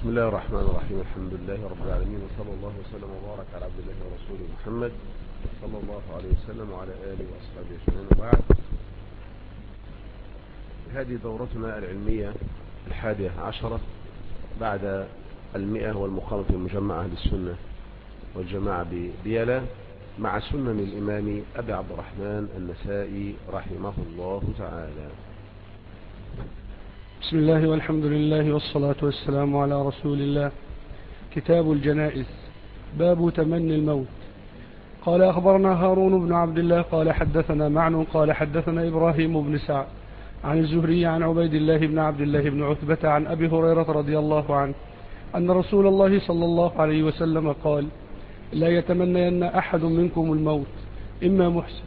بسم الله الرحمن الرحيم. الحمد لله رب العالمين، وصلى الله وسلم وبارك على عبد الله ورسوله محمد صلى الله عليه وسلم وعلى آله وأصحابه أجمعين. وبعد، هذه دورتنا العلمية 11 بعد 100 والمقام في مجمع أهل السنة والجماعة بديالى مع سنن الإمام أبي عبد الرحمن النسائي رحمه الله تعالى. بسم الله والحمد لله والصلاة والسلام على رسول الله. كتاب الجنائز، باب تمني الموت. قال أخبرنا هارون بن عبد الله قال حدثنا معن قال حدثنا إبراهيم بن سعد عن الزهري عن عبيد الله بن عبد الله بن عتبة عن أبي هريرة رضي الله عنه أن رسول الله صلى الله عليه وسلم قال: لا يتمنين أحد منكم الموت إما محسن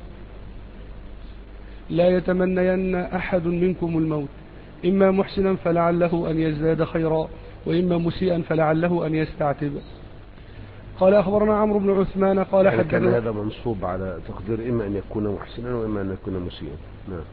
لا يتمنين أحد منكم الموت إما محسنا فلعله أن يزداد خيرا، وإما مسيئا فلعله أن يستعتب. قال أخبرنا عمرو بن عثمان قال حدثنا. كان هذا منصوب على تقدير إما أن يكون محسنا وإما أن يكون مسيئا. نعم.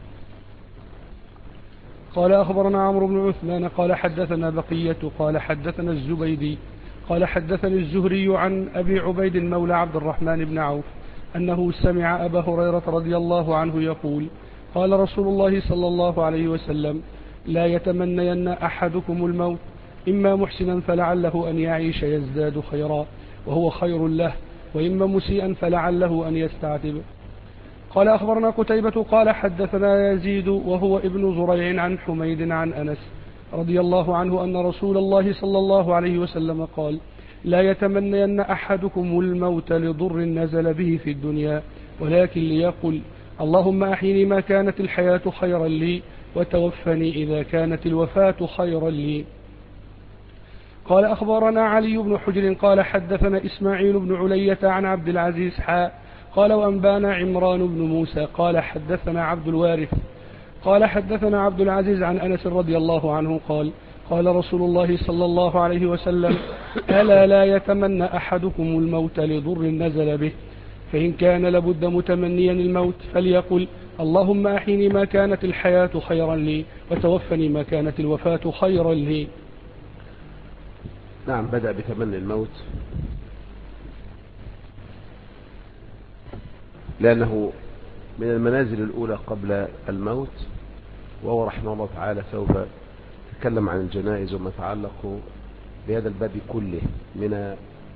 قال أخبرنا عمرو بن عثمان قال حدثنا بقية قال حدثنا الزبيدي قال حدثني الزهري عن أبي عبيد مولى عبد الرحمن بن عوف أنه سمع أبا هريرة رضي الله عنه يقول: قال رسول الله صلى الله عليه وسلم: لا يتمنين أحدكم الموت إما محسنا فلعله أن يعيش يزداد خيرا وهو خير له، وإما مسيئا فلعله أن يستعتب. قال أخبرنا قتيبة قال حدثنا يزيد وهو ابن زريع عن حميد عن أنس رضي الله عنه أن رسول الله صلى الله عليه وسلم قال: لا يتمنين أحدكم الموت لضر نزل به في الدنيا، ولكن ليقل: اللهم أحيني ما كانت الحياة خيرا لي، وتوفني إذا كانت الوفاة خيرا لي. قال أخبرنا علي بن حجر قال حدثنا إسماعيل بن علية عن عبد العزيز قال وأنبانا عمران بن موسى قال حدثنا عبد الوارث قال حدثنا عبد العزيز عن أنس رضي الله عنه قال: قال رسول الله صلى الله عليه وسلم: ألا لا يتمنى أحدكم الموت لضر نزل به، فإن كان لابد متمنيا الموت فليقل: اللهم أحيني ما كانت الحياة خيرا لي، وتوفني ما كانت الوفاة خيرا لي. نعم. بدأ بتمني الموت لأنه من المنازل الأولى قبل الموت، وهو رحمه الله تعالى سوف يتكلم عن الجنائز وما يتعلق بهذا الباب كله من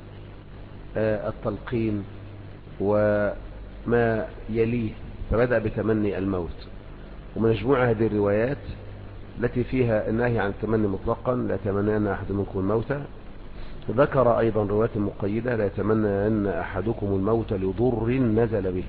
التلقين وما يليه، فبدأ بتمني الموت. ومجموعة هذه الروايات التي فيها النهي عن التمني مطلقا: لا يتمنى أحد منكم الموت. ذكر أيضا روايات مقيدة: لا يتمنى أن أحدكم الموت لضر نزل به.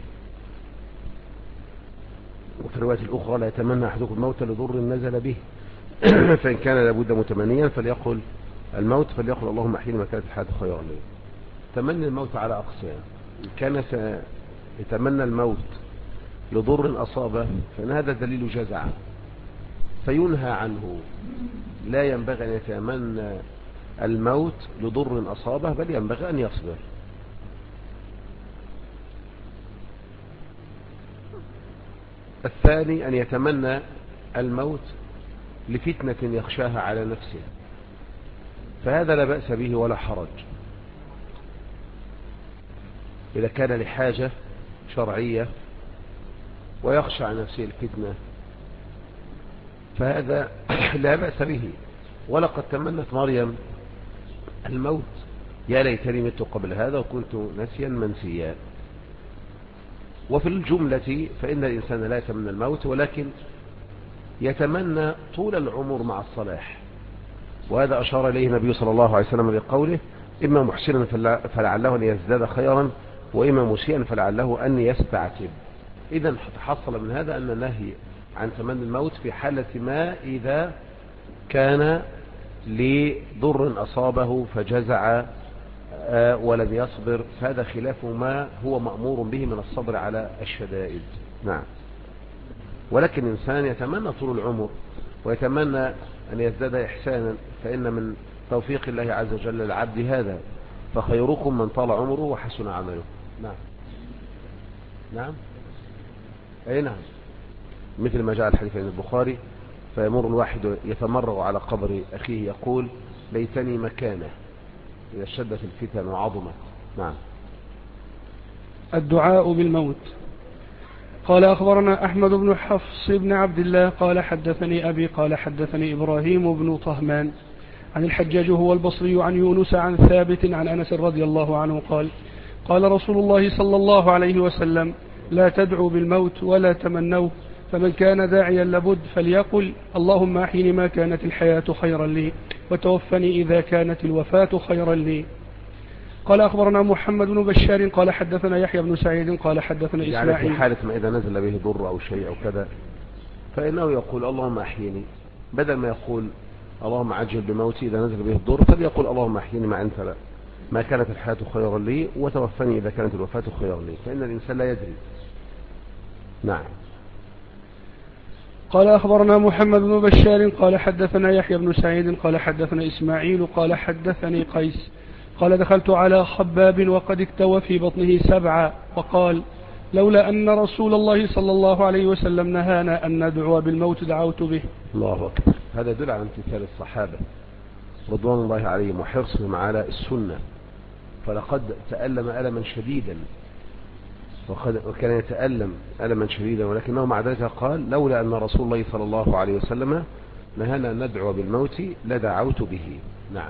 وفي الرواية الأخرى: لا يتمنى أحدكم الموت لضر نزل به. فإن كان لابد متمنيا فليقل الموت فليقل: اللهم أحيني ما كانت الحياة خيرا لي. تمني الموت على أقسام. إن كان يتمنى الموت لضر أصابه فإن هذا دليل جزع فينهى عنه. لا ينبغي أن يتمنى الموت لضر أصابه، بل ينبغي أن يصبر. الثاني: أن يتمنى الموت لفتنة يخشاها على نفسه، فهذا لا بأس به ولا حرج إذا كان لحاجة شرعية ويخشى على نفسه الفتنة، فهذا لا بأس به. ولقد تمنت مريم الموت: يا ليتني مت قبل هذا وكنت نسيا منسيا. وفي الجملة فإن الإنسان لا يتمنى الموت، ولكن يتمنى طول العمر مع الصلاح، وهذا أشار إليه النبي صلى الله عليه وسلم بقوله: إما محسنا فلعله أن يزداد خيرا، وإما مسيئا فلعله أن يستعتب. إذا تحصل من هذا أن النهي عن تمني الموت في حالة ما إذا كان لضر أصابه فجزع ولم يصبر، فهذا خلاف ما هو مأمور به من الصبر على الشدائد. نعم. ولكن الإنسان يتمنى طول العمر ويتمنى أن يزداد إحسانا، فإن من توفيق الله عز وجل للعبد هذا: فخيركم من طال عمره وحسن عمله. نعم. نعم. أي نعم. مثل ما جاء الحديث عن البخاري فيمر الواحد يتمرغ على قبر أخيه يقول ليتني مكانه إذا شدت الفتن وعظمت. نعم. الدعاء بالموت. قال أخبرنا أحمد بن حفص بن عبد الله قال حدثني أبي قال حدثني إبراهيم بن طهمان عن الحجاج هو البصري عن يونس عن ثابت عن أنس رضي الله عنه قال قال رسول الله صلى الله عليه وسلم لا تدعوا بالموت ولا تمنوه، فمن كان داعيا لابد فليقل اللهم أحيني ما كانت الحياة خيرا لي وتوفني إذا كانت الوفاة خيرا لي. قال أخبرنا محمد بن بشار قال حدثنا يحيى بن سعيد قال حدثنا إسماعيل. يعني في حالة ما إذا نزل به ضر أو شيء أو كذا فإنه يقول اللهم أحيني، بدل ما يقول اللهم عجل بموتي إذا نزل به الضر، فليقول اللهم أحيني ما كانت الحياة خيرا لي وتوفني إذا كانت الوفاة خيرا لي، فإن الإنسان لا يدري. نعم. قال أخبرنا محمد بن بشار قال حدثنا يحيى بن سعيد قال حدثنا إسماعيل قال حدثني قيس قال دخلت على خباب وقد اكتوى في بطنه 7 وقال لولا أن رسول الله صلى الله عليه وسلم نهانا أن ندعو بالموت دعوت به. الله أكبر. هذا يدل على امتثال الصحابة رضوان الله عليهم وحرصهم على السنة، فلقد تألم ألما شديدا وكان يتألم ألما شديدا، ولكنه مع ذلك قال لولا أن رسول الله صلى الله عليه وسلم نهانا أن ندعو بالموت لدعوت به. نعم.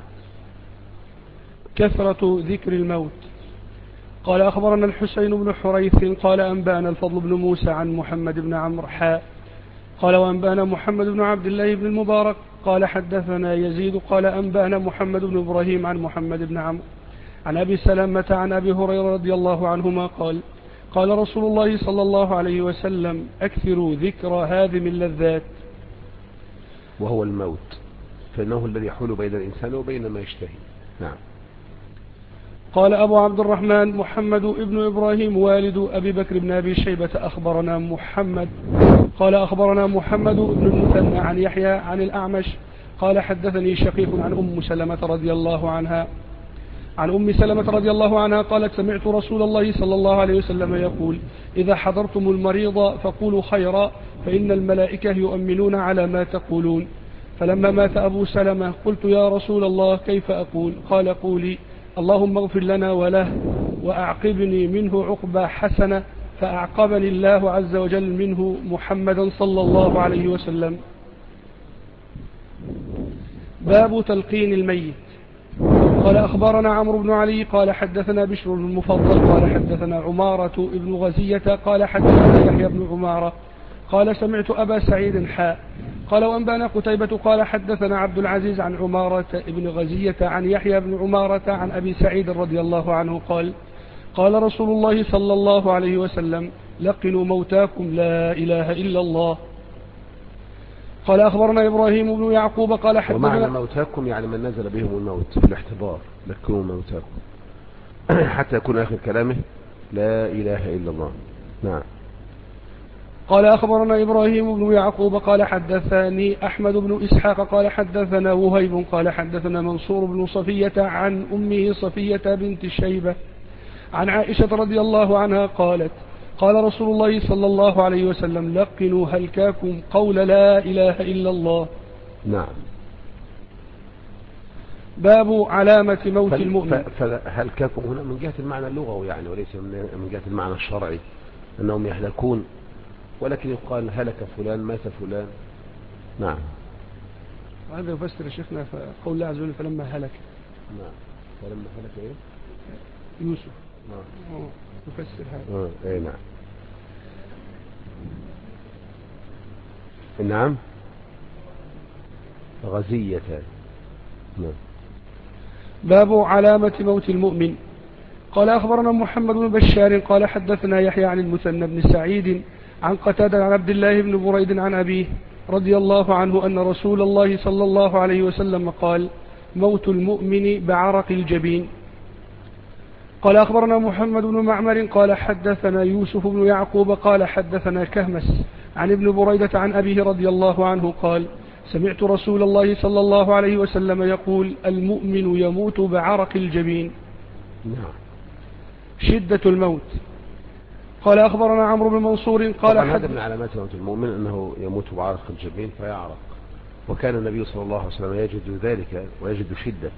كثرة ذكر الموت. قال أخبرنا الحسين بن حريث قال أنبأنا الفضل بن موسى عن محمد بن عمرو قال وأنبأنا محمد بن عبد الله بن المبارك قال حدثنا يزيد قال أنبأنا محمد بن إبراهيم عن محمد بن عمرو عن أبي سلمة عن أبي هريرة رضي الله عنهما قال قال رسول الله صلى الله عليه وسلم أكثروا ذكر هذه اللذات، وهو الموت، فإنه الذي يحول بين الإنسان وبين ما يشتهي. نعم. قال أبو عبد الرحمن محمد ابن إبراهيم والد أبي بكر بن أبي شيبة أخبرنا محمد قال أخبرنا محمد بن المثنى عن يحيى عن الأعمش قال حدثني شقيق عن أم سلمة رضي الله عنها قالت سمعت رسول الله صلى الله عليه وسلم يقول إذا حضرتم المريض فقولوا خيرا فإن الملائكة يؤمنون على ما تقولون. فلما مات أبو سلمة قلت يا رسول الله كيف أقول؟ قال قولي اللهم اغفر لنا وله وأعقبني منه عقبى حسنة، فأعقبني الله عز وجل منه محمدا صلى الله عليه وسلم. باب تلقين الميت. قال أخبرنا عمرو بن علي قال حدثنا بشر بن المفضل قال حدثنا عمارة ابن غزية قال حدثنا يحيى بن عمارة قال سمعت أبا سعيد قال وأنبانا قتيبة قال حدثنا عبد العزيز عن عمارة ابن غزية عن يحيى بن عمارة عن أبي سعيد رضي الله عنه قال قال رسول الله صلى الله عليه وسلم لقنوا موتاكم لا إله إلا الله. قال أخبرنا إبراهيم بن يعقوب قال حدثنا ومعنى موتاكم يعني من نزل بهم الموت في الاحتضار، لقنوا موتاكم حتى يكون آخر كلامه لا إله إلا الله. نعم. قال أخبرنا إبراهيم بن يعقوب قال حدثني أحمد بن إسحاق قال حدثنا وهيب قال حدثنا منصور بن صفية عن أمه صفية بنت الشيبة عن عائشة رضي الله عنها قالت قال رسول الله صلى الله عليه وسلم لقنوا هلكاكم قول لا إله إلا الله. نعم. باب علامة موت المؤمن. فهلكاكم هنا من جهة المعنى اللغوي يعني، وليس من جهة المعنى الشرعي أنهم يهلكون، ولكن يقال هلك فلان مات فلان. نعم. هذا يفسر شيخنا قول الله عز وجل فلما هلك. نعم. فلما هلك ايه؟ يوسف. نعم. يفسر هذا. ايه نعم. نعم. غزية. نعم. باب علامة موت المؤمن. قال أخبرنا محمد بن بشار قال حدثنا يحيى عن المثنى بن سعيد عن قتادة عن عبد الله بن بريد عن أبيه رضي الله عنه أن رسول الله صلى الله عليه وسلم قال موت المؤمن بعرق الجبين. قال أخبرنا محمد بن معمر قال حدثنا يوسف بن يعقوب قال حدثنا كهمس عن ابن بريدة عن أبيه رضي الله عنه قال سمعت رسول الله صلى الله عليه وسلم يقول المؤمن يموت بعرق الجبين. نعم. شدة الموت. قال أخبرنا عمرو بن منصور قال هذا من علامات موت المؤمن أنه يموت بعرق الجبين فيعرق. وكان النبي صلى الله عليه وسلم يجد ذلك ويجد شدة.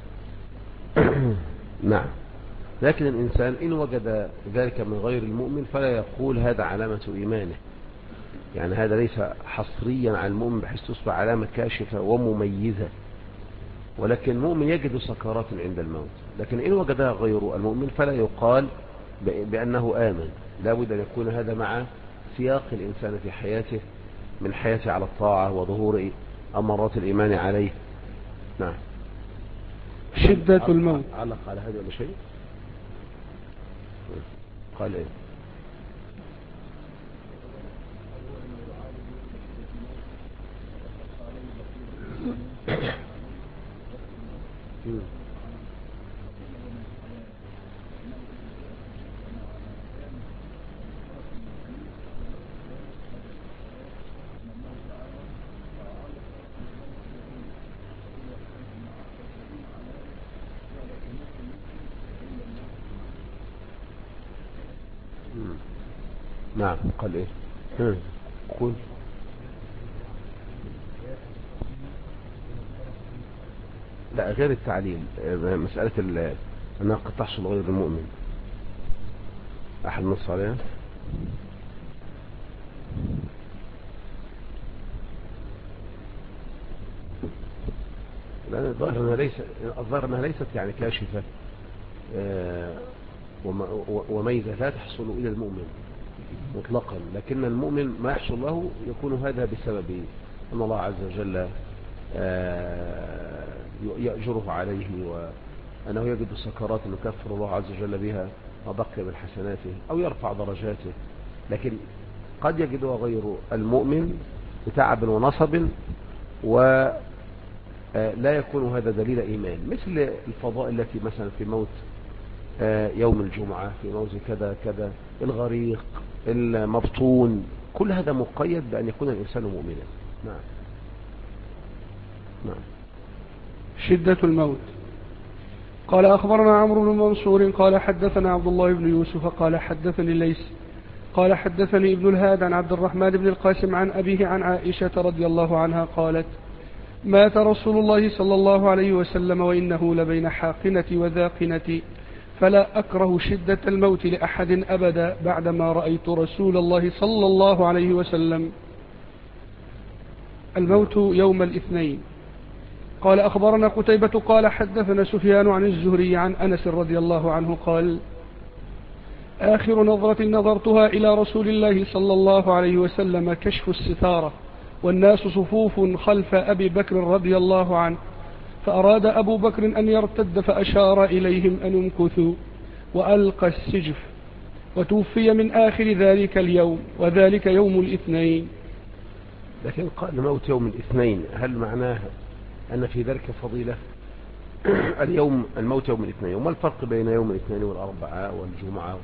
نعم. لكن الإنسان إن وجد ذلك من غير المؤمن فلا يقول هذا علامة إيمانه، يعني هذا ليس حصريا على المؤمن بحيث تصبح علامة كاشفة ومميزة، ولكن المؤمن يجد سكرات عند الموت. لكن إن وجدها غير المؤمن فلا يقال بأنه آمن، لا بد أن يكون هذا مع سياق الإنسان في حياته من حياته على الطاعة وظهور أمارات الإيمان عليه. نعم. شدة الموت. علق على هذا ولا شيء؟ قال إيه؟ نعم. قال ايه؟ قل. لا، غير التعليل، مسألة انها قد تحصل غير المؤمن. احد نص عليها؟ لأن الظاهر انها ليست يعني كاشفة وميزة لا تحصل الى المؤمن مطلقا، لكن المؤمن ما يحصل له يكون هذا بسبب أن الله عز وجل يأجره عليه، وأنه يجد سكرات يكفر الله عز وجل بها ما بقي من حسناته أو يرفع درجاته. لكن قد يجدها غير المؤمن بتعب ونصب ولا يكون هذا دليل إيمان، مثل الفضائل التي مثلا في موت يوم الجمعة، في موت كذا كذا، الغريق، المبطون، كل هذا مقيد بأن يكون الإنسان مؤمنا. نعم. نعم. شدة الموت. قال أخبرنا عمرو بن منصور قال حدثنا عبد الله بن يوسف قال حدثني الليث قال حدثني ابن الهاد عن عبد الرحمن بن القاسم عن أبيه عن عائشة رضي الله عنها قالت: مات رسول الله صلى الله عليه وسلم وإنه لبين حاقنة وذاقنة، فلا أكره شدة الموت لأحد أبدا بعدما رأيت رسول الله صلى الله عليه وسلم. الموت يوم الاثنين. قال أخبرنا قتيبة قال حدثنا سفيان عن الزهري عن أنس رضي الله عنه قال: آخر نظرة نظرتها إلى رسول الله صلى الله عليه وسلم كشف الستارة والناس صفوف خلف أبي بكر رضي الله عنه، فأراد أبو بكر أن يرتد فأشار إليهم أن يمكثوا وألقى السجف، وتوفي من آخر ذلك اليوم، وذلك يوم الاثنين. لكن قال موت يوم الاثنين، هل معناه أن في ذلك فضيلة؟ اليوم الموت يوم الاثنين، وما الفرق بين يوم الاثنين والأربعاء والجمعة؟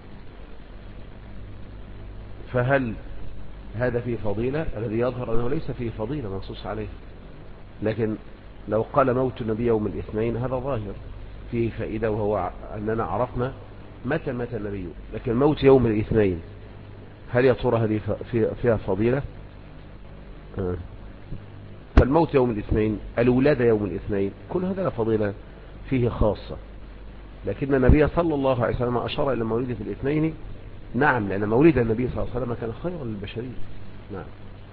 فهل هذا فيه فضيلة؟ الذي يظهر أنه ليس فيه فضيلة منصوص عليه، لكن لو قال موت النبي يوم الاثنين هذا ظاهر فيه فائدة، وهو أننا عرفنا متى مات النبي. لكن موت يوم الاثنين هل يا ترى هذه فيها فضيلة؟ فالموت يوم الاثنين، الولادة يوم الاثنين، كل هذا فضيلة فيه خاصة، لكن النبي صلى الله عليه وسلم أشار إلى مولده في الاثنين. نعم، لأن مولد النبي صلى الله عليه وسلم كان خيرا للبشرية. نعم.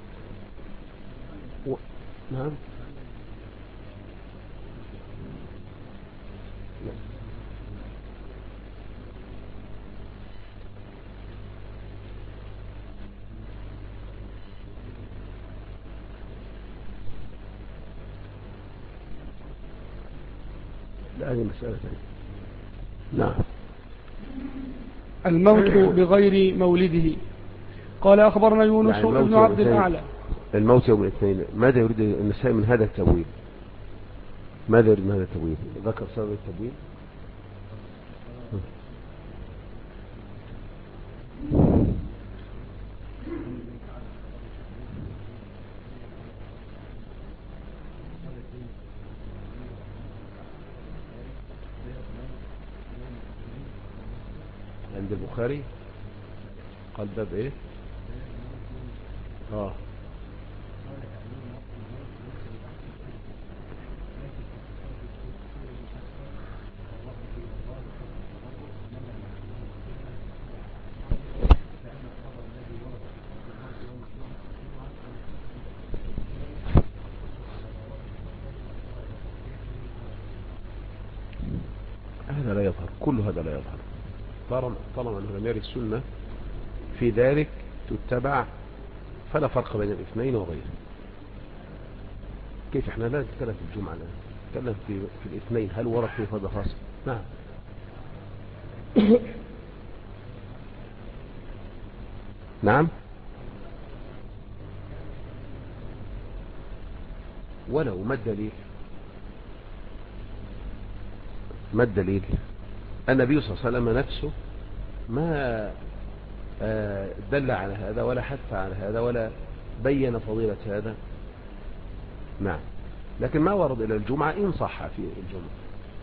نعم. لا، هذه مسألة ثانية. نعم. الموت بغير مولده. قال أخبرنا يونس يعني بن عبد الأعلى. الموت يوم الاثنين، ماذا يريد النساء من هذا التبويب؟ ماذا يريد من هذا التبويب؟ ذكر سبب التبويب. عند البخاري قال باب ايه؟ هذا لا يظهر، كل هذا لا يظهر. طالما أنه لم يرد السنة في ذلك تتبع، فلا فرق بين الاثنين وغيره. كيف احنا لا نتكلم في الجمعة الآن، نتكلم في الاثنين، هل ورد فيه هذا خاص؟ نعم. نعم. ولو ما الدليل؟ ما الدليل؟ النبي صلى الله عليه وسلم نفسه ما دل على هذا ولا حث على هذا ولا بين فضيلة هذا. نعم. لكن ما ورد إلى الجمعة إن صح في الجمعة،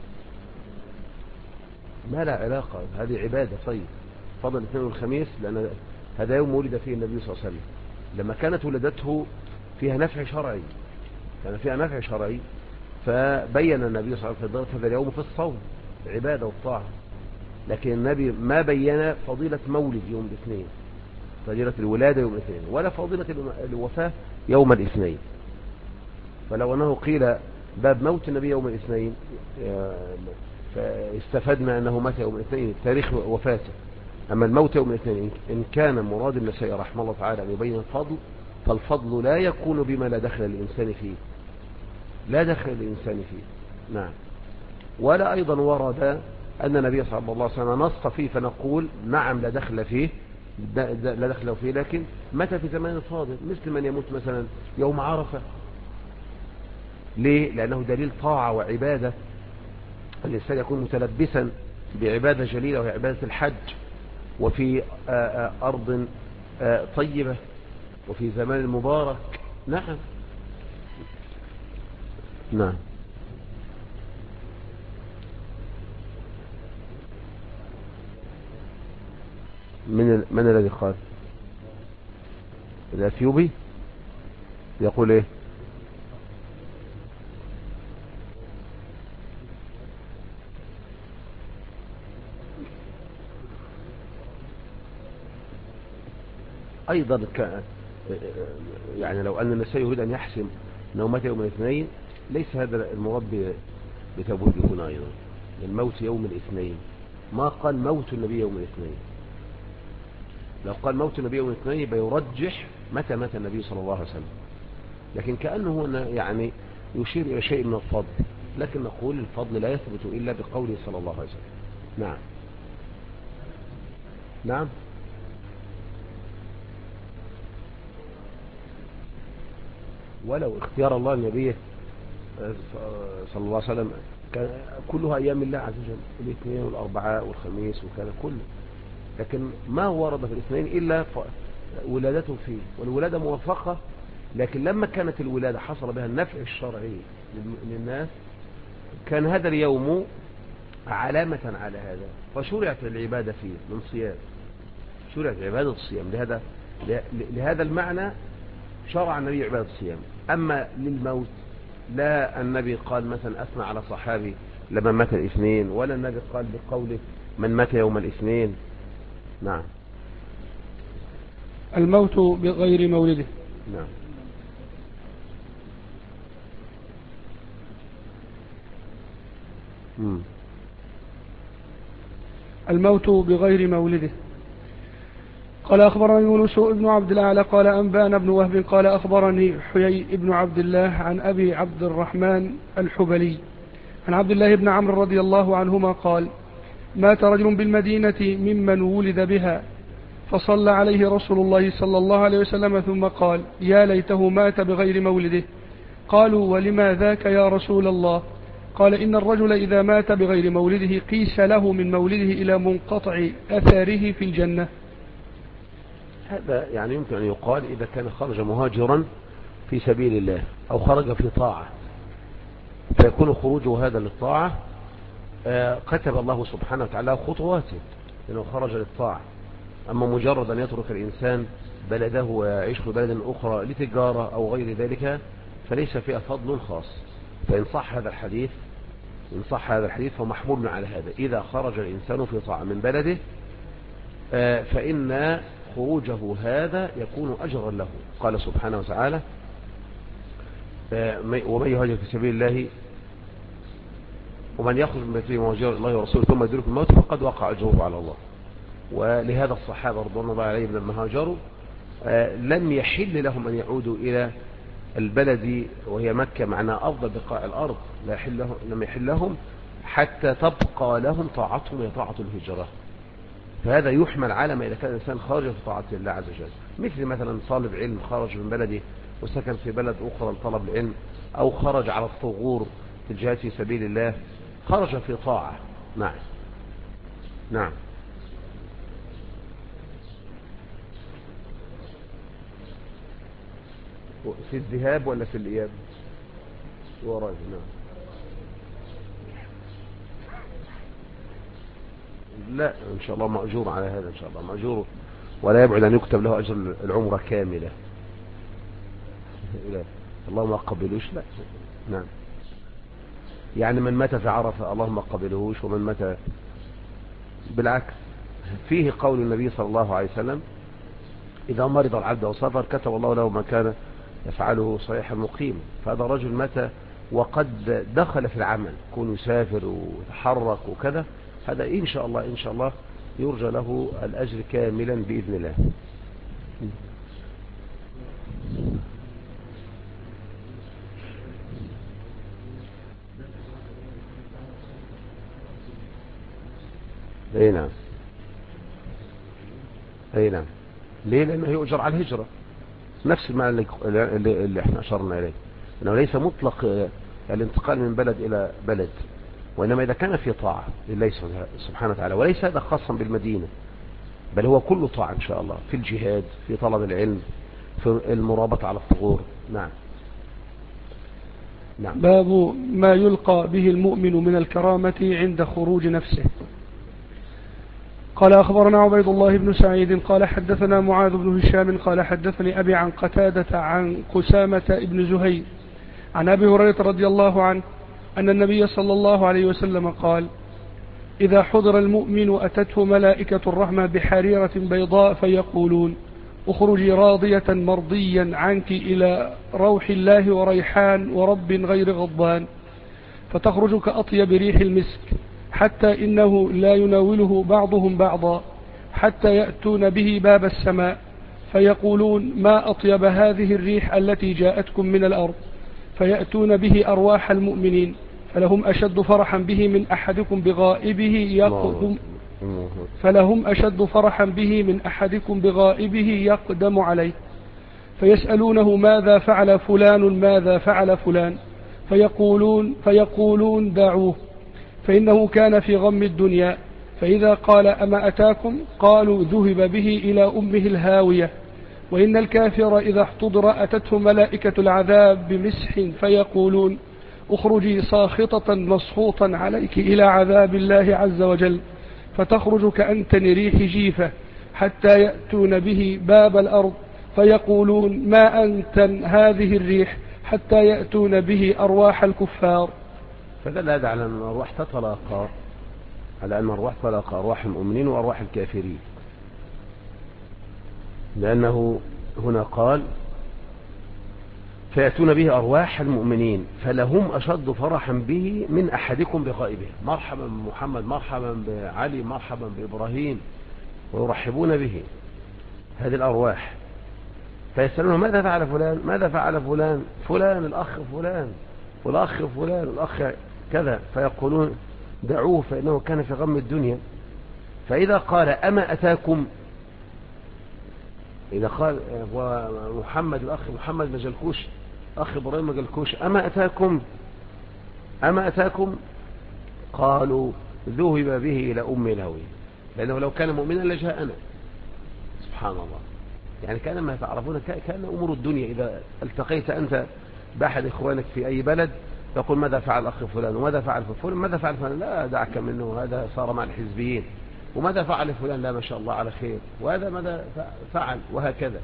ما لا علاقة، هذه عبادة. طيب فضل الاثنين والخميس لأن هذا يوم ولد فيه النبي صلى الله عليه وسلم، لما كانت ولدته فيها نفع شرعي، كان فيها نفع شرعي، فبين النبي صلى الله عليه وسلم هذا اليوم في الصوم عبادة والطاعة. لكن النبي ما بين فضيلة مولد يوم الاثنين، فضيلة الولادة يوم الاثنين، ولا فضيلة الوفاة يوم الاثنين. فلو أنه قيل باب موت النبي يوم الاثنين فاستفدنا أنه مات يوم الاثنين تاريخ وفاته. أما الموت يوم الاثنين إن كان مراد النسائي رحمه الله تعالى أن يبين الفضل، فالفضل لا يكون بما لا دخل الإنسان فيه، لا دخل الإنسان فيه. نعم. ولا أيضا ورد أن النبي صلى الله عليه وسلم نص فيه فنقول نعم لا دخل فيه، لا دخل فيه، لكن متى في زمان الفاضل، مثل من يموت مثلا يوم عرفة. ليه؟ لأنه دليل طاعة وعبادة، الإنسان يكون متلبسا بعبادة جليلة وهي عبادة الحج، وفي أرض طيبة وفي زمان مبارك. نعم. نعم. من الذي قال؟ الأثيوبي يقول ايه؟ ايضا يعني لو ان النسائي يريد ان يحسم انه مات يوم الاثنين، ليس هذا المراد بتبويب هنا. ايضا الموت يوم الاثنين، ما قال موت النبي يوم الاثنين. لو قال موت النبي يوم الاثنين يبقى يرجح متى مات النبي صلى الله عليه وسلم، لكن كأنه هنا يعني يشير إلى شيء من الفضل، لكن نقول الفضل لا يثبت إلا بقوله صلى الله عليه وسلم. نعم. نعم. ولو اختيار الله النبي صلى الله عليه وسلم كان كلها أيام الله عز وجل، الاثنين والأربعاء والخميس وكان كله، لكن ما ورد في الاثنين إلا ولادته فيه، والولادة موفقة. لكن لما كانت الولادة حصل بها النفع الشرعي للناس، كان هذا اليوم علامة على هذا، فشرعت العبادة فيه من صيام، شرعت عبادة الصيام. لهذا المعنى شرع النبي عبادة الصيام. أما للموت لا النبي قال مثلا أثنى على صحابي لما مات الاثنين، ولا النبي قال بقوله من مات يوم الاثنين. نعم. الموت بغير مولده. نعم. الموت بغير مولده. قال أخبرني يونس بن عبد الأعلى قال أنبأنا بن وهب قال أخبرني حيي بن عبد الله عن أبي عبد الرحمن الحبلي عن عبد الله بن عمرو رضي الله عنهما قال مات رجل بالمدينة ممن ولد بها، فصلى عليه رسول الله صلى الله عليه وسلم ثم قال يا ليته مات بغير مولده. قالوا ولما ذاك يا رسول الله؟ قال إن الرجل إذا مات بغير مولده قيس له من مولده إلى منقطع أثاره في الجنة. هذا يعني يمكن أن يقال إذا كان خرج مهاجرا في سبيل الله أو خرج في طاعة، فيكون خروجه هذا للطاعة كتب الله سبحانه وتعالى خطواته لأنه خرج للطاعة. أما مجرد أن يترك الإنسان بلده ويعيش في بلد أخرى لتجارة أو غير ذلك فليس فيها فضل خاص. فإن صح هذا الحديث، إن صح هذا الحديث فمحمول على هذا، إذا خرج الإنسان في طاعة من بلده فإن خروجه هذا يكون أجرا له. قال سبحانه وتعالى ومن يهاجر في سبيل الله ومن يخرج من بيته مهاجرا إلى الله ورسوله ثم يدرك الموت فقد وقع أجره على الله. ولهذا الصحابة رضوان الله عليهم لما هاجروا لم يحل لهم أن يعودوا إلى البلد وهي مكة، معناها أفضل بقاع الأرض، لم يحل لهم حتى تبقى لهم طاعتهم هي طاعة الهجرة. فهذا يحمل على ما إذا كان الإنسان خارج في طاعة الله عز وجل، مثل مثلا طالب علم خرج من بلده وسكن في بلد أخرى لطلب العلم، أو خرج على الثغور في الجهاد في سبيل الله، خرج في طاعة. نعم نعم. في الذهاب ولا في الإياب؟ وراء. نعم. لا إن شاء الله مأجور على هذا، إن شاء الله مأجور، ولا يبعد أن يكتب له أجر العمرة كاملة. لا اللهم قبلوش. لا. نعم. يعني من مات في عرفة اللهم قبلوش، ومن مات بالعكس. فيه قول النبي صلى الله عليه وسلم إذا مرض العبد أو سافر كتب الله له ما كان يفعله صحيح المقيم. فهذا رجل مات وقد دخل في العمل، كون يسافر ويتحرك وكذا، هذا إن شاء الله إن شاء الله يرجى له الأجر كاملا بإذن الله. أي نعم. أي نعم. ليه؟ لأنه يؤجر على الهجرة، نفس المعنى اللي احنا أشرنا إليه، أنه ليس مطلق الانتقال من بلد إلى بلد، وإنما إذا كان في طاعة لله سبحانه وتعالى، وليس هذا خاصا بالمدينة، بل هو كل طاعة إن شاء الله، في الجهاد، في طلب العلم، في المرابطة على الثغور. نعم نعم. باب ما يلقى به المؤمن من الكرامة عند خروج نفسه. قال أخبرنا عبيد الله بن سعيد قال حدثنا معاذ بن هشام قال حدثني أبي عن قتادة عن قسامة بن زهير عن أبي هريرة رضي الله عنه أن النبي صلى الله عليه وسلم قال إذا حضر المؤمن أتته ملائكة الرحمة بحريرة بيضاء فيقولون اخرجي راضية مرضيا عنك إلى روح الله وريحان ورب غير غضبان، فتخرج كأطيب ريح المسك، حتى إنه لا يناوله بعضهم بعضا حتى يأتون به باب السماء فيقولون ما أطيب هذه الريح التي جاءتكم من الأرض، فيأتون به أرواح المؤمنين فلهم أشد فرحا به من أحدكم بغائبه يقدم عليه، فيسألونه ماذا فعل فلان ماذا فعل فلان، فيقولون دعوه فإنه كان في غم الدنيا، فإذا قال أما أتاكم قالوا ذهب به إلى أمه الهاوية. وإن الكافر إذا احتضر أتته ملائكة العذاب بمسح فيقولون اخرجي ساخطة مسخوطا عليك إلى عذاب الله عز وجل، فتخرج كأنتن ريح جيفة حتى يأتون به باب الأرض فيقولون ما أنتن هذه الريح حتى يأتون به أرواح الكفار. فدل هذا على أن الأرواح تتلاقى، على أن الأرواح تتلاقى أرواح المؤمنين وأرواح الكافرين، لأنه هنا قال فيأتون به أرواح المؤمنين فلهم أشد فرحا به من أحدكم بغائبه. مرحبا بمحمد، مرحبا بعلي، مرحبا بإبراهيم، ويرحبون به هذه الأرواح. فيسألون ماذا فعل فلان ماذا فعل فلان فلان الأخ فلان والأخ فلان الأخ كذا، فيقولون دعوه فإنه كان في غم الدنيا. فإذا قال أما أتاكم، إذا قال محمد الأخ محمد ما جالكوش، أخ إبراهيم ما جالكوش، أما أتاكم قالوا ذهب به إلى أم الهوية، لأنه لو كان مؤمنا لجاءنا. سبحان الله. يعني كان ما تعرفون كان أمور الدنيا، إذا التقيت أنت بأحد إخوانك في أي بلد يقول ماذا فعل أخ فلان وماذا فعل فلان ماذا فعل فلان، لا دعك منه، هذا صار مع الحزبيين. وماذا فعل فلان، لا ما شاء الله على خير، وهذا ماذا فعل، وهكذا.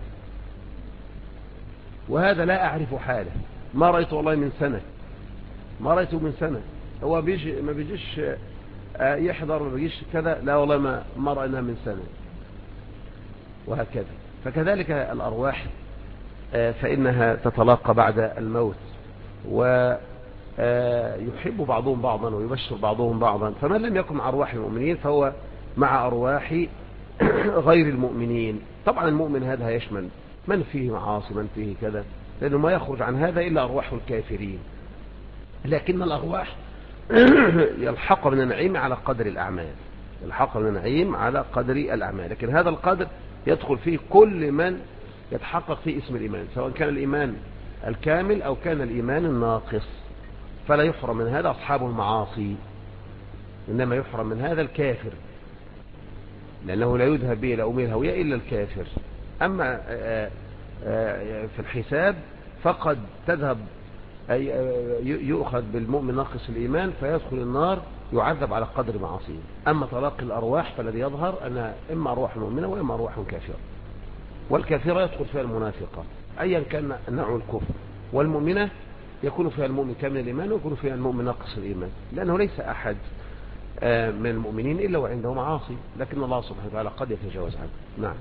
وهذا لا أعرف حاله، ما رأيته والله من سنة، ما رأيته من سنة. هو بيجي ما بيجيش يحضر، ما بيجيش كذا، لا والله ما رأيناه من سنة، وهكذا. فكذلك الأرواح فإنها تتلاقى بعد الموت، يحب بعضهم بعضا ويبشر بعضهم بعضا. فمن لم يكن مع أرواح المؤمنين فهو مع أرواح غير المؤمنين. طبعا المؤمن هذا يشمل من فيه معاصي من فيه كذا، لأنه ما يخرج عن هذا إلا أرواح الكافرين. لكن الأرواح يلحق من النعيم على قدر الأعمال، يلحق من النعيم على قدر الأعمال، لكن هذا القدر يدخل فيه كل من يتحقق فيه اسم الإيمان، سواء كان الإيمان الكامل أو كان الإيمان الناقص. فلا يحرم من هذا أصحاب المعاصي، إنما يحرم من هذا الكافر، لأنه لا يذهب به إلى أمور الهوية إلا الكافر. أما في الحساب فقد تذهب يؤخذ بالمؤمن ناقص الإيمان فيدخل النار يعذب على قدر معاصيه. أما تلاقي الأرواح فالذي يظهر أنها إما أرواح مؤمنة وإما أرواح كافرة، والكافرة يدخل فيها المنافقة أيا كان نوع الكفر، والمؤمنة يكون فيها المؤمن كامل الإيمان ويكون فيها المؤمن ناقص الإيمان، لأنه ليس أحد من المؤمنين إلا وعنده معاصي، لكن الله سبحانه وتعالى قد يتجاوز عنه. نعم.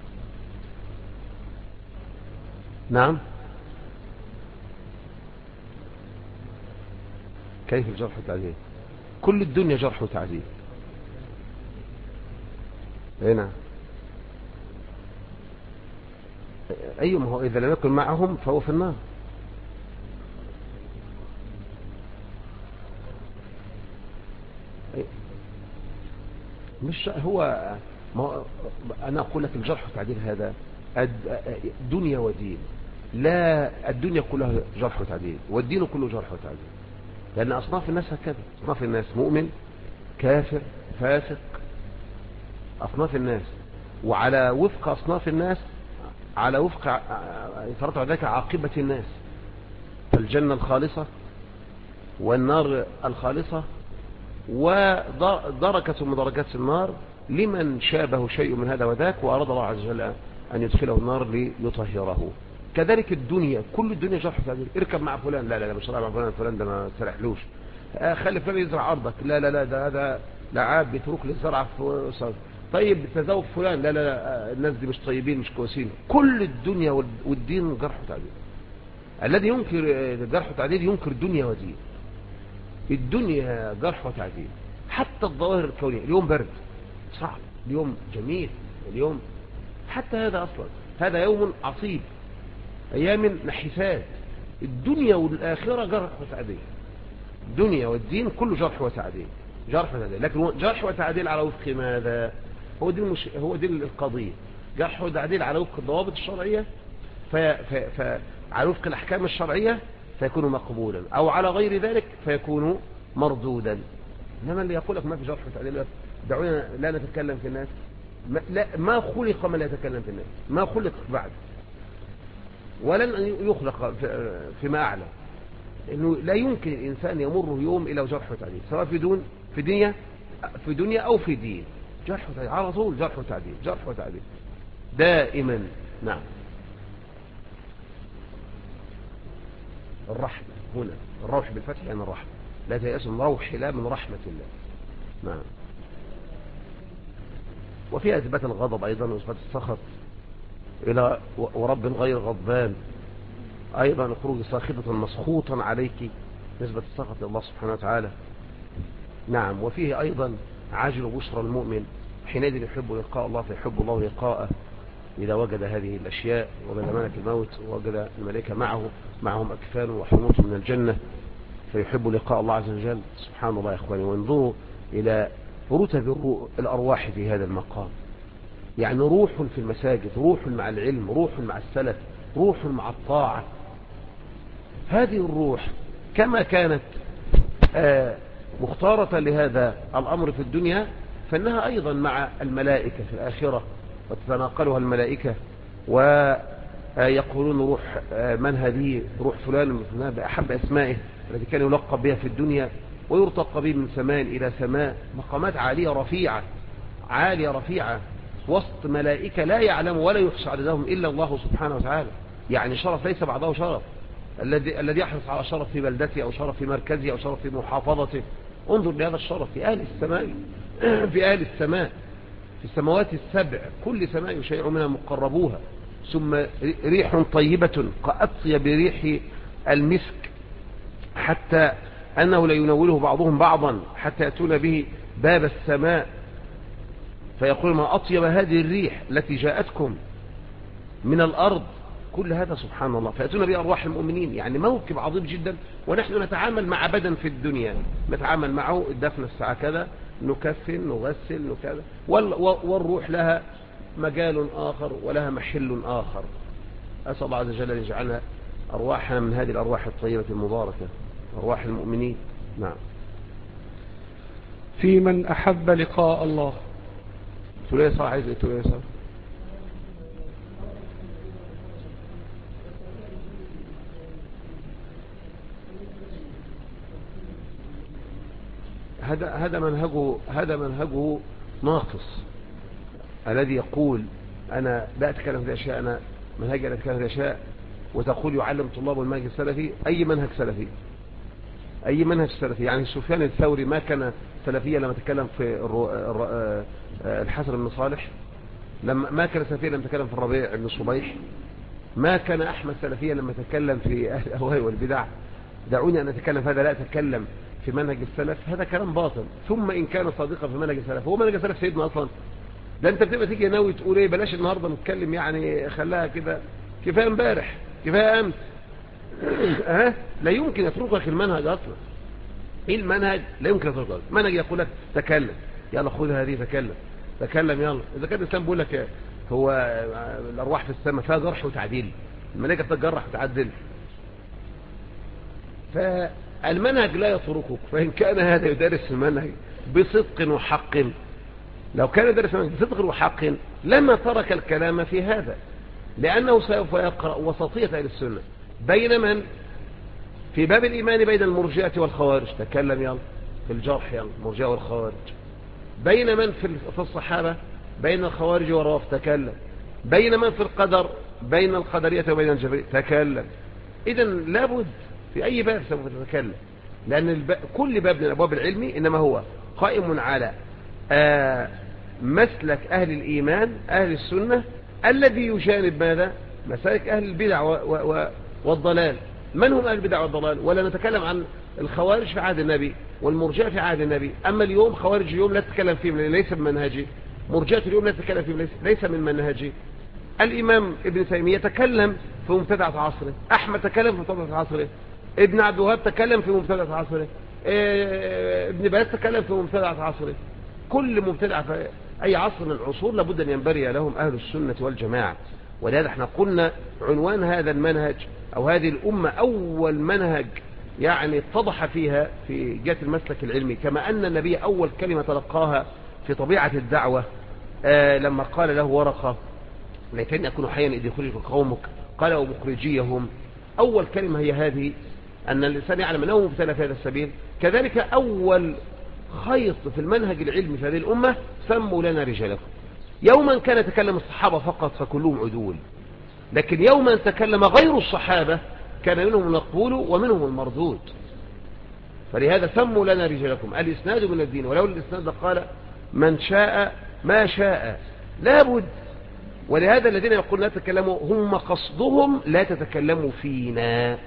نعم. كيف الجرح والتعديل؟ كل الدنيا جرح وتعديل. هنا أيهم هو إذا لم يكن معهم فهو في النار. مش هو ما أنا أقول لك الجرح والتعديل هذا دنيا ودين، لا الدنيا كلها جرح وتعديل والدين كله جرح وتعديل، لأن أصناف الناس هكذا، أصناف الناس مؤمن كافر فاسق، أصناف الناس، وعلى وفق أصناف الناس على وفق يترتب على ذلك عاقبة الناس، فالجنة الخالصة والنار الخالصة، ودركة من درجات النار لمن شابه شيء من هذا وذاك وأراد الله عز وجل أن يدخله النار ليطهره. كذلك الدنيا كل الدنيا جرح وتعديل. اركب مع فلان، لا لا لا مش رايح مع فلان، فلان ده ما ترحلوش. خلي فلان يزرع أرضك، لا لا لا ده هذا لعاب بيترك للزرع في صار. طيب تزوج فلان، لا لا لا الناس دي مش طيبين مش كويسين. كل الدنيا والدين جرح وتعديل. الذي ينكر جرح وتعديل ينكر دنيا ودين. الدنيا جرح وتعديل، حتى الظواهر الكونية. اليوم برد صعب، اليوم جميل، اليوم حتى هذا أصلا هذا يوم عصيب، أيام نحسات. الدنيا والآخرة جرح وتعديل، الدنيا والدين كله جرح وتعديل، جرح وتعديل. لكن جرح وتعديل على وفق ماذا؟ هو دي القضية. جرح وتعديل على وفق الضوابط الشرعية فعلى وفق الأحكام الشرعية فيكون مقبولا، أو على غير ذلك فيكون مردودا. إنما اللي يقول لك ما في جرح وتعديل، دعونا لا نتكلم في الناس، ما خلق من لا يتكلم في الناس، ما خلق بعد ولن يخلق فيما أعلم. إنه لا يمكن الإنسان يمر يوم إلى جرح وتعديل، سواء في دنيا أو في دين. جرح وتعديل على طول، جرح وتعديل، جرح وتعديل دائما. نعم. الرحمة هنا الروح بالفتح يعني الرحمة، لا تيأس من روح لا من رحمة الله. نعم. وفيها إثبات الغضب أيضا وإثبات السخط إلى ورب غير غضبان، أيضا خروج ساخطة مسخوطا عليك، نسبة السخط لله سبحانه وتعالى. نعم. وفيه أيضا عاجل بشرى المؤمن، حينئذ يحب لقاء الله فيحب الله لقاءه. إذا وجد هذه الأشياء، وجد ملك الموت ووجد الملائكة معهم أكفان وحنوط من الجنة، فيحب لقاء الله عز وجل. سبحان الله يا إخواني. وانظروا إلى رتب الأرواح في هذا المقام، يعني روح في المساجد، روح مع العلم، روح مع السلف، روح مع الطاعة. هذه الروح كما كانت مختارة لهذا الأمر في الدنيا، فإنها أيضا مع الملائكة في الآخرة، وتتناقلها الملائكة ويقولون روح من هذه؟ روح فلان بأحب أسمائه التي كان يلقب بها في الدنيا، ويرتقى به من سماء إلى سماء، مقامات عالية رفيعة، عالية رفيعة، وسط ملائكة لا يعلم ولا يحصى عددهم إلا الله سبحانه وتعالى. يعني شرف ليس بعده شرف، الذي يحرص على شرف في بلدته أو شرف في مركزه أو شرف في محافظته. انظر لهذا الشرف في أهل السماء، في أهل السماء، في السماوات السبع، كل سماء يشيع منها مقربوها، ثم ريح طيبة كأطيب بريح المسك حتى أنه لا ينوله بعضهم بعضا حتى يأتون به باب السماء فيقول ما أطيب هذه الريح التي جاءتكم من الأرض. كل هذا سبحان الله، فيأتون بأرواح المؤمنين. يعني موكب عظيم جدا. ونحن نتعامل مع بدن في الدنيا، نتعامل معه الدفن الساعة كذا، نكفن، نغسل، نكذا، والروح لها مجال آخر ولها محل آخر. أسأل الله عز وجل أن يجعلنا أرواحنا من هذه الأرواح الطيبة المباركة، أرواح المؤمنين. نعم. في من أحب لقاء الله. تليسا عايز ايه؟ تليسا هذا منهجه ناقص. الذي يقول أنا لا أتكلم في أشياء، أنا منهجي لا أتكلم في أشياء، وتقول يعلم طلاب المنهج السلفي. أي منهج سلفي؟ أي منهج سلفي؟ يعني سفيان الثوري ما كان سلفيا لما تكلم في الحسن بن صالح، لما ما كان سلفيا لما تكلم في الربيع بن صبيح، ما كان أحمد سلفيا لما تكلم في أهل الأهواء والبدع. دعوني أن أتكلم هذا، لا أتكلم في منهج السلف، هذا كلام باطل. ثم إن كان صادقا في منهج السلف، هو منهج السلف سيدنا أصلا؟ ده أنت بتبقى تيجي ناوي تقول إيه، بلاش النهاردة نتكلم، يعني خلاها كده، كفاية امبارح، كفاية أمس. لا يمكن يتركك المنهج أصلا. إيه المنهج؟ لا يمكن يتركك المنهج. يقول لك تكلم، يلا خذ هذه، تكلم يلا. إذا كان الإسلام بيقول لك هو الأرواح في السماء فيها جرح وتعديل، الملائكة بتجرح وتعدل، فالمنهج لا يتركك. فإن كان هذا يدرس المنهج بصدق وحق، لو كان يدرس المنهج بصدق وحق لما ترك الكلام في هذا، لأنه سوف يقرأ وسطية أهل السنة بين من في باب الإيمان بين المرجئة والخوارج، تكلم يلا في الجرح، يلا المرجئة والخوارج. بين من في الصحابة بين الخوارج والروافض، تكلم. بين من في القدر بين القدرية وبين الجبرية، تكلم. إذن لابد في أي باب سوف تتكلم، لأن كل باب من الأبواب العلمي إنما هو قائم على مسلك أهل الإيمان أهل السنة الذي يجانب ماذا؟ مسالك أهل البدع والضلال. من هم أهل البدع والضلال؟ ولا نتكلم عن الخوارج في عهد النبي والمرجئة في عهد النبي. أما اليوم خوارج اليوم لا تتكلم فيهم ليس من منهجي، مرجئة اليوم لا تتكلم فيهم ليس من منهجي. الإمام ابن تيمية تكلم في مبتدعة عصره، أحمد تكلم في مبتدعة عصره، ابن عبد الوهاب تكلم في مبتدعة عصره، ابن باز تكلم في مبتدعة عصره. كل مبتدع في أي عصر من العصور لابد أن ينبري لهم أهل السنة والجماعة. ولهذا احنا قلنا عنوان هذا المنهج أو هذه الأمة أول منهج يعني اتضح فيها في جهة المسلك العلمي، كما أن النبي أول كلمة تلقاها في طبيعة الدعوة لما قال له ورقة ليتني أكون حيا إذ يخرجك قومك قال ومخرجيهم. أول كلمة هي هذه، أن الإنسان يعلم أنه مبتلى في هذا السبيل. كذلك أول خيط في المنهج العلمي في هذه الأمة سموا لنا رجالكم. يوما كان يتكلم الصحابة فقط فكلهم عدول، لكن يوما تكلم غير الصحابة كان منهم المقبول ومنهم المردود. فلهذا سموا لنا رجالكم. الإسناد من الدين، ولو الإسناد قال من شاء ما شاء لابد. ولهذا الذين يقولون لا تتكلموا هم قصدهم لا تتكلموا فينا،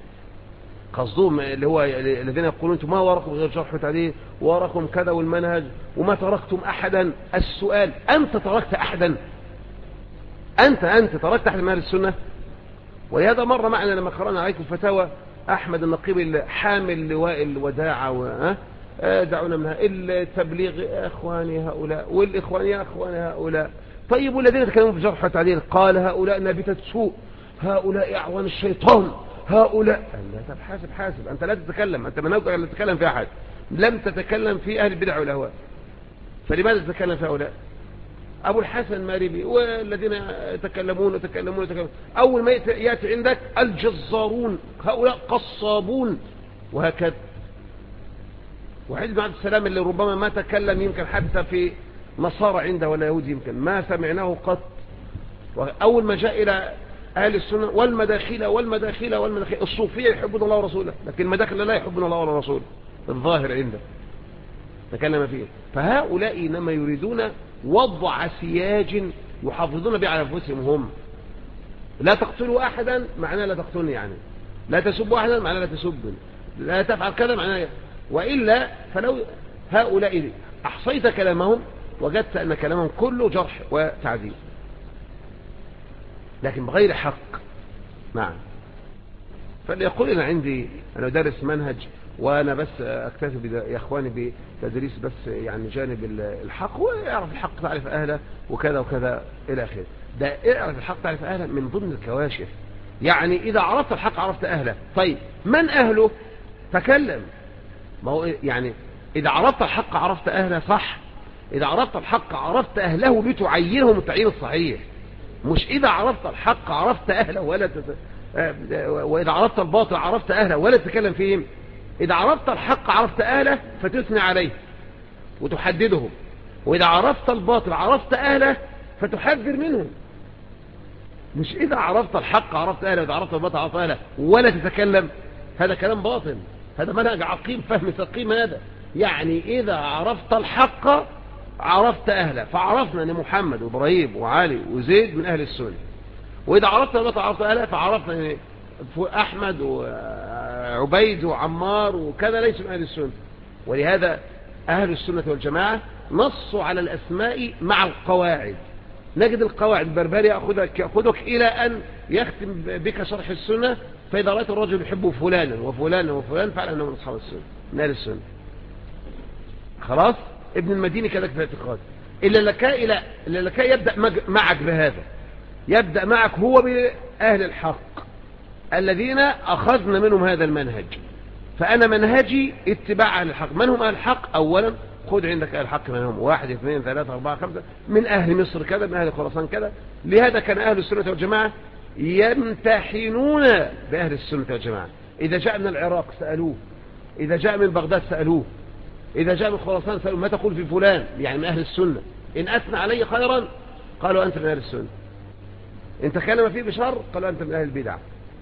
قصدهم اللي هو الذين يقولون انتم ما وراكم غير جرح وتعديل وراكم كذا والمنهج وما تركتم أحدا. السؤال أنت تركت أحدا؟ أنت تركت أحد من أهل السنة؟ ولهذا مر معنا لما قرأنا عليكم فتاوى أحمد النقيب حامل لواء الوداعة دعونا منها التبليغ أخواني هؤلاء والإخوان يا أخواني هؤلاء. طيب والذين يتكلمون في جرح وتعديل قال هؤلاء نابتة سوء، هؤلاء أعوان الشيطان، هؤلاء. لا، طب حاسب أنت لا تتكلم، أنت منهجك لا تتكلم في أحد، لم تتكلم في أهل البدع والأهواء، فلماذا تتكلم في هؤلاء؟ أبو الحسن الماربي والذين يتكلمون أول ما يأتي عندك الجزارون، هؤلاء قصابون، وهكذا. وحزب عبد السلام اللي ربما ما تكلم يمكن حتى في نصارى عنده ولا يهود يمكن ما سمعناه قط. وأول ما جاء إلى أهل السنة والمداخلة الصوفية يحبون الله ورسوله، لكن المداخل لا يحبون الله ورسوله الظاهر عنده تكلم فيه. فهؤلاء إنما يريدون وضع سياج يحافظون به على أنفسهم هم. لا تقتلوا أحدا معناه لا تقتلني، يعني لا تسبوا أحدا معناه لا تسبني. لا تفعل كذا معناه، وإلا فلو هؤلاء أحصيت كلامهم وجدت أن كلامهم كله جرح وتعديل لكن بغير حق. نعم. فليقول أنا أدرس منهج وأنا بس أكتفي يا إخواني بتدريس بس يعني جانب الحق، ويعرف الحق تعرف أهله وكذا وكذا إلى آخره. ده اعرف الحق تعرف أهله من ضمن الكواشف. يعني إذا عرفت الحق عرفت أهله. طيب من أهله؟ تكلم. ما هو يعني إذا عرفت الحق عرفت أهله، صح. إذا عرفت الحق عرفت أهله لتعينهم التعيين الصحيح، مش إذا عرفت الحق عرفت أهله وإذا عرفت الباطل عرفت أهله ولا تتكلم فيهم. إذا عرفت الحق عرفت أهله فتثني عليه وتحددهم، وإذا عرفت الباطل عرفت أهله فتحذر منهم. مش إذا عرفت الحق عرفت أهله وإذا عرفت الباطل عرفت أهله ولا تتكلم. هذا كلام باطل، هذا منهج عقيم فهم سقيم. هذا يعني إذا عرفت الحق عرفت أهله، فعرفنا أن محمد وإبراهيم وعلي وزيد من أهل السنة. وإذا عرفت الباطل عرفت أهله، فعرفنا أن أحمد وعبيد وعمار وكذا ليس من أهل السنة. ولهذا أهل السنة والجماعة نصوا على الأسماء مع القواعد. نجد القواعد البربري يأخذك إلى أن يختم بك شرح السنة، فإذا رأيت الرجل يحب فلانا وفلانا وفلان فعلا أنه من أصحاب السنة من أهل السنة. خلاص. ابن المديني كذلك في الاعتقاد. إلا لك يبدأ معك بهذا، يبدأ معك هو بأهل الحق الذين أخذنا منهم هذا المنهج. فأنا منهجي اتباع أهل الحق. من هم أهل الحق؟ أولا خذ عندك أهل الحق من هم 1 2 3 4 5 من أهل مصر كذا، من أهل خراسان كذا. لهذا كان أهل السنة والجماعة يمتحنون بأهل السنة والجماعة. إذا جاء من العراق سألوه، إذا جاء من بغداد سألوه، إذا جاء من خراسان سألوه ما تقول في فلان، يعني من أهل السنة. إن أثنى علي خيرا قالوا أنت من أهل السنة، إن تكلم فيه بشر قالوا أنت من أهل البدع.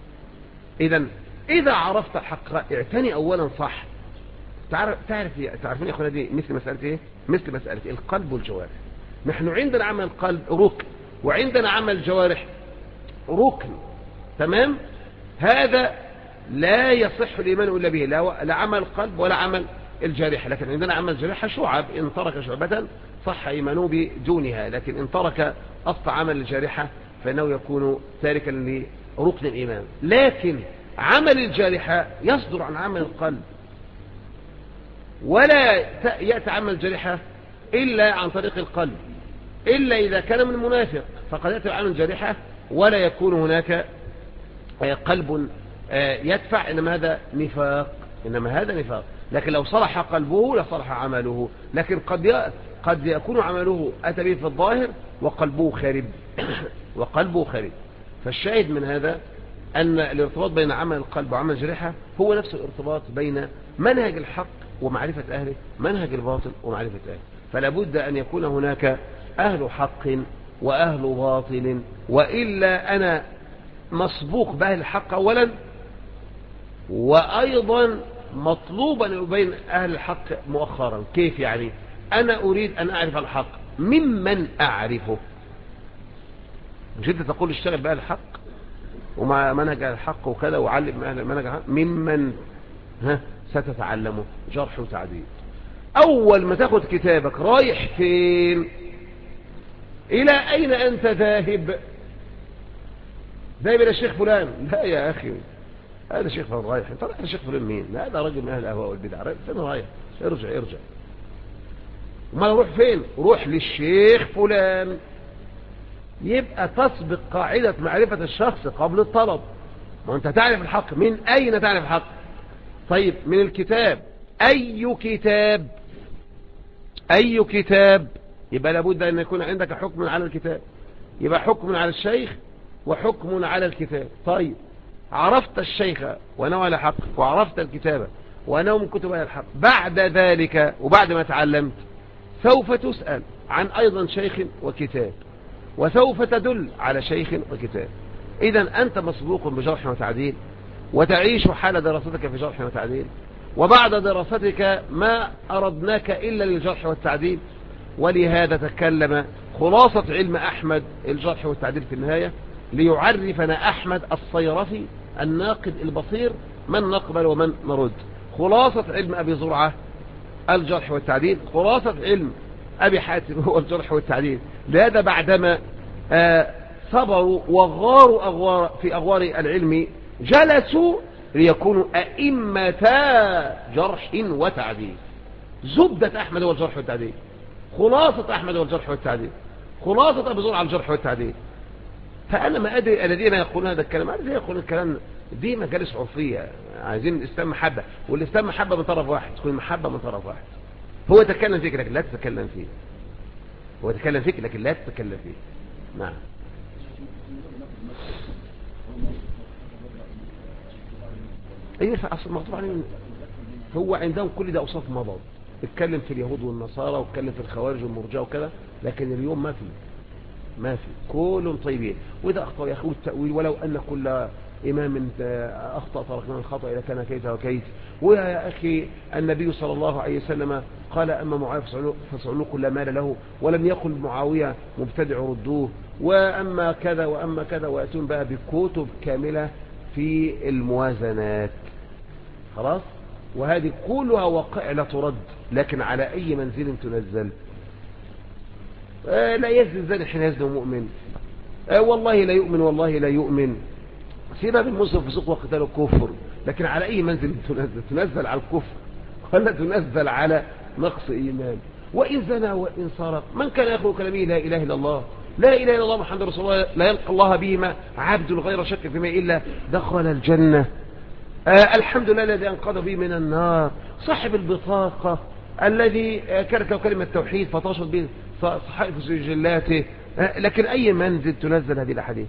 إذا عرفت الحق اعتني أولا صح. تعرفين يا أخوانا دي مثل مسألة إيه؟ مثل مسألة القلب والجوارح. نحن عندنا عمل القلب ركن، وعندنا عمل الجوارح ركن. تمام؟ هذا لا يصح الإيمان إلا به، لا عمل القلب ولا عمل الجارحة. لكن عندنا عمل الجارحة شعب، إن ترك شعبة صح إيمانه بدونها، لكن إن ترك أصل عمل الجارحة فإنه يكون تاركا لركن الإيمان. لكن عمل الجارحة يصدر عن عمل القلب، ولا يأتي عمل الجارحة إلا عن طريق القلب، إلا إذا كان من منافق فقد يأتي عمل الجارحة ولا يكون هناك قلب يدفع، إنما هذا نفاق. لكن لو صلح قلبه لصلح عمله. لكن قد يكون عمله أتى به في الظاهر وقلبه خارب. فالشاهد من هذا أن الارتباط بين عمل القلب وعمل الجارحة هو نفس الارتباط بين منهج الحق ومعرفة أهله، منهج الباطل ومعرفة أهله. فلا بد أن يكون هناك أهل حق وأهل باطل، وإلا أنا مسبوق بأهل الحق أولا، وأيضا مطلوبا بين أهل الحق مؤخرا. كيف يعني؟ أنا أريد أن أعرف الحق ممن أعرفه. مش أنت تقول اشتغل بأهل الحق ومع منهج أهل الحق وكذا وعلم من أهل منهج الحق، ممن ستتعلمه جرح وتعديل. أول ما تاخد كتابك رايح فين؟ إلى أين أنت ذاهب؟ ذاهب إلى الشيخ فلان؟ لا يا أخي، هذا شيخ فلان رايح. انت رايح لشيخ فلان مين؟ هذا راجل من أهل الأهواء والبدع. فين رايح؟ ارجع. وما نروح فين؟ روح للشيخ فلان. يبقى تسبق قاعدة معرفة الشخص قبل الطلب. ما أنت تعرف الحق من أين تعرف الحق؟ طيب من الكتاب. أي كتاب؟ يبقى لابد أن يكون عندك حكم على الكتاب، يبقى حكم على الشيخ وحكم على الكتاب. طيب عرفت الشيخ وأنه على حق، وعرفت الكتابة وأنه من كتب على الحق، بعد ذلك وبعد ما تعلمت سوف تسأل عن أيضا شيخ وكتاب، وسوف تدل على شيخ وكتاب. إذا أنت مسبوق بجرح وتعديل، وتعيش حال دراستك في جرح وتعديل، وبعد دراستك ما أردناك إلا للجرح والتعديل. ولهذا تكلم خلاصة علم أحمد الجرح والتعديل في النهاية، ليعرفنا أحمد الصيرفي الناقد البصير من نقبل ومن نرد. خلاصة علم أبي زرعة الجرح والتعديل، خلاصة علم أبي حاتم هو الجرح والتعديل. لهذا بعدما صبروا وغاروا في أغوار العلم جلسوا ليكونوا أئمة جرح وتعديل. زبدة أحمد هو الجرح والتعديل، خلاصة أحمد هو الجرح والتعديل، خلاصة أبي زرعة الجرح والتعديل. فأنا ما أدري الذين يقولون هذا الكلام، الذين يقولون الكلام دي مجالس عرفية. عايزين الإسلام محبة، والإسلام محبة من طرف واحد، تكون محبة من طرف واحد. هو يتكلم فيك لكن لا تتكلم فيه، هو يتكلم فيك لكن لا تتكلم فيه. نعم. ايه فاصل المغضوب عليهم هو عندهم كل ده اوصاف مضض. اتكلم في اليهود والنصارى واتكلم في الخوارج والمرجئه وكذا، لكن اليوم ما في كلهم طيبين. وده اخطا يا اخي التاويل، ولو ان كل امام اخطا تركنا الخطا اذا كان كيف وكيف. ويا اخي النبي صلى الله عليه وسلم قال اما معاويه فاسالوه كل مال له، ولم يقل معاويه مبتدع ردوه، واما كذا واما كذا، وياتون بقى بكتب كامله في الموازنات. خلاص. وهذه كلها وقائع لا ترد، لكن على اي منزل تنزل. لا يزني الزاني حين يزني مؤمن، والله لا يؤمن والله لا يؤمن. سيبها بالمسلم فسوق وقتال الكفر، لكن على اي منزل تنزل على الكفر ولا تنزل على نقص ايمان. وان زنى وان سرق، من كان يقول كلامه لا اله الا الله، لا اله الا الله محمد رسول الله، لا يلقى الله بهما عبد غير شك فيما الا دخل الجنه. الحمد لله الذي انقذ به من النار. صاحب البطاقه الذي كرك كلمه التوحيد فطاشت به صحائف سجلاته. لكن اي منزل تنزل هذه الاحاديث؟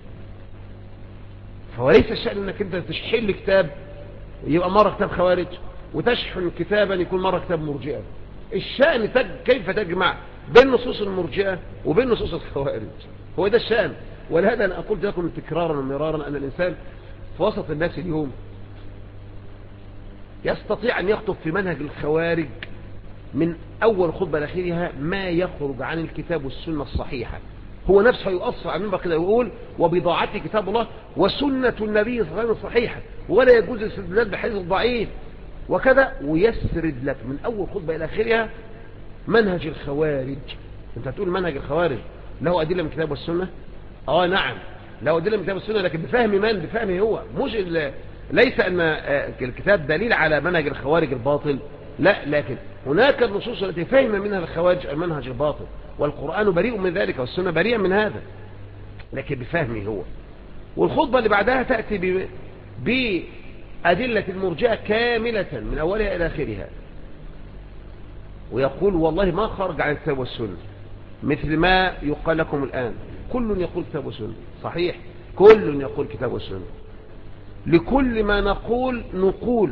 فوليس الشأن انك انت تشحن كتاب يبقى مرة كتاب خوارج، وتشحن كتابا يكون مرة كتاب مرجئة. الشأن كيف تجمع بين نصوص المرجئة وبين نصوص الخوارج، هو ده الشأن. ولهذا انا قلت لكم تكرارا ومرارا ان الانسان في وسط الناس اليوم يستطيع ان يخطب في منهج الخوارج من اول خطبة لاخرها ما يخرج عن الكتاب والسنة الصحيحة. هو نفسه يؤصل على المنبر كده ويقول وبضاعته كتاب الله وسنة النبي صلى الله عليه وسلم الصحيحة، ولا يجوز الاستدلال بحديث ضعيف وكذا، ويسرد لك من اول خطبة الى اخرها منهج الخوارج. انت هتقول منهج الخوارج له ادلة من الكتاب والسنة؟ نعم له ادلة من الكتاب والسنة، لكن بفهم من؟ بفهمه هو، مش ليس ان الكتاب دليل على منهج الخوارج الباطل، لا، لكن هناك النصوص التي فهم منها الخوارج المنهج الباطل، والقرآن بريء من ذلك والسنة بريئة من هذا، لكن بفهمه هو. والخطبة اللي بعدها تأتي بأدلة المرجئة كاملة من أولها إلى آخرها، ويقول والله ما خرج عن الكتاب والسنة، مثل ما يقال لكم الآن كل يقول كتاب والسنة. صحيح، كل يقول كتاب والسنة، لكل ما نقول نقول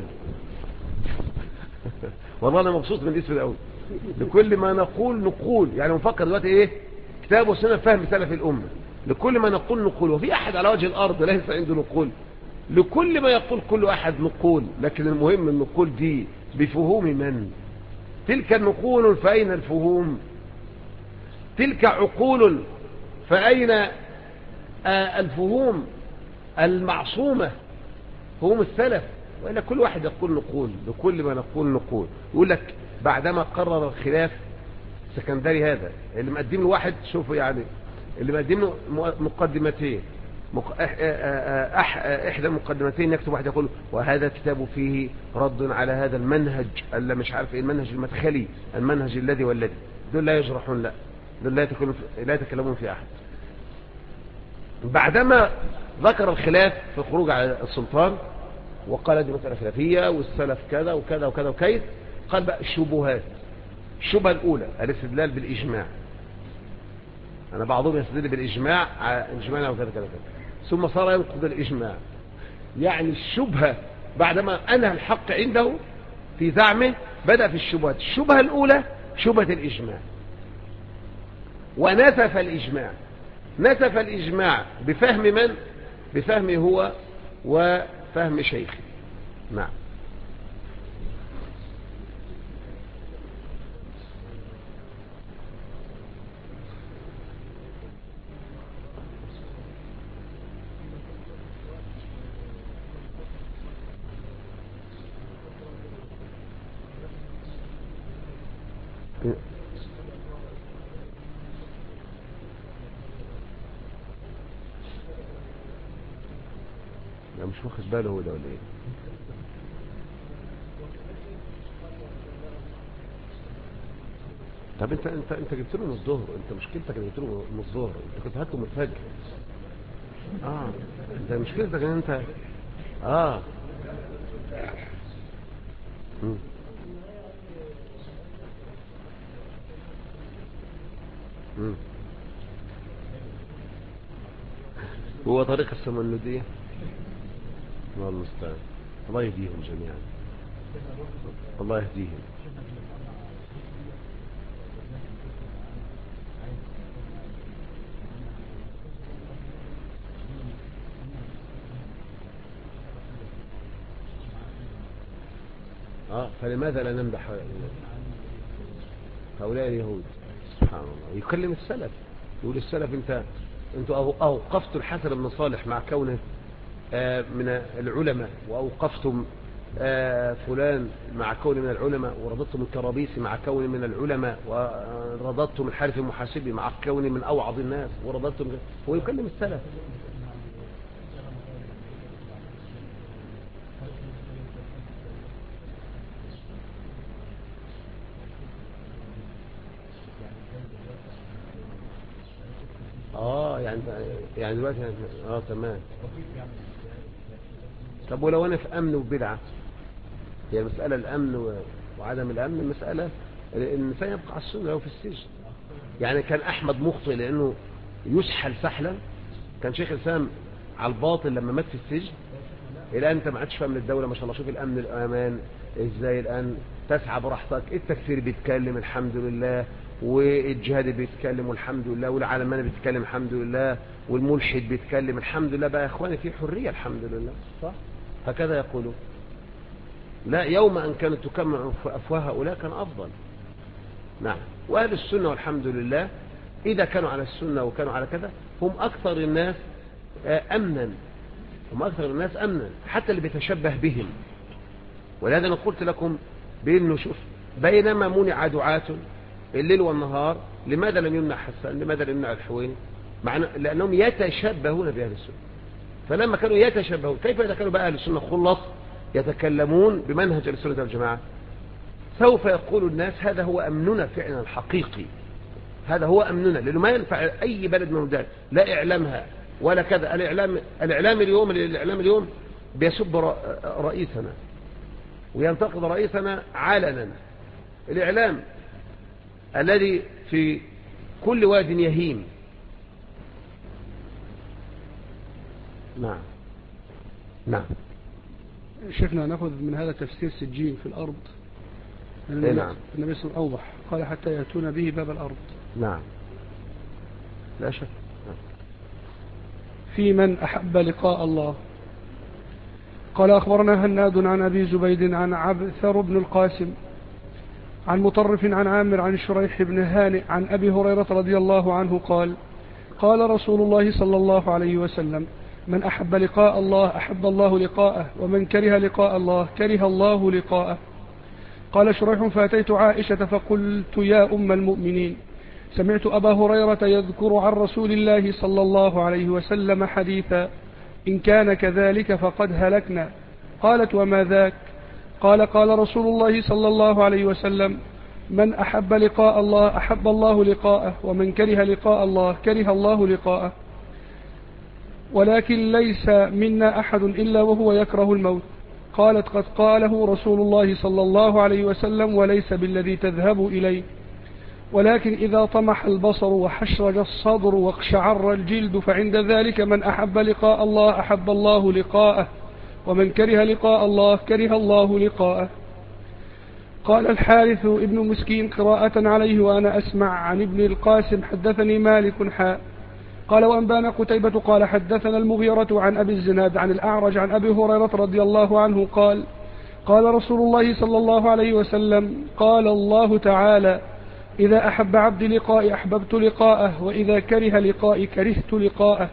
والله أنا مبسوط من الاسم ده قوي. لكل ما نقول نقول، يعني مفكر دلوقتي ايه؟ كتاب والسنة فهم سلف الأمة. لكل ما نقول نقول، وفي أحد على وجه الأرض ليس عنده نقول؟ لكل ما يقول كل أحد نقول، لكن المهم النقول دي بفهوم من؟ تلك النقول فأين الفهوم؟ تلك عقول فأين الفهوم المعصومة، فهوم السلف؟ وإلا كل واحد يقول نقول، لكل ما نقول نقول. يقول لك بعدما قرر الخلاف السكندري هذا اللي مقدم له واحد، شوفوا يعني اللي مقدم له مقدمتين، احدى المقدمتين يكتب واحد يقول وهذا كتاب فيه رد على هذا المنهج اللي مش عارف ايه، المنهج المدخلي، المنهج الذي والذي. دول لا يجرحون، لا دول لا يتكلمون في احد. بعدما ذكر الخلاف في الخروج على السلطان وقال دي مسألة خلافية والسلف كذا وكذا وكذا وكيف، قال بقى الشبهات. الشبهة الأولى الاستدلال بالإجماع. أنا بعضهم يستدل بالإجماع إجماعنا وكذا كذا كذا، ثم صار ينقض الإجماع. يعني الشبهة بعدما أنهى الحق عنده في زعمه بدأ في الشبهات. الشبهة الأولى شبهة الإجماع، ونسف الإجماع. نسف الإجماع بفهم من؟ بفهمه هو وفهم شيخه. نعم. لا مش واخد باله هو ده ولا ايه؟ طب انت جبت له من الظهر، انت مشكلتك ان جبت له من الظهر، انت كنت هاته من الفجر. انت مشكلتك ان انت اه مم. مم. هو طريق السمنودية. الله المستعان. الله يهديهم جميعا. الله يهديهم. فلماذا لا نمدح هؤلاء اليهود؟ سبحان الله. يكلم السلف، يقول السلف انتوا اوقفتوا الحسن بن صالح مع كونه من العلماء، واوقفتم فلان مع كونه من العلماء، ورضضتم الكرابيسي مع كونه من العلماء، ورضضتم الحارث المحاسبي مع كونه من اوعظ الناس، ورضضتم. هو يكلم السلف. يعني دلوقتي تمام. طب ولو انا في امن وبدعه، هي مساله الامن وعدم الامن، مساله الانسان يبقى على السنه لو في السجن. يعني كان احمد مخطئ لانه يسحل سحلا، كان شيخ الاسلام على الباطل لما مات في السجن. الان انت ما عادش فاهم الدوله ما شاء الله، شوف الامن الامان ازاي الان، تسعى براحتك، التكفير بيتكلم الحمد لله، والجهاد بيتكلم والحمد لله، والعلماني بيتكلم الحمد لله، والملحد بيتكلم الحمد لله. بقى يا اخواني في حريه الحمد لله، صح؟ هكذا يقولون. لا، يوم ان كانت تكمع افواه هؤلاء كان افضل. نعم. واهل السنه والحمد لله اذا كانوا على السنه وكانوا على كذا هم اكثر الناس امنا، هم اكثر الناس امنا حتى اللي بيتشبه بهم. ولهذا انا قلت لكم بانه شوف، بينما منع دعاة الليل والنهار، لماذا لم يمنع حسان؟ لماذا لم يمنع الحويني؟ لانهم يتشبهون باهل السنه. فلما كانوا يتشبهون، كيف اذا كانوا بقى اهل السنه خلص يتكلمون بمنهج السنه والجماعه؟ سوف يقول الناس هذا هو امننا فعلا الحقيقي، هذا هو امننا. لانه ما ينفع اي بلد من البلدان لا اعلامها ولا كذا. الاعلام اليوم بيسب رئيسنا وينتقد رئيسنا علنا. الاعلام الذي في كل واد يهيم. نعم نعم. شيخنا نأخذ من هذا تفسير سجين في الأرض. نعم. النبي صلى الله عليه وسلم أوضح، قال حتى يأتون به باب الأرض. نعم لا شك. في من أحب لقاء الله. قال أخبرنا هناد عن أبي زبيد عن عبثر بن القاسم عن مطرف عن عامر عن شريح بن هانئ عن أبي هريرة رضي الله عنه قال قال رسول الله صلى الله عليه وسلم من أحب لقاء الله أحب الله لقاءه، ومن كره لقاء الله كره الله لقاءه. قال شريح فأتيت عائشة فقلت يا أم المؤمنين سمعت أبا هريرة يذكر عن رسول الله صلى الله عليه وسلم حديثا، إن كان كذلك فقد هلكنا. قالت وما ذاك؟ قال قال رسول الله صلى الله عليه وسلم من أحب لقاء الله أحب الله لقاءه، ومن كره لقاء الله كره الله لقاءه. ولكن ليس منا أحد إلا وهو يكره الموت. قالت قد قاله رسول الله صلى الله عليه وسلم وليس بالذي تذهب إليه، ولكن إذا طمح البصر وحشرج الصدر واقشعر الجلد فعند ذلك من أحب لقاء الله أحب الله لقاءه، ومن كره لقاء الله كره الله لقاءه. قال الحارث ابن مسكين قراءة عليه وأنا أسمع عن ابن القاسم حدثني مالك حاء. قال وأنبانا قتيبة قال حدثنا المغيرة عن أبي الزناد عن الأعرج عن أبي هريرة رضي الله عنه قال قال رسول الله صلى الله عليه وسلم قال الله تعالى إذا أحب عبدي لقائي أحببت لقاءه، وإذا كره لقائي كرهت لقاءه.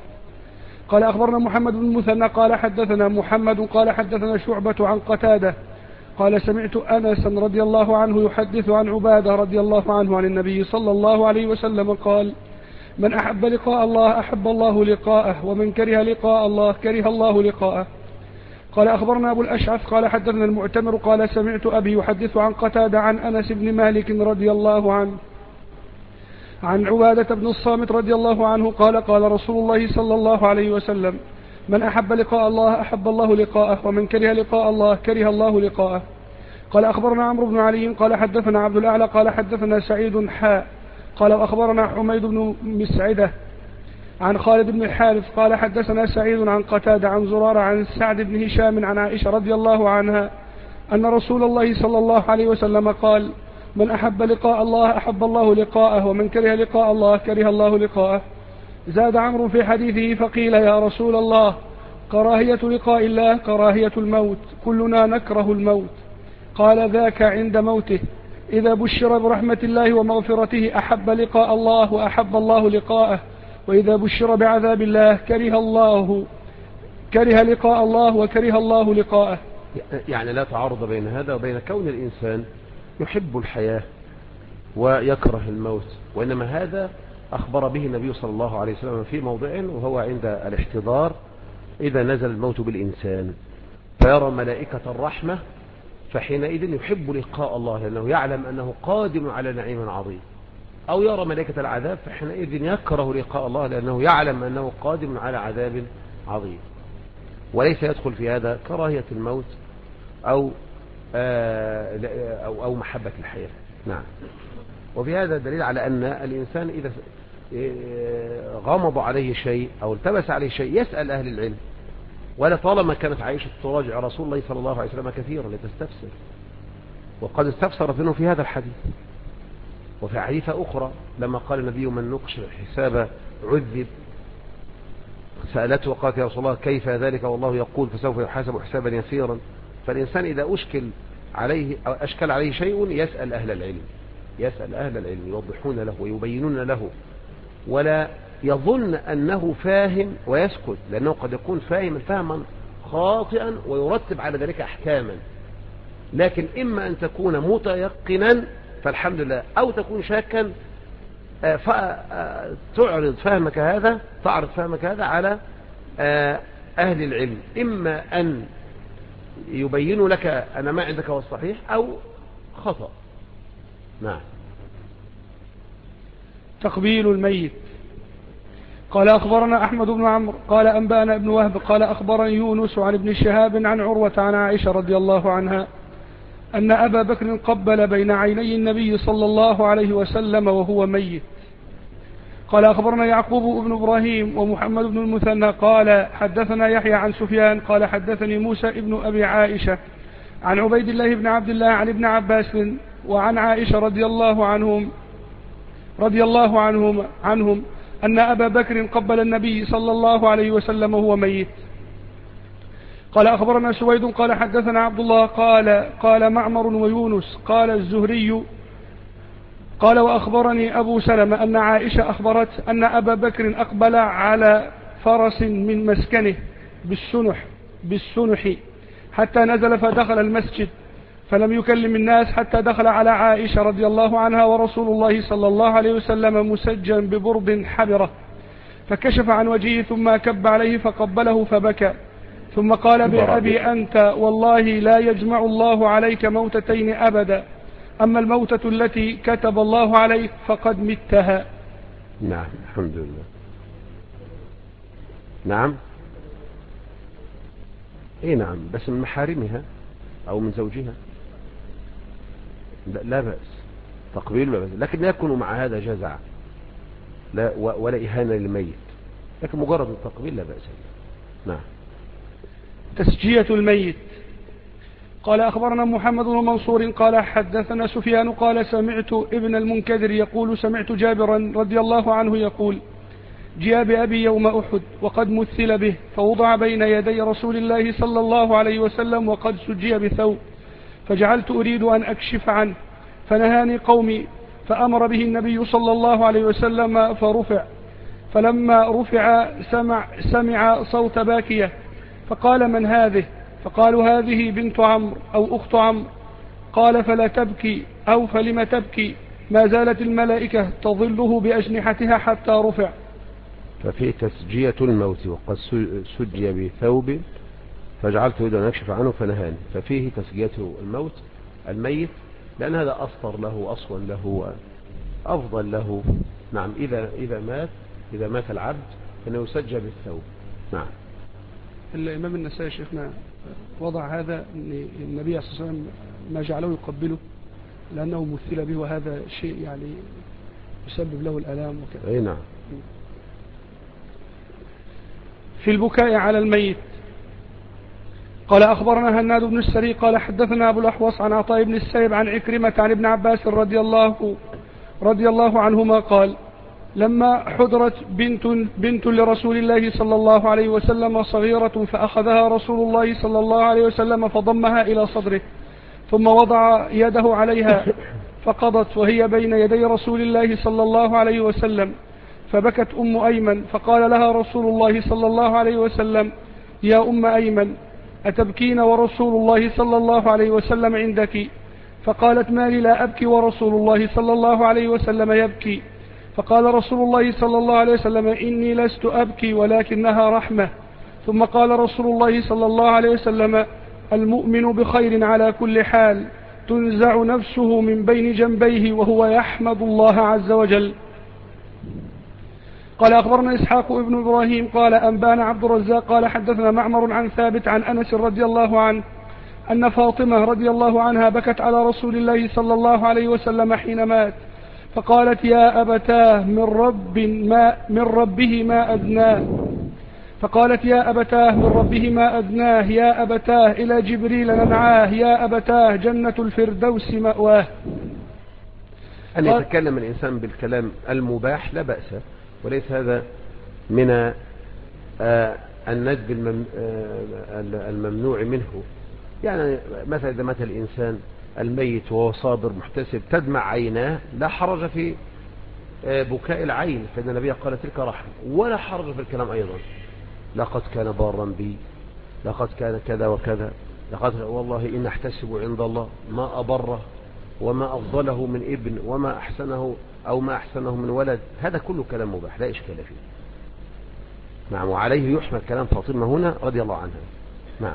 قال أخبرنا محمد بن المثنى قال حدثنا محمد قال حدثنا شعبة عن قتادة قال سمعت أنسا رضي الله عنه يحدث عن عبادة رضي الله عنه عن النبي صلى الله عليه وسلم قال: من أحب لقاء الله أحب الله لقاءه، ومن كره لقاء الله كره الله لقاءه. قال أخبرنا أبو الأشعث قال حدثنا المعتمر قال سمعت أبي يحدث عن قتادة عن أنس بن مالك رضي الله عنه عن عبادة بن الصامت رضي الله عنه قال: قال رسول الله صلى الله عليه وسلم: من أحب لقاء الله أحب الله لقاءه، ومن كره لقاء الله كره الله لقاءه. قال أخبرنا عمرو بن علي قال حدثنا عبد الأعلى قال حدثنا سعيد قال وأخبرنا حميد بن مسعدة عن خالد بن الحارث قال حدثنا سعيد عن قتادة عن زرارة عن سعد بن هشام عن عائشة رضي الله عنها أن رسول الله صلى الله عليه وسلم قال: من أحب لقاء الله أحب الله لقاءه، ومن كره لقاء الله كره الله لقاءه. زاد عمرو في حديثه فقيل: يا رسول الله، كراهية لقاء الله كراهية الموت، كلنا نكره الموت. قال: ذاك عند موته، إذا بشر برحمة الله ومغفرته أحب لقاء الله وأحب الله لقاءه، وإذا بشر بعذاب الله كره لقاء الله وكره الله لقاءه. يعني لا تعارض بين هذا وبين كون الإنسان يحب الحياة ويكره الموت، وإنما هذا أخبر به النبي صلى الله عليه وسلم في موضع، وهو عند الاحتضار إذا نزل الموت بالإنسان فيرى ملائكة الرحمة، فحينئذ يحب لقاء الله لأنه يعلم أنه قادم على نعيم عظيم، أو يرى ملائكة العذاب فحينئذ يكره لقاء الله لأنه يعلم أنه قادم على عذاب عظيم، وليس يدخل في هذا كراهية الموت أو محبة الحياة. نعم. وفي هذا دليل على أن الإنسان إذا غمض عليه شيء أو التبس عليه شيء يسأل أهل العلم، ولا طالما كانت عائشة تراجع رسول الله صلى الله عليه وسلم كثيرا لتستفسر، وقد استفسرت منه في هذا الحديث. وفي حديث أخرى لما قال النبي: من نقش الحساب عذب، سألته وقالت: يا رسول الله كيف ذلك والله يقول فسوف يحاسب حسابا يسيرا. فالإنسان إذا أشكل عليه شيء يسأل أهل العلم يوضحون له ويبينون له، ولا يظن أنه فاهم ويسكت، لأنه قد يكون فاهما خاطئا ويرتب على ذلك أحكاما. لكن إما أن تكون متيقنا فالحمد لله، أو تكون شاكا تعرض فهمك هذا على أهل العلم، إما أن يبينوا لك أن ما عندك هو الصحيح أو خطأ. نعم. تقبيل الميت. قال أخبرنا أحمد بن عمرو قال أنبأنا ابن وهب قال أخبرني يونس عن ابن شهاب عن عروة عن عائشة رضي الله عنها أن أبا بكر قبل بين عيني النبي صلى الله عليه وسلم وهو ميت. قال أخبرنا يعقوب بن إبراهيم ومحمد بن المثنى قال حدثنا يحيى عن سفيان قال حدثني موسى ابن أبي عائشة عن عبيد الله بن عبد الله عن ابن عباس وعن عائشة رضي الله عنهم أن أبا بكر قبل النبي صلى الله عليه وسلم وهو ميت. قال أخبرنا سويد قال حدثنا عبد الله قال معمر ويونس قال الزهري قال وأخبرني أبو سلمة أن عائشة أخبرت أن أبا بكر أقبل على فرس من مسكنه بالسنح حتى نزل فدخل المسجد فلم يكلم الناس حتى دخل على عائشة رضي الله عنها ورسول الله صلى الله عليه وسلم مسجا ببرد حبرة، فكشف عن وجهه ثم كب عليه فقبله فبكى، ثم قال بأبي أنت والله لا يجمع الله عليك موتتين أبدا، أما الموتة التي كتب الله عليك فقد متها. نعم. الحمد لله. نعم. اي نعم، بس من محارمها او من زوجها لا بأس، تقبيل لا بأس، لكن لا يكون مع هذا جزع لا ولا إهانة للميت، لكن مجرد التقبيل لا بأس. نعم. تسجية الميت. قال أخبرنا محمد بن منصور قال حدثنا سفيان قال سمعت ابن المنكدر يقول سمعت جابرا رضي الله عنه يقول جاء بأبي يوم أحد وقد مثل به فوضع بين يدي رسول الله صلى الله عليه وسلم وقد سجي بثوب، فجعلت أريد أن أكشف عنه فنهاني قومي، فأمر به النبي صلى الله عليه وسلم فرفع، فلما رفع سمع صوت باكية فقال من هذه؟ فقالوا هذه بنت عمرو أو أخت عمرو. قال فلا تبكي أو فلم تبكي، ما زالت الملائكة تظله بأجنحتها حتى رفع. ففيه تسجية الموت، وقد سجي بثوب فجعلت يد أن أكشف عنه فنهاني. ففيه تسجية الموت الميت، لأن هذا أسطر له وأصون له وأفضل له. نعم، إذا مات العبد فإنه يسجى بالثوب. نعم. الإمام النسائي شيخنا وضع هذا أن النبي صلى الله عليه وسلم ما جعله يقبله لأنه مثل به، وهذا شيء يعني يسبب له الألام وكذا. أي نعم. في البكاء على الميت. قال أخبرنا هناد بن السري قال حدثنا أبو الأحوص عن عطاء بن السيب عن عكرمة عن ابن عباس رضي الله عنهما قال لما حضرت بنت لرسول الله صلى الله عليه وسلم صغيرة، فأخذها رسول الله صلى الله عليه وسلم فضمها إلى صدره، ثم وضع يده عليها فقضت وهي بين يدي رسول الله صلى الله عليه وسلم، فبكت أم أيمن، فقال لها رسول الله صلى الله عليه وسلم يا أم أيمن أتبكين ورسول الله صلى الله عليه وسلم عندك؟ فقالت ما لي لا أبكي ورسول الله صلى الله عليه وسلم يبكي. فقال رسول الله صلى الله عليه وسلم إني لست أبكي ولكنها رحمة. ثم قال رسول الله صلى الله عليه وسلم المؤمن بخير على كل حال، تنزع نفسه من بين جنبيه وهو يحمد الله عز وجل. قال أخبرنا إسحاق ابن إبراهيم قال أنبانا عبد الرزاق قال حدثنا معمر عن ثابت عن أنس رضي الله عنه أن فاطمة رضي الله عنها بكت على رسول الله صلى الله عليه وسلم حين مات، فقالت يا أبتاه من ربه ما أدناه. فقالت يا أبتاه من ربه ما أدناه، يا أبتاه إلى جبريل ننعاه، يا أبتاه جنة الفردوس مأواه. أن يتكلم الإنسان بالكلام المباح لا بأس، وليس هذا من الندب الممنوع منه. يعني مثلا إذا مات الإنسان الميت وهو صابر محتسب تدمع عيناه، لا حرج في بكاء العين، فإن النبي قال تلك رحمة، ولا حرج في الكلام أيضا لقد كان بارا بي، لقد كان كذا وكذا، لقد والله إن احتسب عند الله ما أبره وما أفضله من ابن وما أحسنه أو ما أحسنه من ولد. هذا كله كلام مباح لا إشكال فيه. نعم. وعليه يحمل كلام فاطمة هنا رضي الله عنها. نعم.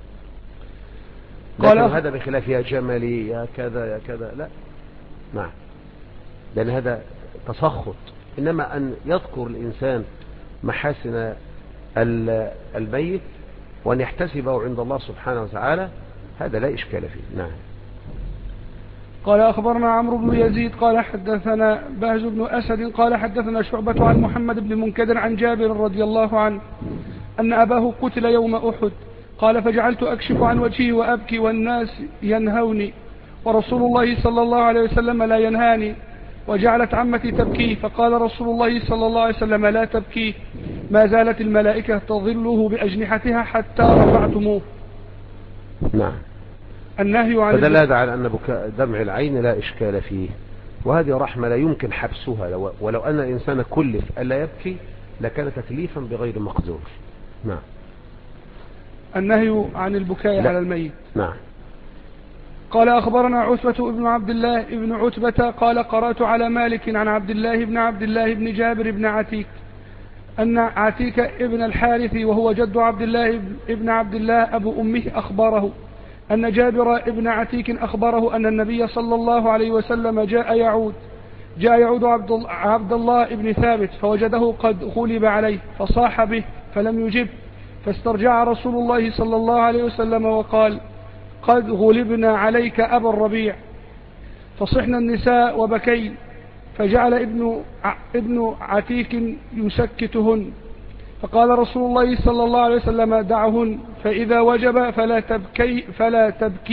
لكن هذا بخلاف يا جملي يا كذا يا كذا لا. نعم. لأن هذا تسخط. إنما أن يذكر الإنسان محاسن الميت وأن يحتسبه عند الله سبحانه وتعالى هذا لا إشكال فيه. نعم. قال أخبرنا عمرو بن يزيد قال حدثنا بهز بن أسد قال حدثنا شعبة عن محمد بن منكدر عن جابر رضي الله عنه أن أباه قتل يوم أحد. قال فجعلت أكشف عن وجهه وأبكي والناس ينهوني ورسول الله صلى الله عليه وسلم لا ينهاني، وجعلت عمتي تبكي، فقال رسول الله صلى الله عليه وسلم لا تبكي، ما زالت الملائكة تظله بأجنحتها حتى رفعتموه. نعم. النهي عن فدل هذا على أن بكاء دمع العين لا إشكال فيه، وهذه رحمة لا يمكن حبسها، ولو أن الإنسان كلف ألا يبكي لكان تكليفا بغير مقدور. نعم. النهي عن البكاء على الميت. نعم. قال أخبرنا عتبة بن عبد الله بن عتبة قال قرأت على مالك عن عبد الله بن جابر بن عتيك أن عتيك ابن الحارث وهو جد عبد الله ابن عبد الله أبو أمه أخبره أن جابر ابن عتيك أخبره أن النبي صلى الله عليه وسلم جاء يعود عبد الله ابن ثابت فوجده قد غلب عليه فصاح به فلم يجب، فاسترجع رسول الله صلى الله عليه وسلم وقال قد غلبنا عليك أبا الربيع، فصحنا النساء وبكين، فجعل ابن عتيك يسكتهن، فقال رسول الله صلى الله عليه وسلم دعهن، فإذا وجب فلا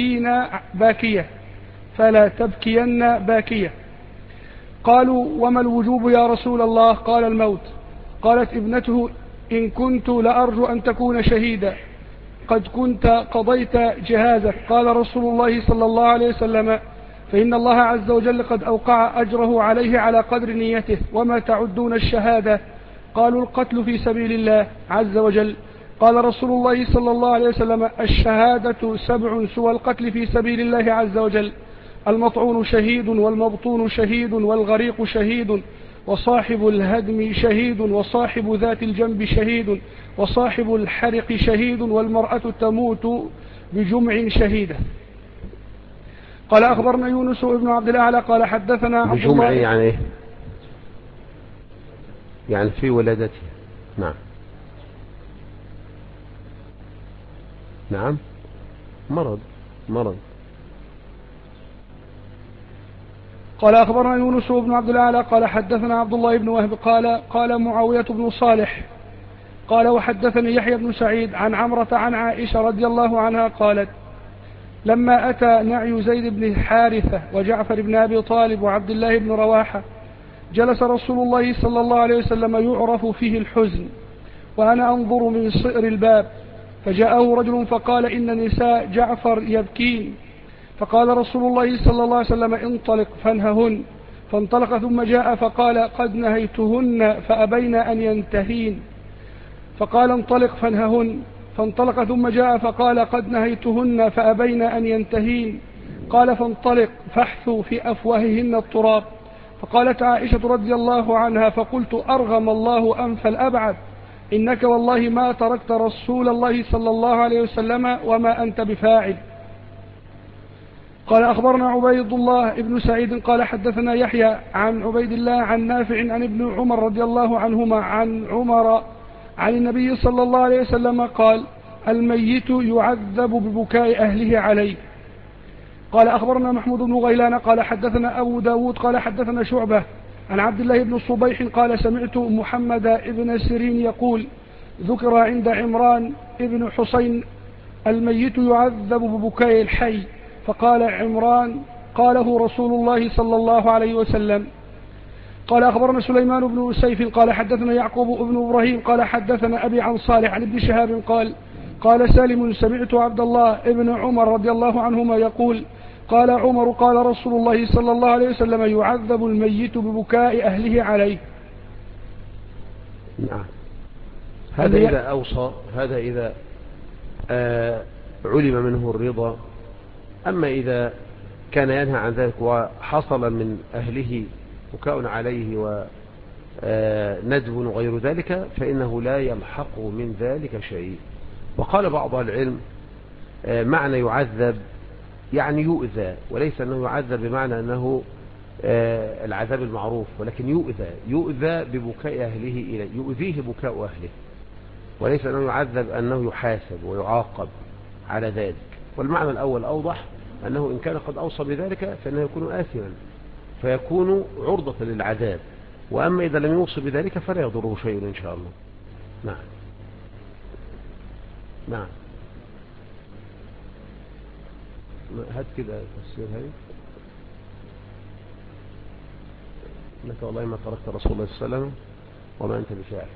تبكين باكية. قالوا وما الوجوب يا رسول الله؟ قال الموت. قالت ابنته إن كنت لأرجو أن تكون شهيدا قد كنت قضيت جهازك. قال رسول الله صلى الله عليه وسلم فإن الله عز وجل قد أوقع أجره عليه على قدر نيته، وما تعدون الشهادة؟ قالوا القتل في سبيل الله عز وجل. قال رسول الله صلى الله عليه وسلم: الشهادة 7 سوى القتل في سبيل الله عز وجل: المطعون شهيد، والمبطون شهيد، والغريق شهيد، وصاحب الهدم شهيد، وصاحب ذات الجنب شهيد، وصاحب الحرق شهيد، والمرأة تموت بجمع شهيدة. قال أخبرنا يونس بن عبد الأعلى قال حدثنا عبد الله. بجمع يعني ايه؟ يعني في ولادته. نعم نعم، مرض. قال أخبرنا يونس بن عبد الأعلى قال حدثنا عبد الله بن وهب قال معاوية بن صالح قال وحدثني يحيى بن سعيد عن عمرة عن عائشة رضي الله عنها قالت: لما أتى نعي زيد بن حارثة وجعفر بن أبي طالب وعبد الله بن رواحة جلس رسول الله صلى الله عليه وسلم يعرف فيه الحزن، وأنا أنظر من صئر الباب، فجاءه رجل فقال: إن نساء جعفر يبكين. فقال رسول الله صلى الله عليه وسلم: انطلق فانههن. فانطلق ثم جاء فقال: قد نهيتهن فأبين أن ينتهين. فقال: انطلق فانههن. فانطلق ثم جاء فقال: قد نهيتهن فأبين أن ينتهين. قال: فانطلق فاحثوا في أفواههن التراب. فقالت عائشة رضي الله عنها: فقلت: أرغم الله أنف الأبعد، إنك والله ما تركت رسول الله صلى الله عليه وسلم وما أنت بفاعل. قال أخبرنا عبيد الله ابن سعيد قال حدثنا يحيى عن عبيد الله عن نافع عن ابن عمر رضي الله عنهما عن عمر عن النبي صلى الله عليه وسلم قال: الميت يعذب ببكاء أهله عليه. قال أخبرنا محمود بن غيلان قال حدثنا أبو داود قال حدثنا شعبة عن عبد الله بن الصبيح قال: سمعت محمد بن سيرين يقول: ذكر عند عمران بن حسين الميت يعذب ببكاء الحي، فقال عمران: قاله رسول الله صلى الله عليه وسلم. قال أخبرنا سليمان بن سيف قال حدثنا يعقوب بن إبراهيم قال حدثنا أبي عن صالح عن ابن شهاب قال سالم: سمعت عبد الله بن عمر رضي الله عنهما يقول: قال عمر: قال رسول الله صلى الله عليه وسلم: يعذب الميت ببكاء أهله عليه. نعم. هذا إذا أوصى، هذا إذا علم منه الرضا. أما إذا كان ينهى عن ذلك وحصل من أهله بكاء عليه وندب وغير ذلك فإنه لا يلحق من ذلك شيء. وقال بعض العلم: معنى يعذب يعني يؤذى، وليس أنه يعذب بمعنى أنه العذاب المعروف، ولكن يؤذى ببكاء أهله إليه، يؤذيه بكاء أهله، وليس أنه يعذب أنه يحاسب ويعاقب على ذلك. والمعنى الأول أوضح، أنه إن كان قد أوصى بذلك فإنه يكون آثما فيكون عرضة للعذاب، وأما إذا لم يوصي بذلك فلا يضره شيء إن شاء الله. نعم نعم. هات كده تفسير هاي: لك والله ما تركت رسول الله صلى الله عليه وسلم وما أنت بفاعل.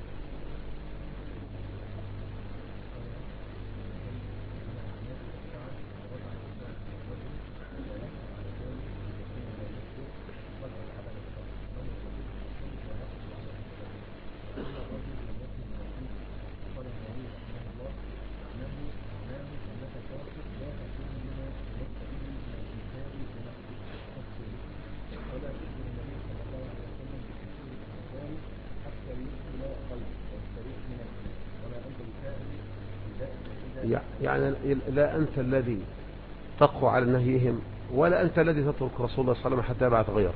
يعني لا أنت الذي تقوى على نهيهم، ولا أنت الذي تترك رسول الله صلى الله عليه وسلم حتى يبعث غيره.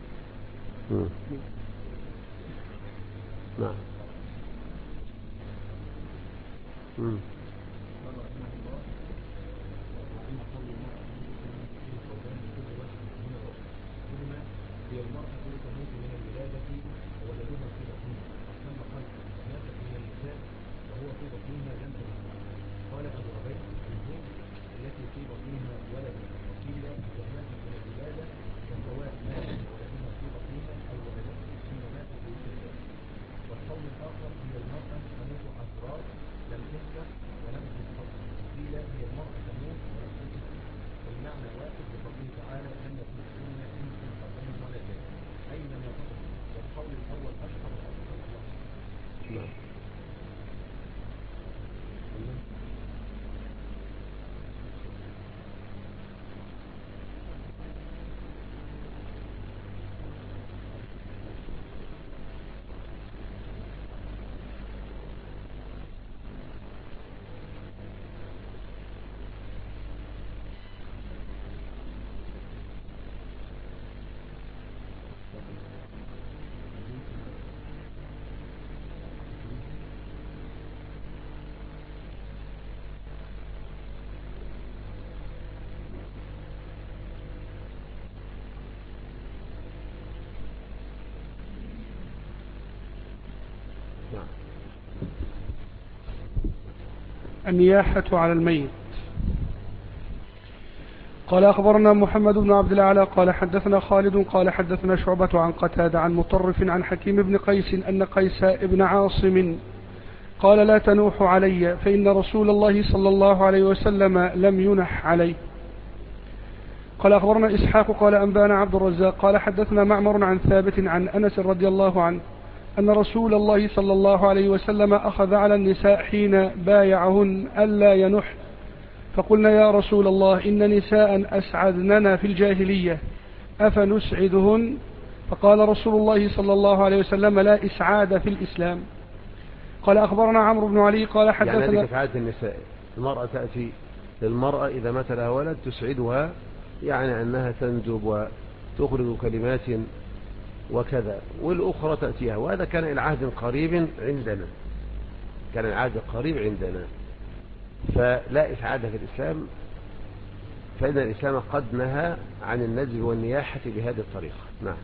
نعم. النياحة على الميت. قال أخبرنا محمد بن عبد الأعلى قال حدثنا خالد قال حدثنا شعبة عن قتادة عن مطرف عن حكيم بن قيس أن قيس بن عاصم قال لا تنوح علي فإن رسول الله صلى الله عليه وسلم لم ينح عليه. قال أخبرنا إسحاق قال أنبانا عبد الرزاق قال حدثنا معمر عن ثابت عن أنس رضي الله عنه أن رسول الله صلى الله عليه وسلم أخذ على النساء حين بايعهن ألا ينح، فقلنا يا رسول الله إن نساء أسعدننا في الجاهلية أفنسعدهن؟ فقال رسول الله صلى الله عليه وسلم لا إسعاد في الإسلام. قال أخبرنا عمرو بن علي قال حدثنا يعني هذه كفاية النساء، المرأة تأتي للمرأة إذا مات لها ولد تسعدها، يعني أنها تندب وتخرج كلمات وكذا، والأخرى تأتيها، وهذا كان العهد قريب عندنا، كان العهد قريب عندنا، فلا إسعاد في الإسلام، فإن الإسلام قد نهى عن الندب والنياحة بهذه الطريقة. نعم.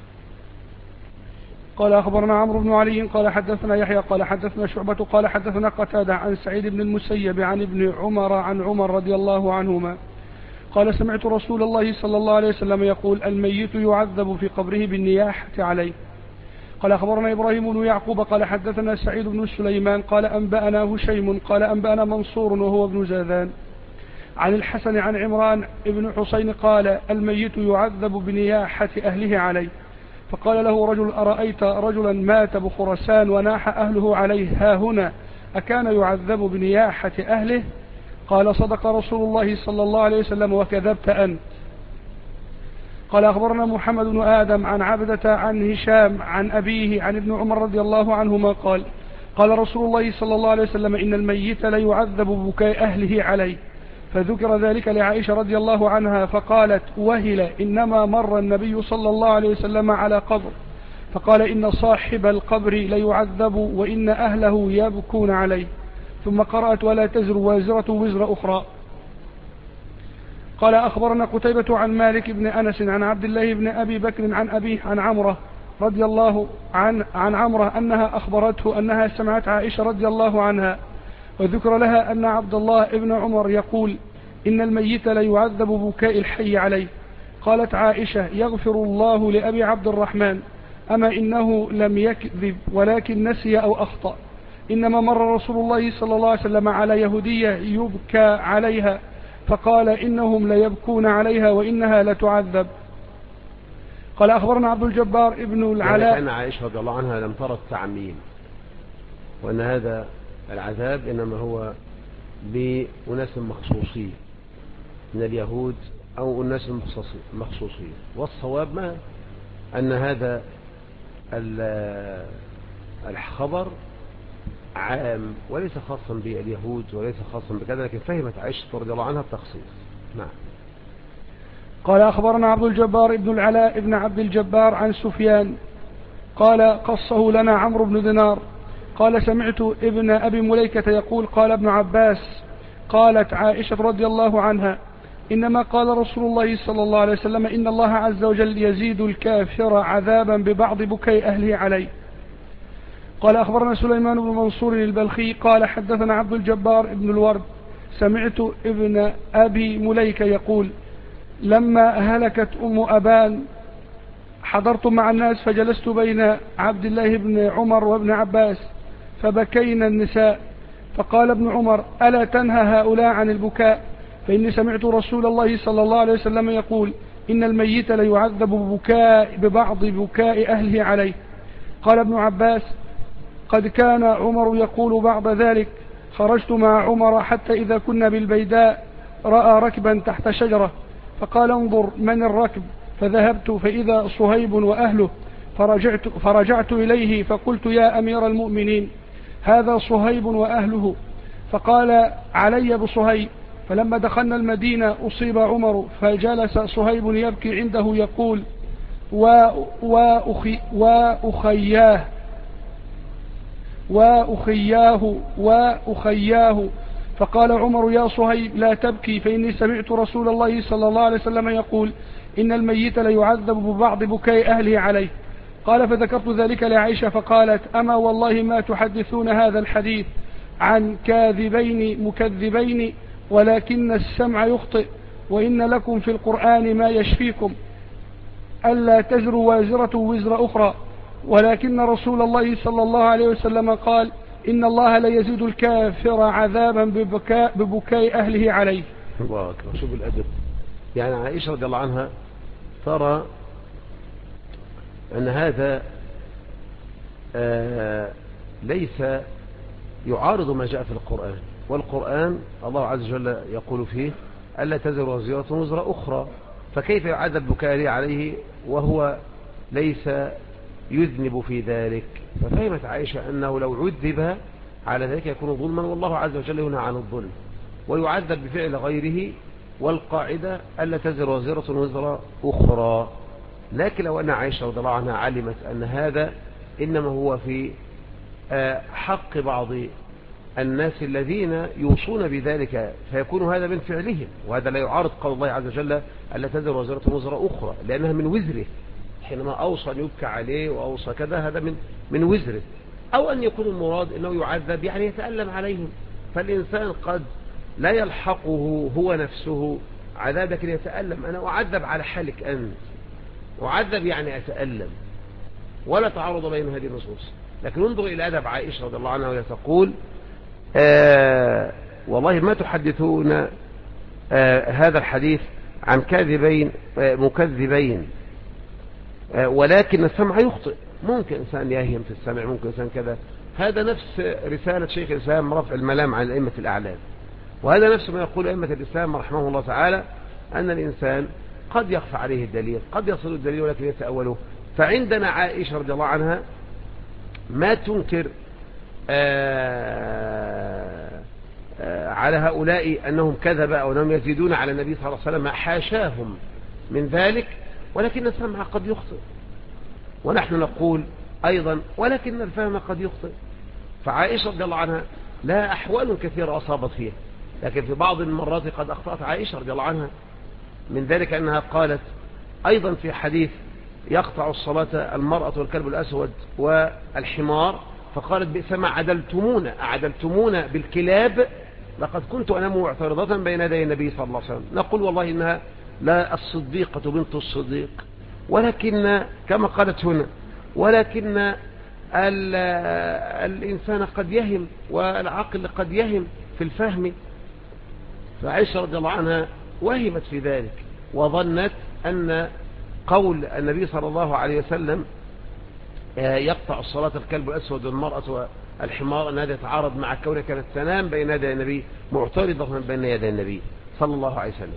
قال أخبرنا عمرو بن علي قال حدثنا يحيى قال حدثنا شعبة قال حدثنا قتادة عن سعيد بن المسيب عن ابن عمر عن عمر رضي الله عنهما قال سمعت رسول الله صلى الله عليه وسلم يقول الميت يعذب في قبره بالنياحة عليه. قال أخبرنا إبراهيم بن يعقوب قال حدثنا سعيد بن سليمان قال أنبأنا هشيم قال أنبأنا منصور وهو ابن زاذان عن الحسن عن عمران ابن حسين قال الميت يعذب بنياحة أهله عليه. فقال له رجل أرأيت رجلا مات بخرسان وناح أهله عليه ها هنا أكان يعذب بنياحة أهله؟ قال صدق رسول الله صلى الله عليه وسلم وكذبت أنت. قال أخبرنا محمد بن آدم عن عبدة عن هشام عن أبيه عن ابن عمر رضي الله عنهما قال قال رسول الله صلى الله عليه وسلم إن الميت ليعذب ببكاء أهله عليه. فذكر ذلك لعائشة رضي الله عنها فقالت وهل إنما مر النبي صلى الله عليه وسلم على قبر فقال إن صاحب القبر ليعذب وإن أهله يبكون عليه، ثم قرأت ولا تزر وازرة وزر أخرى. قال أخبرنا قتيبة عن مالك بن أنس عن عبد الله بن أبي بكر عن أبيه عن عمرة رضي الله عن عمرة أنها أخبرته أنها سمعت عائشة رضي الله عنها وذكر لها أن عبد الله بن عمر يقول إن الميت ليعذب بكاء الحي عليه. قالت عائشة يغفر الله لأبي عبد الرحمن أما إنه لم يكذب ولكن نسي أو أخطأ، إنما مر رسول الله صلى الله عليه وسلم على يهودية يبكى عليها فقال إنهم ليبكون عليها وإنها لتعذب. قال أخبرنا عبد الجبار ابن العلاء يعني كان عائشة رضي الله عنها لم ترى التعميم، وأن هذا العذاب إنما هو لأناس مخصوصين من اليهود أو أناس مخصوصين، والصواب ما أن هذا الخبر عام وليس خاصا باليهود وليس خاصا بكذا، لكن فهمت عائشة رضي الله عنها التخصيص. نعم. قال أخبرنا عبد الجبار ابن العلاء ابن عبد الجبار عن سفيان قال قصه لنا عمرو بن دينار قال سمعت ابن أبي مليكة يقول قال ابن عباس قالت عائشة رضي الله عنها إنما قال رسول الله صلى الله عليه وسلم إن الله عز وجل يزيد الكافر عذابا ببعض بكي أهله عليه. قال أخبرنا سليمان بن منصور البلخي قال حدثنا عبد الجبار ابن الورد سمعت ابن أبي مليكة يقول لما هلكت أم أبان حضرت مع الناس فجلست بين عبد الله بن عمر وابن عباس فبكينا النساء، فقال ابن عمر ألا تنهى هؤلاء عن البكاء؟ فإني سمعت رسول الله صلى الله عليه وسلم يقول إن الميت ليعذب ببعض بكاء أهله عليه. قال ابن عباس قد كان عمر يقول بعد ذلك خرجت مع عمر حتى إذا كنا بالبيداء رأى ركبا تحت شجرة فقال انظر من الركب، فذهبت فإذا صهيب وأهله فرجعت إليه فقلت يا أمير المؤمنين هذا صهيب وأهله، فقال علي بصهيب. فلما دخلنا المدينة أصيب عمر فجلس صهيب يبكي عنده يقول وأخياه. فقال عمر يا صهيب لا تبكي فإني سمعت رسول الله صلى الله عليه وسلم يقول إن الميت ليعذب ببعض بكاء أهله عليه. قال فذكرت ذلك لعائشة فقالت أما والله ما تحدثون هذا الحديث عن كاذبين مكذبين، ولكن السمع يخطئ، وإن لكم في القرآن ما يشفيكم ألا تزر وازرة وزر أخرى، ولكن رسول الله صلى الله عليه وسلم قال إن الله لا يزيد الكافر عذابا ببكاء أهله عليه. الله أكبر. شوف الأدب. يعني عائشة رضي الله عنها ترى أن هذا ليس يعارض ما جاء في القرآن، والقرآن الله عز وجل يقول فيه ألا تزر وازرة وزر أخرى، فكيف يعذب بكاء عليه وهو ليس يذنب في ذلك؟ ففهمت عائشة أنه لو عذب على ذلك يكون ظلما، والله عز وجل ينهى عن الظلم ويعذب بفعل غيره، والقاعدة ألا تزر وازرة وزر أخرى. لكن لو أن عائشة رضي الله عنها علمت أن هذا إنما هو في حق بعض الناس الذين يوصون بذلك فيكون هذا من فعلهم، وهذا لا يعارض قول الله عز وجل ألا تزر وازرة وزر أخرى، لأنها من وزره حينما أوصى يبكى عليه وأوصى كذا، هذا من وزره. أو أن يكون المراد أنه يعذب يعني يتألم عليهم، فالإنسان قد لا يلحقه هو نفسه عذاب لكن يتألم. أنا أعذب على حالك أنت، أعذب يعني أتألم، ولا تعارض بين هذه النصوص. لكن انظر إلى أدب عائشة رضي الله عنها وهي تقول والله ما تحدثون هذا الحديث عن كاذبين مكذبين، ولكن السمع يخطئ. ممكن إنسان يهم في السمع، ممكن إنسان كذا. هذا نفس رسالة شيخ الإسلام رفع الملام عن الأئمة الأعلام، وهذا نفس ما يقول أئمة الإسلام رحمه الله تعالى، أن الإنسان قد يخفى عليه الدليل، قد يصل الدليل ولكن يتأوله. فعندنا عائشة رضي الله عنها ما تنكر على هؤلاء أنهم كذب أو أنهم يزيدون على النبي صلى الله عليه وسلم، حاشاهم من ذلك، ولكن السمع قد يخطئ. ونحن نقول أيضا ولكن الفهم قد يخطئ. فعائشة رضي الله عنها لها أحوال كثيرة أصابت فيها، لكن في بعض المرات قد أخطأت عائشة رضي الله عنها. من ذلك أنها قالت أيضا في حديث يقطع الصلاة المرأة والكلب الأسود والحمار، فقالت بئس ما أعدلتمونا بالكلاب، لقد كنت أنا معترضة بين يدي النبي صلى الله عليه وسلم. نقول والله إنها لا الصديقة بنت الصديق، ولكن كما قالت هنا، ولكن الإنسان قد يهم والعقل قد يهم في الفهم. فعائشة رضي الله عنها وهمت في ذلك وظنت أن قول النبي صلى الله عليه وسلم يقطع الصلاة الكلب الأسود والمرأة والحمار أن هذا يتعارض مع كونها كانت تنام بين يدي النبي، معترضة بين يدي النبي صلى الله عليه وسلم.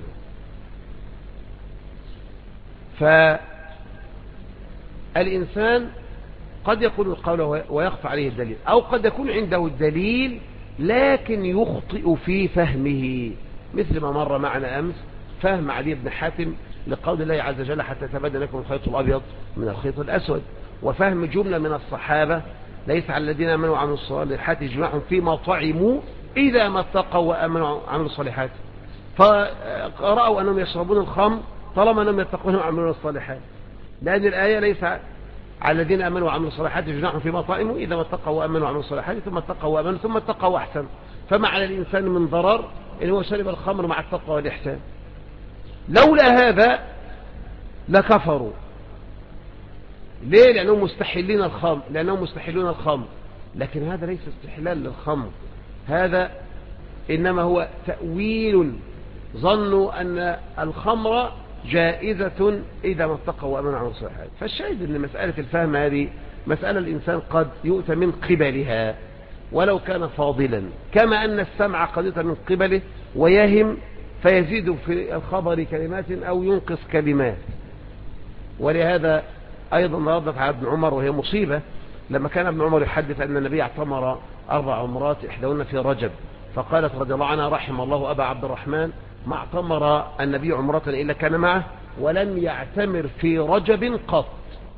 فالإنسان قد يكون القول ويخفى عليه الدليل، أو قد يكون عنده الدليل لكن يخطئ في فهمه، مثل ما مر معنا أمس فهم علي بن حاتم لقول الله عز وجل حتى تبين لكم الخيط الأبيض من الخيط الأسود، وفهم جملة من الصحابة ليس على الذين آمنوا وعملوا الصالحات جماع فيما طعموا إذا ما اتقوا وآمنوا وعملوا الصالحات، فرأوا أنهم يشربون الخمر طالما أنهم يتقون وعملون الصالحات، لأن الآية ليس على الذين آمنوا وعملوا الصالحات جناح فيما طعموا إذا ما اتقوا وآمنوا وعملوا الصالحات ثم اتقوا وآمنوا ثم اتقوا وأحسنوا. فما على الإنسان من ضرر إن هو شرب الخمر مع التقوى والإحسان. لولا هذا لكفروا. ليه؟ لأنهم مستحلون الخمر، لكن هذا ليس استحلال للخمر، هذا إنما هو تأويل. ظنوا أن الخمر جائزة إذا ما اتقوا وآمنوا وعملوا الصالحات. فالشاهد أن مسألة الفهم هذه مسألة الإنسان قد يؤتى من قبلها ولو كان فاضلا، كما أن السمع قد يؤتى من قبله ويهم فيزيد في الخبر كلمات أو ينقص كلمات. ولهذا أيضا ردت على ابن عمر وهي مصيبة، لما كان ابن عمر يحدث أن النبي اعتمر 4 عمرات إحداهن في رجب، فقالت رضي الله عنها رحم الله أبا عبد الرحمن ما اعتمر النبي عمرة إلا كان معه ولم يعتمر في رجب قط.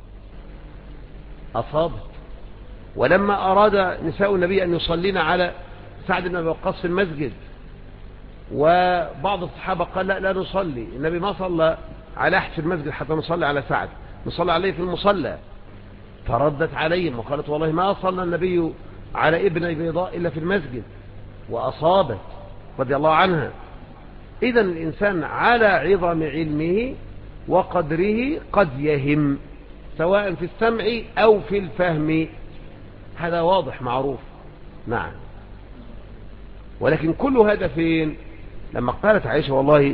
أصابت. ولما أراد نساء النبي أن يصلين على سعد بن أبي وقاص في المسجد، وبعض الصحابة قال لا نصلي، النبي ما صلى على أحد في المسجد حتى نصلي على سعد، نصلي عليه في المصلى. فردت عليهم وقالت والله ما صلى النبي على ابن بيضاء إلا في المسجد، وأصابت رضي الله عنها. إذا الإنسان على عظم علمه وقدره قد يهم، سواء في السمع أو في الفهم، هذا واضح معروف. نعم. ولكن كل هذا فين؟ لما قالت عائشة والله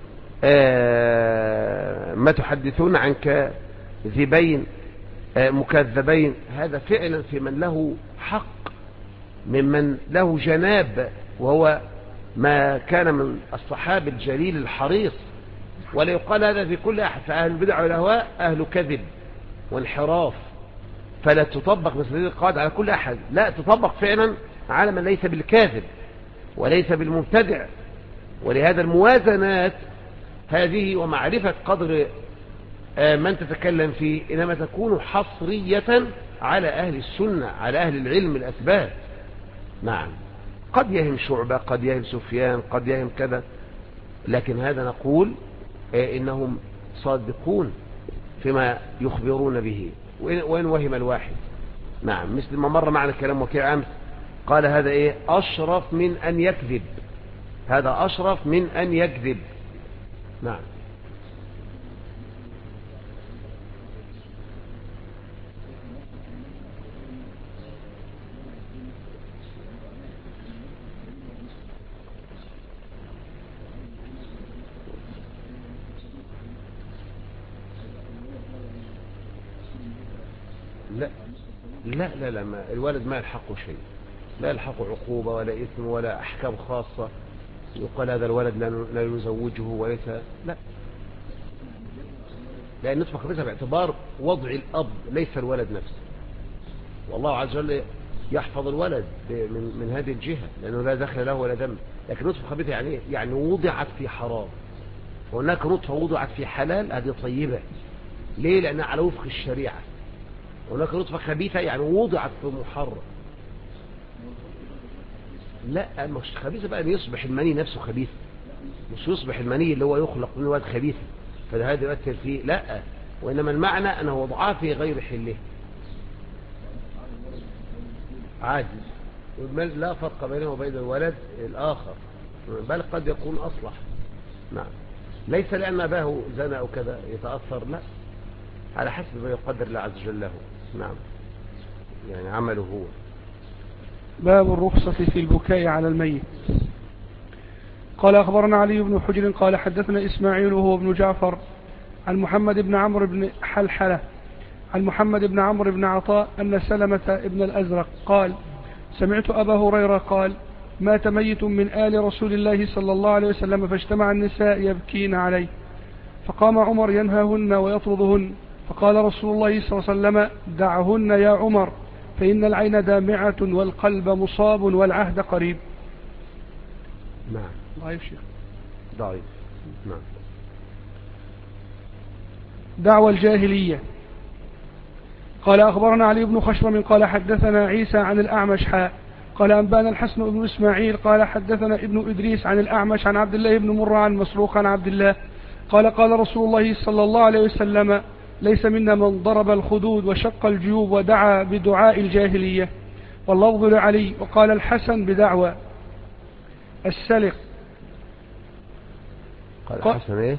ما تحدثون عن كاذبين مكذبين، هذا فعلا في من له حق، ممن له جناب، وهو ما كان من الصحابة الجليل الحريص. ولا يقال هذا في كل أحد، فأهل البدع والأهواء أهل كذب وانحراف، فلا تطبق مثل هذه القواعد على كل أحد، لا تطبق فعلا على من ليس بالكاذب وليس بالمبتدع. ولهذا الموازنات هذه ومعرفة قدر من تتكلم فيه إنما تكون حصرية على أهل السنة، على أهل العلم الأثبات. نعم. قد يهم شعبة، قد يهم سفيان، قد يهم كذا، لكن هذا نقول إنهم صادقون فيما يخبرون به، وإن وهم الواحد. نعم. مثل ما مر معنا كلام وكيع أمس، قال هذا إيه؟ أشرف من أن يكذب، هذا أشرف من أن يكذب. نعم. لا لا لا لا، ما الولد ما يلحقه شيء، لا يلحقه عقوبة ولا إثم ولا أحكام خاصة يقال هذا الولد لا يزوجه وليس، لا، لأن نطفق خبيثة باعتبار وضع الأب ليس الولد نفسه، والله عز وجل يحفظ الولد من هذه الجهة لأنه لا دخل له ولا دم. لكن نطفة خبيثة يعني وضعت في حرام، وهناك نطفة وضعت في حلال، هذه طيبة. ليه؟ لأنها على وفق الشريعة. هناك نطفة خبيثة يعني وضعت في محرم. لا، مش خبيثة بقى ان يصبح المني نفسه خبيث، مش يصبح المني اللي هو يخلق من واد خبيث فهذا يؤثر فيه، لا، وإنما المعنى أنه وضعاه في غير حله عادي، لا فرق بينه وبين الولد الآخر، بل قد يكون أصلح. نعم. ليس لأن أباه زنى أو كذا يتأثر، لا، على حسب ما يقدر الله عز وجل له. نعم. يعني عمله هو. باب الرخصة في البكاء على الميت. قال أخبرنا علي بن حجر قال حدثنا إسماعيل وهو ابن جعفر عن محمد بن عمرو بن حلحلة عن محمد بن عمرو بن عطاء أن سلمة ابن الأزرق قال سمعت أبا هريرة قال مات ميت من آل رسول الله صلى الله عليه وسلم فاجتمع النساء يبكين عليه، فقام عمر ينهاهن ويطردهن، فقال رسول الله صلى الله عليه وسلم دعهن يا عمر فإن العين دامعة والقلب مصاب والعهد قريب. نعم. ضعيف شيخ. ضعيف. نعم. دعوى الجاهلية. قال أخبرنا علي بن خشرم قال حدثنا عيسى عن الأعمش قال أنبانا الحسن بن إسماعيل قال حدثنا ابن إدريس عن الأعمش عن عبد الله بن مرة عن مسروق عن عبد الله قال قال رسول الله صلى الله عليه وسلم ليس منا من ضرب الخدود وشق الجيوب ودعا بدعاء الجاهلية، واللفظ لعلي. وقال الحسن بدعوى السلق. قال الحسن ايه؟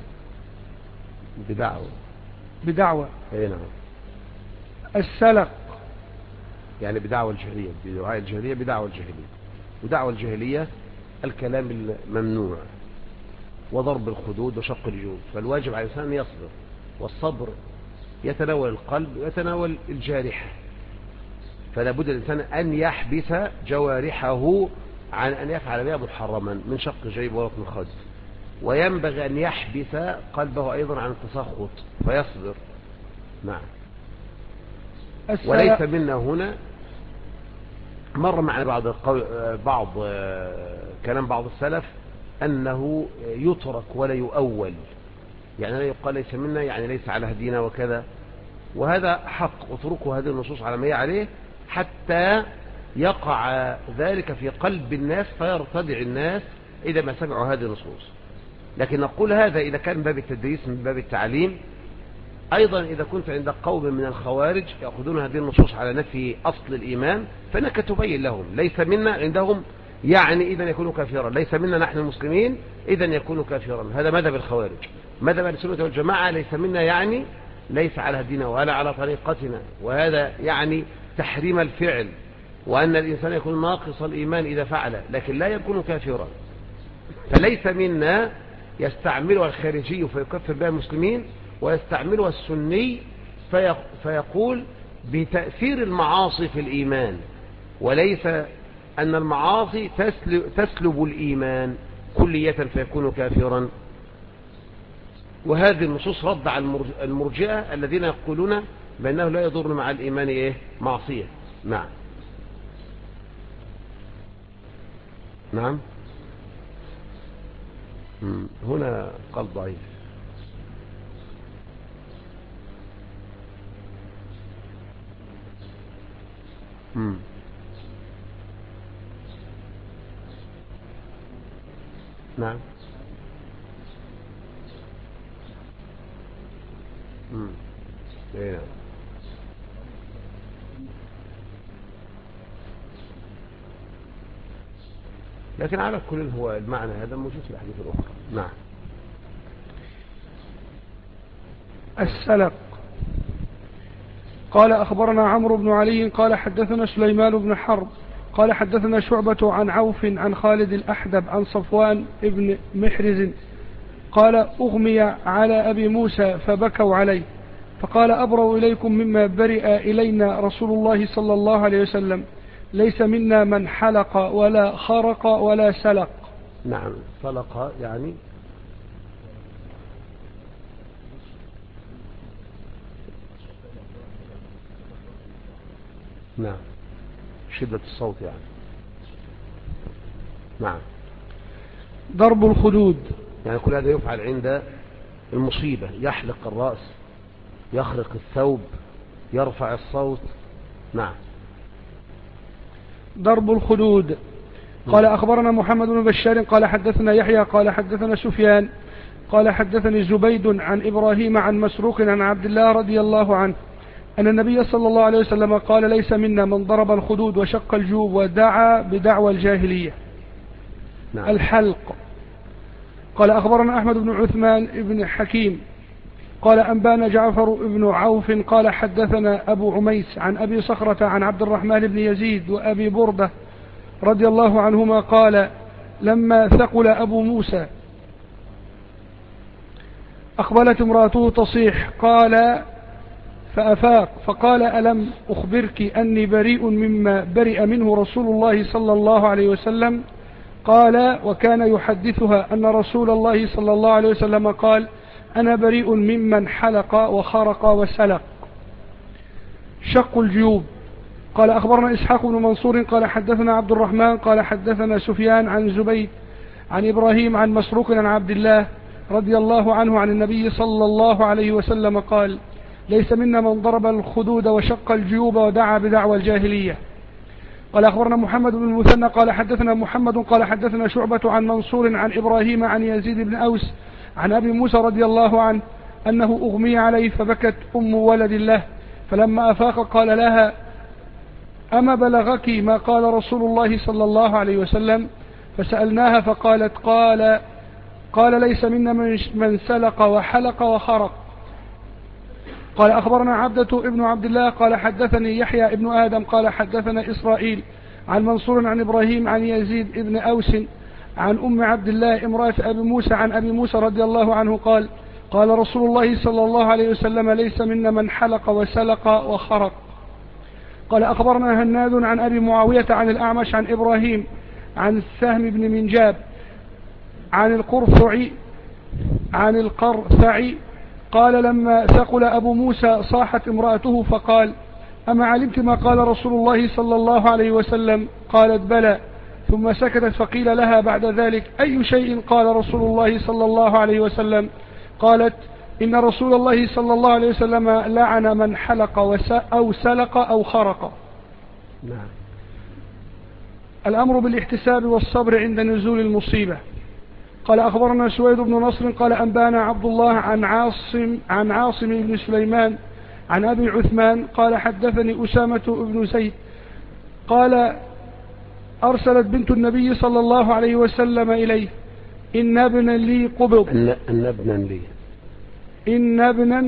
بدعوى ايه. نعم. السلق يعني بدعوى الجاهلية، بدعاء الجاهلية، بدعوى الجاهلية. ودعوى الجاهلية الكلام الممنوع وضرب الخدود وشق الجيوب، فالواجب على الإنسان أن يصبر، والصبر يتناول القلب ويتناول الجارحة، فلا بد الإنسان أن يحبس جوارحه عن أن يفعل بها محرما من شق جيب ورطن خد، وينبغي أن يحبس قلبه أيضا عن التسخط فيصبر. نعم. وليس منا هنا، مر معنا بعض كلام بعض السلف أنه يترك ولا يؤول، يعني لا يقال ليس منا يعني ليس على هدينا وكذا، وهذا حق، وتركوا هذه النصوص على ما هي عليه حتى يقع ذلك في قلب الناس فيرتدع الناس إذا ما سمعوا هذه النصوص. لكن نقول هذا إذا كان من باب التدريس، من باب التعليم. أيضا إذا كنت عند قوم من الخوارج يأخذون هذه النصوص على نفي أصل الإيمان، فإنك تبين لهم ليس منا، عندهم يعني إذن يكون كافرا، ليس منا نحن المسلمين إذن يكون كافرا. هذا مذهب الخوارج. مذهب السنة والجماعة ليس منا يعني ليس على هدينا ولا على طريقتنا، وهذا يعني تحريم الفعل، وأن الإنسان يكون ناقص الإيمان إذا فعل، لكن لا يكون كافرا. فليس منا يستعملها الخارجي فيكفر بها المسلمين، ويستعملها السني فيقول بتأثير المعاصي في الإيمان، وليس أن المعاصي تسلب الإيمان كلية فيكون كافرا. وهذه النصوص رد على المرجئة الذين يقولون بأنه لا يضر مع الإيمان معصية. نعم. نعم. هنا قال ضعيف. نعم. نعم. لكن على كل هو المعنى هذا موجود في الأحاديث الأخرى. نعم. السلق. قال أخبرنا عمرو بن علي قال حدثنا سليمان بن حرب قال حدثنا شعبة عن عوف عن خالد الأحدب عن صفوان بن محرز قال أغمي على أبي موسى فبكوا عليه، فقال أبرأ إليكم مما برئ إلينا رسول الله صلى الله عليه وسلم، ليس منا من حلق ولا خرق ولا سلق. نعم. سلق يعني نعم شدة الصوت يعني. نعم. ضرب الخدود يعني كل هذا يفعل عند المصيبة، يحلق الرأس، يخرق الثوب، يرفع الصوت. نعم. ضرب الخدود. قال أخبرنا محمد بن بشار قال حدثنا يحيى قال حدثنا سفيان قال حدثني زبيد عن إبراهيم عن مسروق عن عبد الله رضي الله عنه أن النبي صلى الله عليه وسلم قال ليس منا من ضرب الخدود وشق الجيوب ودعا بدعوى الجاهلية. نعم. الحلق. قال أخبرنا أحمد بن عثمان بن حكيم قال أنبانا جعفر بن عوف قال حدثنا أبو عميس عن أبي صخرة عن عبد الرحمن بن يزيد وأبي بردة رضي الله عنهما قال لما ثقل أبو موسى أقبلت امرأته تصيح قال فأفاق فقال ألم أخبرك أني بريء مما برئ منه رسول الله صلى الله عليه وسلم؟ قال وكان يحدثها أن رسول الله صلى الله عليه وسلم قال أنا بريء ممن حلق وخرق وسلق. شق الجيوب. قال أخبرنا إسحاق بن منصور قال حدثنا عبد الرحمن قال حدثنا سفيان عن زبيد عن إبراهيم عن مسروق عن عبد الله رضي الله عنه عن النبي صلى الله عليه وسلم قال ليس منا من ضرب الخدود وشق الجيوب ودعا بدعوى الجاهلية. قال أخبرنا محمد بن المثنى قال حدثنا محمد قال حدثنا شعبة عن منصور عن إبراهيم عن يزيد بن أوس عن أبي موسى رضي الله عنه أنه أغمي عليه فبكت أم ولد له، فلما أفاق قال لها أما بلغك ما قال رسول الله صلى الله عليه وسلم؟ فسألناها فقالت قال ليس منا من سلق وحلق وخرق. قال أخبرنا عبدة ابن عبد الله قال حدثني يحيى ابن آدم قال حدثنا إسرائيل عن منصور عن إبراهيم عن يزيد ابن أوس عن أم عبد الله امرأة أبي موسى عن أبي موسى رضي الله عنه قال رسول الله صلى الله عليه وسلم ليس منا من حلق وسلق وخرق. قال أخبرنا هناد عن أبي معاوية عن الأعمش عن إبراهيم عن سهم بن منجاب عن القرثع قال لما ثقل أبو موسى صاحت امرأته فقال أما علمت ما قال رسول الله صلى الله عليه وسلم؟ قالت بلى، ثم سكتت فقيل لها بعد ذلك أي شيء قال رسول الله صلى الله عليه وسلم؟ قالت إن رسول الله صلى الله عليه وسلم لعن من حلق أو سلق أو خرق. نعم. الأمر بالاحتساب والصبر عند نزول المصيبة. قال أخبرنا سويد بن نصر قال أنبانا عبد الله عن عاصم بن سليمان عن أبي عثمان قال حدثني أسامة بن زيد قال أرسلت بنت النبي صلى الله عليه وسلم إليه: إن ابنا لي قبض. أن ابنا لي إن ابنا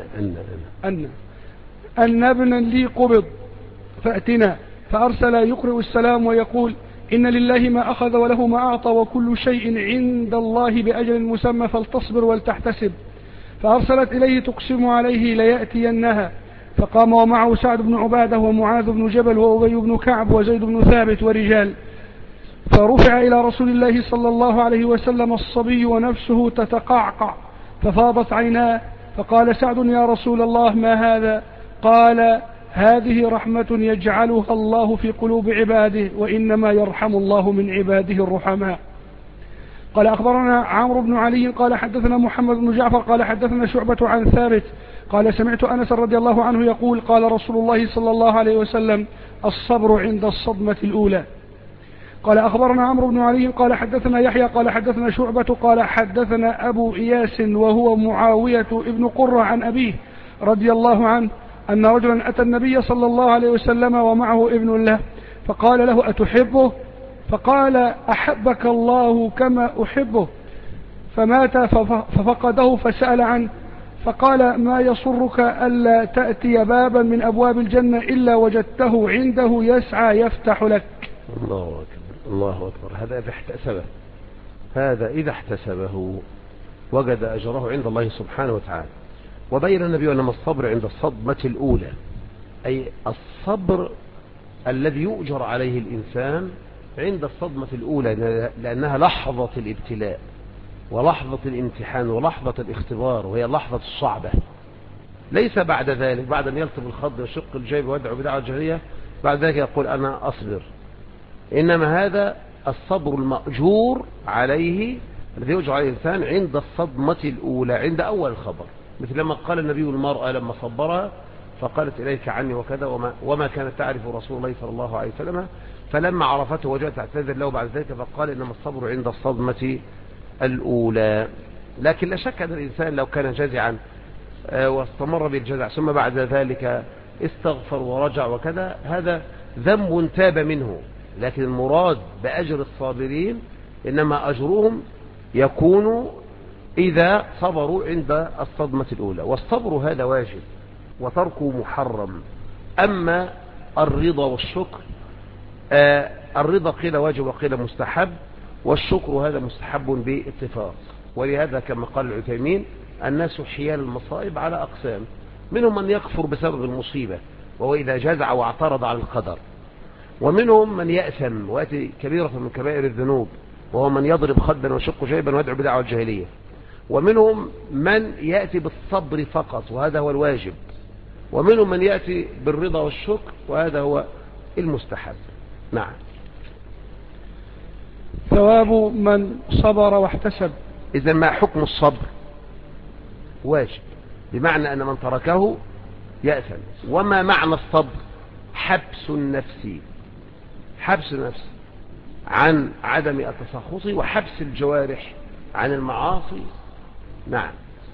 أن ابنا لي قبض فأتنا. فأرسل يقرئ السلام ويقول: إن لله ما أخذ وله ما أعطى وكل شيء عند الله بأجل مسمى فلتصبر ولتحتسب. فأرسلت إليه تقسم عليه ليأتينها. فقام ومعه سعد بن عبادة ومعاذ بن جبل وأبي بن كعب وزيد بن ثابت ورجال. فرفع إلى رسول الله صلى الله عليه وسلم الصبي ونفسه تتقعقع ففاضت عيناه. فقال سعد: يا رسول الله ما هذا؟ قال: هذه رحمة يجعلها الله في قلوب عباده، وإنما يرحم الله من عباده الرحماء. قال أخبرنا عمرو بن علي قال حدثنا محمد بن جعفر قال حدثنا شعبة عن ثابت قال سمعت أنس رضي الله عنه يقول: قال رسول الله صلى الله عليه وسلم: الصبر عند الصدمة الأولى. قال أخبرنا عمرو بن علي قال حدثنا يحيى قال حدثنا شعبة قال حدثنا أبو إياس وهو معاوية ابن قرة عن أبيه رضي الله عنه أن رجلا أتى النبي صلى الله عليه وسلم ومعه ابن له، فقال له: أتحبه؟ فقال: أحبك الله كما أحبه. فمات ففقده فسأل عنه، فقال: ما يصرك ألا تأتي بابا من أبواب الجنة إلا وجدته عنده يسعى يفتح لك. الله أكبر الله أكبر. هذا إذا احتسبه وجد أجره عند الله سبحانه وتعالى. وبين النبي أن الصبر عند الصدمة الأولى، أي الصبر الذي يؤجر عليه الإنسان عند الصدمة الأولى، لأنها لحظة الابتلاء ولحظة الامتحان ولحظة الاختبار، وهي اللحظة الصعبة. ليس بعد ذلك، بعد أن يلطم الخد ويشق الجيب ويدعو بدعوة الجاهلية، بعد ذلك يقول أنا أصبر. إنما هذا الصبر المأجور عليه الذي يؤجر عليه الإنسان عند الصدمة الأولى، عند أول الخبر. مثل لما قال النبي المرأة لما صبرها فقالت: إليك عني وكذا وما كانت تعرف رسول الله صلى الله عليه وسلم، فلما عرفته وجاءت تعتذر له بعد ذلك فقال: إنما الصبر عند الصدمة الأولى. لكن لا شك أن الإنسان لو كان جازعا واستمر بالجزع ثم بعد ذلك استغفر ورجع وكذا، هذا ذنب تاب منه. لكن المراد بأجر الصابرين إنما أجرهم يكون إذا صبروا عند الصدمة الأولى، والصبر هذا واجب وتركه محرم. أما الرضا والشكر، الرضا قيل واجب وقيل مستحب، والشكر هذا مستحب باتفاق. ولهذا كما قال العثيمين: الناس حيال المصائب على أقسام، منهم من يكفر بسبب المصيبة وهو إذا جزع واعترض على القدر، ومنهم من يأثم ويأتي كبيرة من كبائر الذنوب وهو من يضرب خدا ويشق جيبا ويدعو بدعوى الجاهلية، ومنهم من يأتي بالصبر فقط وهذا هو الواجب، ومنهم من يأتي بالرضا والشكر وهذا هو المستحب. نعم. ثواب من صبر واحتسب. إذا ما حكم الصبر؟ واجب، بمعنى أن من تركه يأثم. وما معنى الصبر؟ حبس النفس عن عدم التسخط، وحبس الجوارح عن المعاصي. نعم.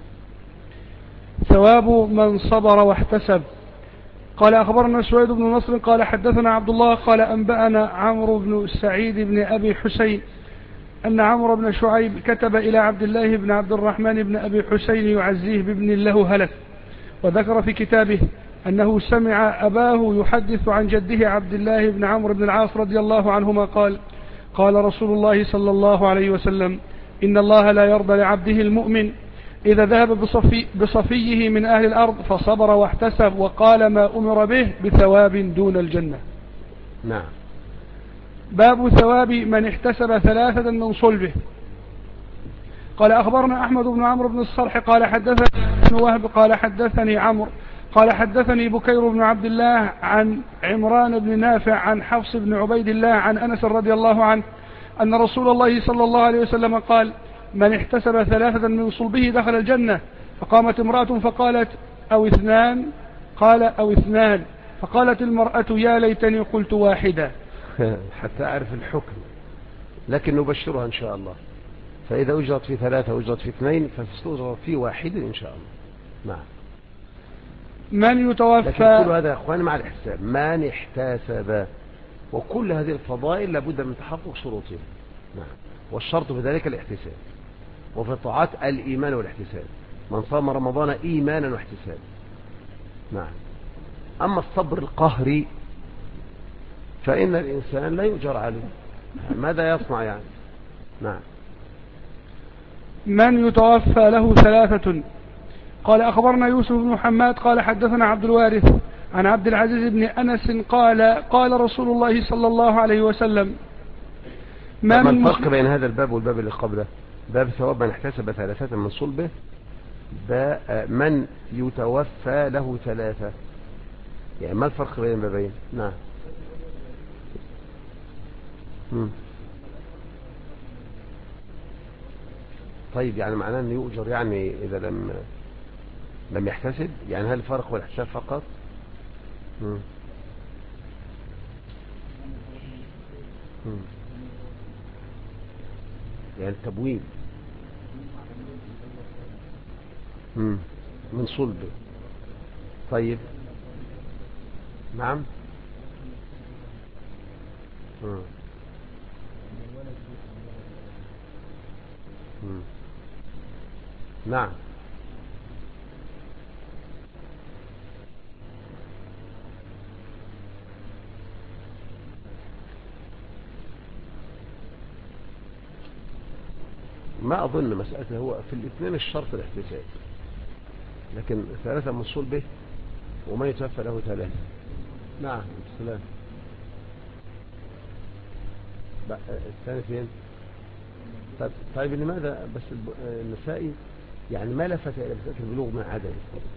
ثواب من صبر واحتسب. قال أخبرنا سويد بن نصر قال حدثنا عبد الله قال أنبأنا عمرو بن سعيد بن أبي حسين أن عمرو بن شعيب كتب إلى عبد الله بن عبد الرحمن بن أبي حسين يعزيه بابن له هلك، وذكر في كتابه أنه سمع أباه يحدث عن جده عبد الله بن عمرو بن العاص رضي الله عنهما قال: قال رسول الله صلى الله عليه وسلم: إن الله لا يرضى لعبده المؤمن إذا ذهب بصفيه من أهل الأرض فصبر واحتسب وقال ما أمر به بثواب دون الجنة. نعم. باب ثواب من احتسب 3 من صلبه. قال أخبرنا أحمد بن عمرو بن الصرح قال حدثني ابن وهب قال حدثني عمرو قال حدثني بكير بن عبد الله عن عمران بن نافع عن حفص بن عبيد الله عن أنس رضي الله عنه أن رسول الله صلى الله عليه وسلم قال: من احتسب 3 من صلبه دخل الجنة. فقامت امرأة فقالت: أو 2؟ قال: أو 2. فقالت المرأة: يا ليتني قلت واحدة. حتى أعرف الحكم، لكن نبشرها إن شاء الله. فإذا أجرت في 3 وأجرت في 2 فستؤجر في 1 إن شاء الله. نعم. من يتوفى. لكن كل هذا يا أخواني مع الحساب. من احتسب وكل هذه الفضائل لابد من تحقق شروطها. نعم. والشرط في ذلك الاحتساب، وفي الطاعات الإيمان والاحتساب، من صام رمضان إيمانا واحتسابا. نعم. أما الصبر القهري فإن الإنسان لا يؤجر عليه، ماذا يصنع يعني؟ نعم. من يتوفى له ثلاثة. قال أخبرنا يوسف بن حماد قال حدثنا عبد الوارث عن عبد العزيز بن أنس قال قال رسول الله صلى الله عليه وسلم ما الفرق بين هذا الباب والباب اللي قبله؟ باب ثواب من احتسب ثلاثة من صلبه، من يتوفى له ثلاثة، يعني ما الفرق بين البابين؟ نعم. طيب يعني معناه أن يؤجر يعني إذا لم يحتسب، يعني هل الفرق هو الاحتساب فقط؟ يعني التبويب من صلبه. طيب. نعم. نعم. ما أظن مسألة، هو في الاثنين الشرط الاحتساب، لكن ثلاثة من صلبه وما يتوفى له ثلاثة. نعم. السلام. الثاني فين؟ طيب لماذا بس النسائي يعني ما لفت إلى مسألة البلوغ من عدم،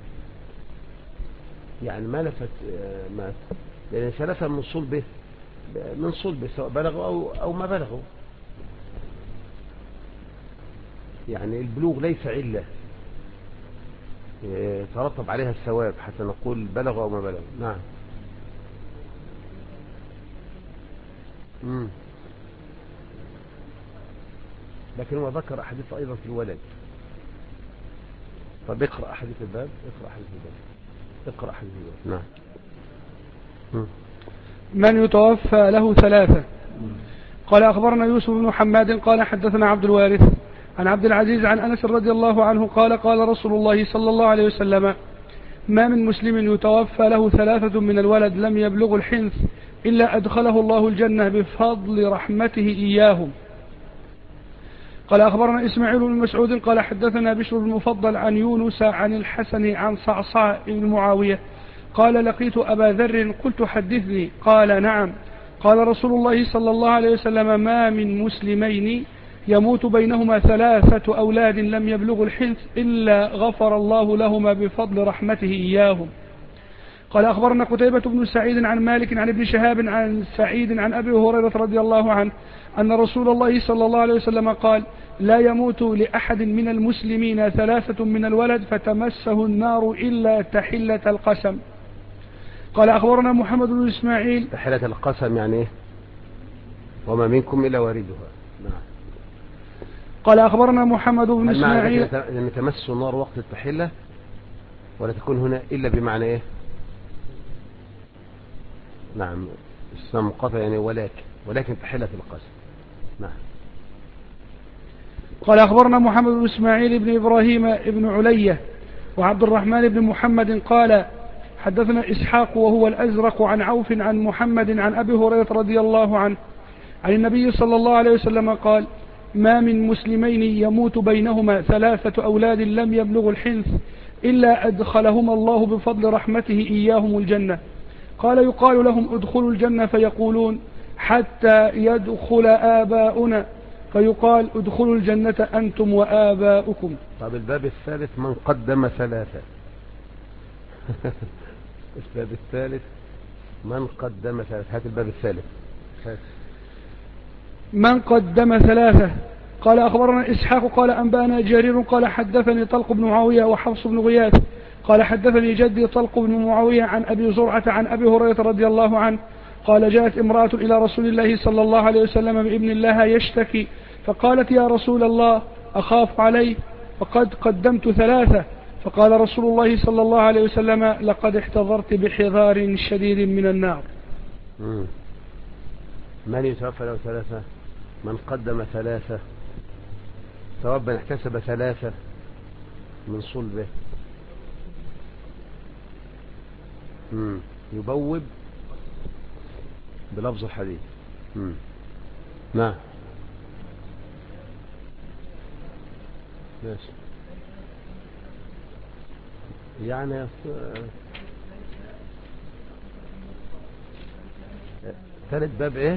يعني ما لفت لأن ثلاثة من صلبه سواء بلغوا أو ما بلغوا، يعني البلوغ ليس علة ترتب عليها الثواب حتى نقول بلغوا أو ما بلغوا. نعم. لكن هو ذكر أحاديث أيضا في الولد. طب اقرأ أحاديث الباب، اقرأ أحاديث الباب. نعم. من يتوفى له ثلاثة. قال أخبرنا يوسف بن حماد قال حدثنا عبد الوارث عن عبد العزيز عن أنس رضي الله عنه قال قال رسول الله صلى الله عليه وسلم ما من مسلم يتوفى له ثلاثة من الولد لم يبلغ الحنث إلا أدخله الله الجنة بفضل رحمته إياهم. قال أخبرنا إسماعيل بن مسعود قال حدثنا بشر المفضل عن يونس عن الحسن عن صعصاع بن معاوية قال لقيت أبا ذر قلت حدثني قال نعم قال رسول الله صلى الله عليه وسلم ما من مسلمين يموت بينهما ثلاثة أولاد لم يبلغوا الحنث إلا غفر الله لهما بفضل رحمته إياهم. قال أخبرنا قتيبة بن سعيد عن مالك عن ابن شهاب عن سعيد عن أبي هريرة رضي الله عنه أن رسول الله صلى الله عليه وسلم قال لا يموت لأحد من المسلمين ثلاثة من الولد فتمسه النار إلا تحلة القسم. قال أخبرنا محمد بن إسماعيل. تحلة القسم يعني إيه؟ وما منكم إلا واردها. نعم. قال أخبرنا محمد بن إسماعيل. أن تمس النار وقت التحلة ولا تكون هنا إلا بمعنى إيه؟ نعم. اسم مقاطع يعني ولكن تحلة القسم. نعم. قال أخبرنا محمد بن إسماعيل بن إبراهيم بن علية وعبد الرحمن بن محمد قال حدثنا إسحاق وهو الأزرق عن عوف عن محمد عن أبي هريرة رضي الله عنه عن النبي صلى الله عليه وسلم قال ما من مسلمين يموت بينهما ثلاثة أولاد لم يبلغوا الحنث إلا أدخلهما الله بفضل رحمته إياهم الجنة. قال يقال لهم ادخلوا الجنة فيقولون حتى يدخل آباؤنا فيقال ادخلوا الجنة أنتم وآباؤكم. طب الباب الثالث من قدم ثلاثة. الباب الثالث من قدم ثلاثة. هات الباب الثالث. من قدم ثلاثة. قال أخبرنا إسحاق قال أنبانا جرير قال حدثني طلق بن معاوية وحفص بن غياث قال حدثني جدي طلق بن معاوية عن أبي زرعة عن أبي هريرة رضي الله عنه قال جاءت امرأة إلى رسول الله صلى الله عليه وسلم بابن الله يشتكي فقالت يا رسول الله أخاف عليه فقد قدمت ثلاثة. فقال رسول الله صلى الله عليه وسلم لقد احتضرت بحذار شديد من النار. من يتوفى له ثلاثة، من قدم ثلاثة، ثواب من احتسب ثلاثة من صلبه. يبوب بلفظ الحديث. نعم ماشي. يعني ثالث باب ايه؟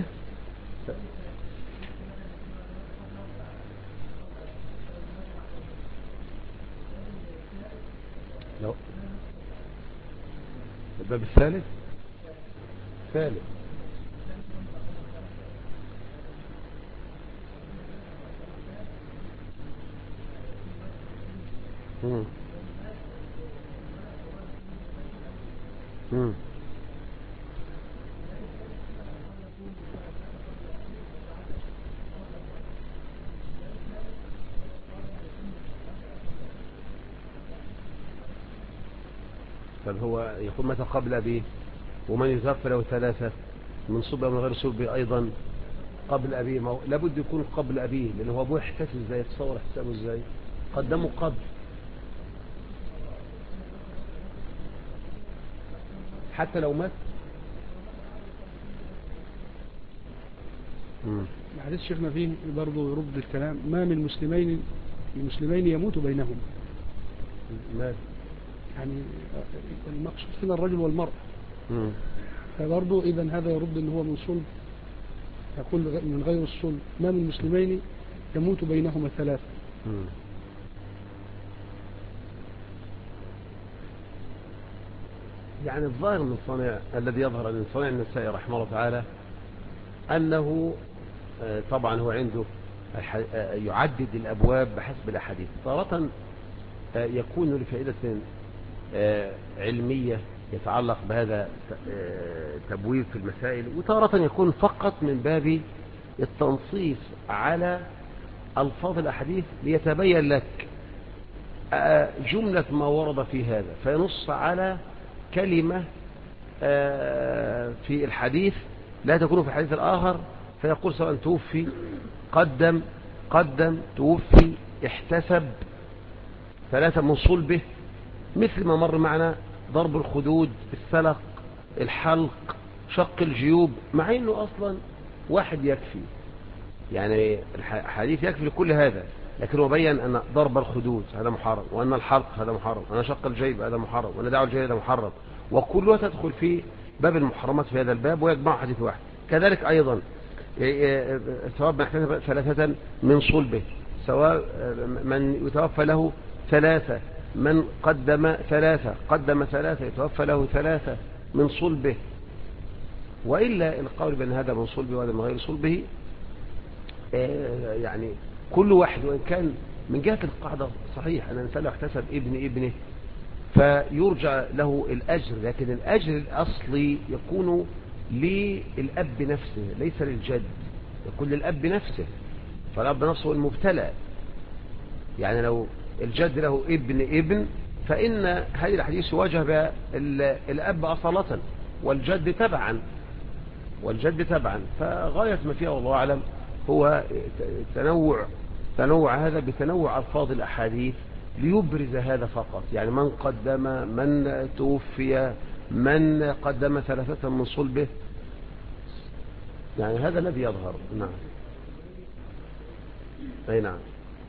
لو الباب الثالث ثالث. مم. مم. بل هو يكون متى قبل أبيه، ومن يتوفى له ثلاثة من صلب من غير صلب أيضا قبل أبيه. لابد يكون قبل أبيه، لأنه هو أبوه احتسب ازاي، يتصور احتسابه ازاي، قدمه قبل. حتى لو مات. معلش شيخنا فيه برضه يرد الكلام، ما من مسلمين يموت بينهم. مات يعني المقصود هنا الرجل والمرأة. فبرضه إذا هذا يرد أنه هو من صلب، يقول من غير الصلب ما من مسلمين يموت بينهما ثلاثة. يعني الظاهر من صنع الذي يظهر من صنع النسائي رحمه الله تعالى أنه طبعا هو عنده يعدد الأبواب بحسب الأحاديث. تارة يكون لفائدة علمية يتعلق بهذا تبويب في المسائل، وتارة يكون فقط من باب التنصيص على ألفاظ الأحاديث ليتبين لك جملة ما ورد في هذا، فينص على كلمة في الحديث لا تكون في الحديث الآخر، فيقول سواء توفي، قدم توفي، احتسب ثلاثة من صلبه، مثل ما مر معنا ضرب الخدود، السلق، الحلق، شق الجيوب، مع انه اصلا واحد يكفي، يعني الحديث يكفي لكل هذا، لكن هو بين ان ضرب الخدود هذا محرم، وان الحلق هذا محرم، وان شق الجيب هذا محرم، وان دعوة الجيب هذا محرم، وكلها تدخل في باب المحرمات في هذا الباب، ويجمع حديث واحد. كذلك ايضا سواء من احتسب ثلاثة من صلبه، سواء من يتوفى له ثلاثة، من قدم ثلاثة يتوفى له ثلاثة من صلبه. وإلا القول بأن هذا من صلبه وهذا من غير صلبه يعني كل واحد، وإن كان من جهة القاعدة صحيح أن الإنسان لو احتسب ابنه فيرجع له الأجر، لكن الأجر الأصلي يكون للأب نفسه ليس للجد، يكون للأب نفسه، فالأب نفسه المبتلى. يعني لو الجد له ابن فإن هذه الحديث واجه بها الأب أصالة والجد تبعا، فغاية ما فيها والله أعلم هو تنوع هذا بتنوع ألفاظ الأحاديث ليبرز هذا فقط. يعني من قدم، من توفي، من قدم ثلاثة من صلبه، يعني هذا الذي يظهر. نعم أي نعم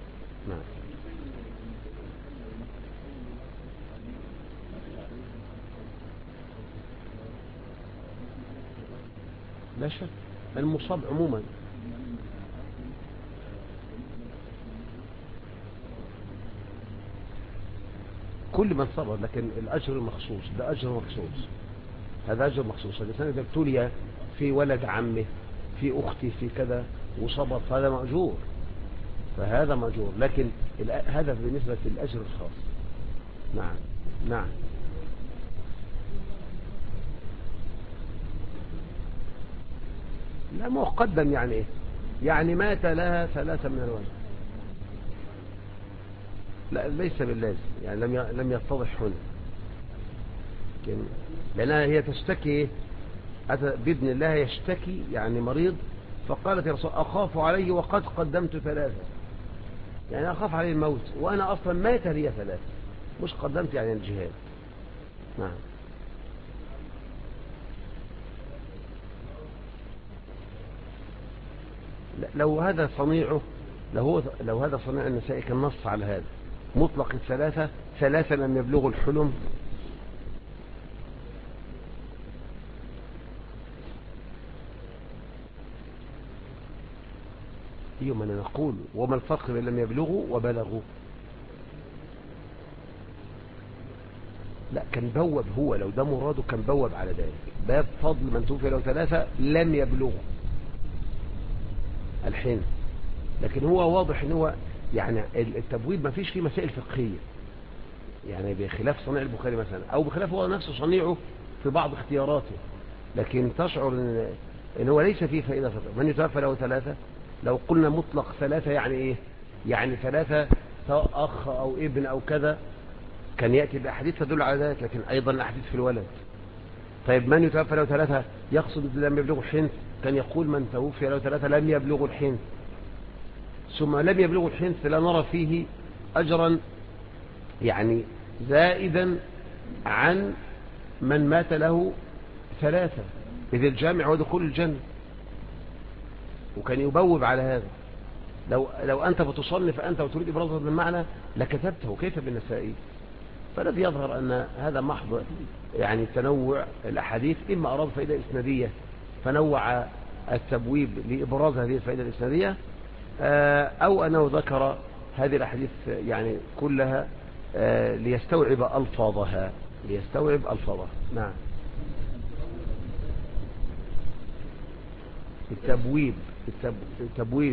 لا شك المصاب عموما كل من صبر، لكن الأجر مخصوص، ده أجر مخصوص، هذا أجر مخصوص. الإنسان إذا ابتلي في ولد عمه، في أختي، في كذا وصبر، فهذا مأجور، لكن هذا بالنسبة للأجر الخاص. نعم لا مقدم يعني ايه؟ يعني مات لها ثلاثة من الولد، لا ليس باللازم، يعني لم يتضح هنا، لأنها هي تشتكي أتى بابن الله يشتكي يعني مريض، فقالت يا رسول أخاف عليه وقد قدمت 3، يعني أخاف عليه الموت وأنا أصلا مات لي 3، مش قدمت يعني الجهاد. نعم. لو هذا صنيعه، لو هذا صنيع النسائي كان نص على هذا مطلق الثلاثة، 3 لم يبلغوا الحلم. يوم أن نقول وما الفرق بين لم يبلغوا وبلغوا؟ لا، كان بوب، هو لو ده مراده كان بوب على ذلك، باب فضل من توفي له 3 لم يبلغوا الحين. لكن هو واضح ان هو يعني التبويب ما فيش فيه مسائل فقهية، يعني بخلاف صنيع البخاري مثلا، او بخلاف هو نفسه صنيعه في بعض اختياراته، لكن تشعر ان هو ليس فيه فائدة فقهية. من يتوفى له 3، لو قلنا مطلق 3 يعني ايه؟ يعني 3 سواء اخ او ابن او كذا، كان يأتي الأحاديث تدل على ذلك، لكن أيضا الأحاديث في الولد. طيب من يتوفى له 3 يقصد لم يبلغوا الحنث، كان يقول من توفي له 3 لم يبلغوا الحنث، ثم لم يبلغوا الحنث لا نرى فيه أجرا يعني زائدا عن من مات له 3، إذ الجامع ودخول الجنة، وكان يبوب على هذا. لو أنت بتصنف أنت وتريد إبراز هذا المعنى لكتبته، كيف بالنسائي؟ فالذي يظهر أن هذا محض يعني تنوع الأحاديث، إما أراد فائدة إسنادية فنوع التبويب لإبراز هذه الفائدة الإسنادية، أو أنه ذكر هذه الأحاديث يعني كلها ليستوعب ألفاظها. نعم. التبويب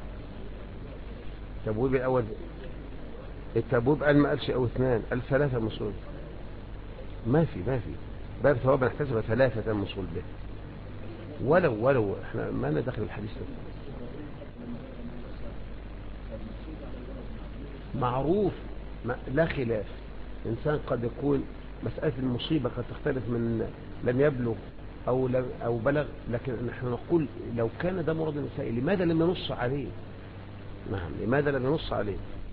الأول، التبويب قال ما قالش أو 2، قال 3 مصول. ما في باب ثواب نحتسب 3 مصول به، ولو احنا ما ندخل الحديث ده. معروف لا خلاف، إنسان قد يكون مسألة المصيبة قد تختلف من لم يبلغ أو بلغ، لكن نحن نقول لو كان ده مراد النسائي لماذا لم ينص عليه؟ نعم، لماذا لم ينص عليه؟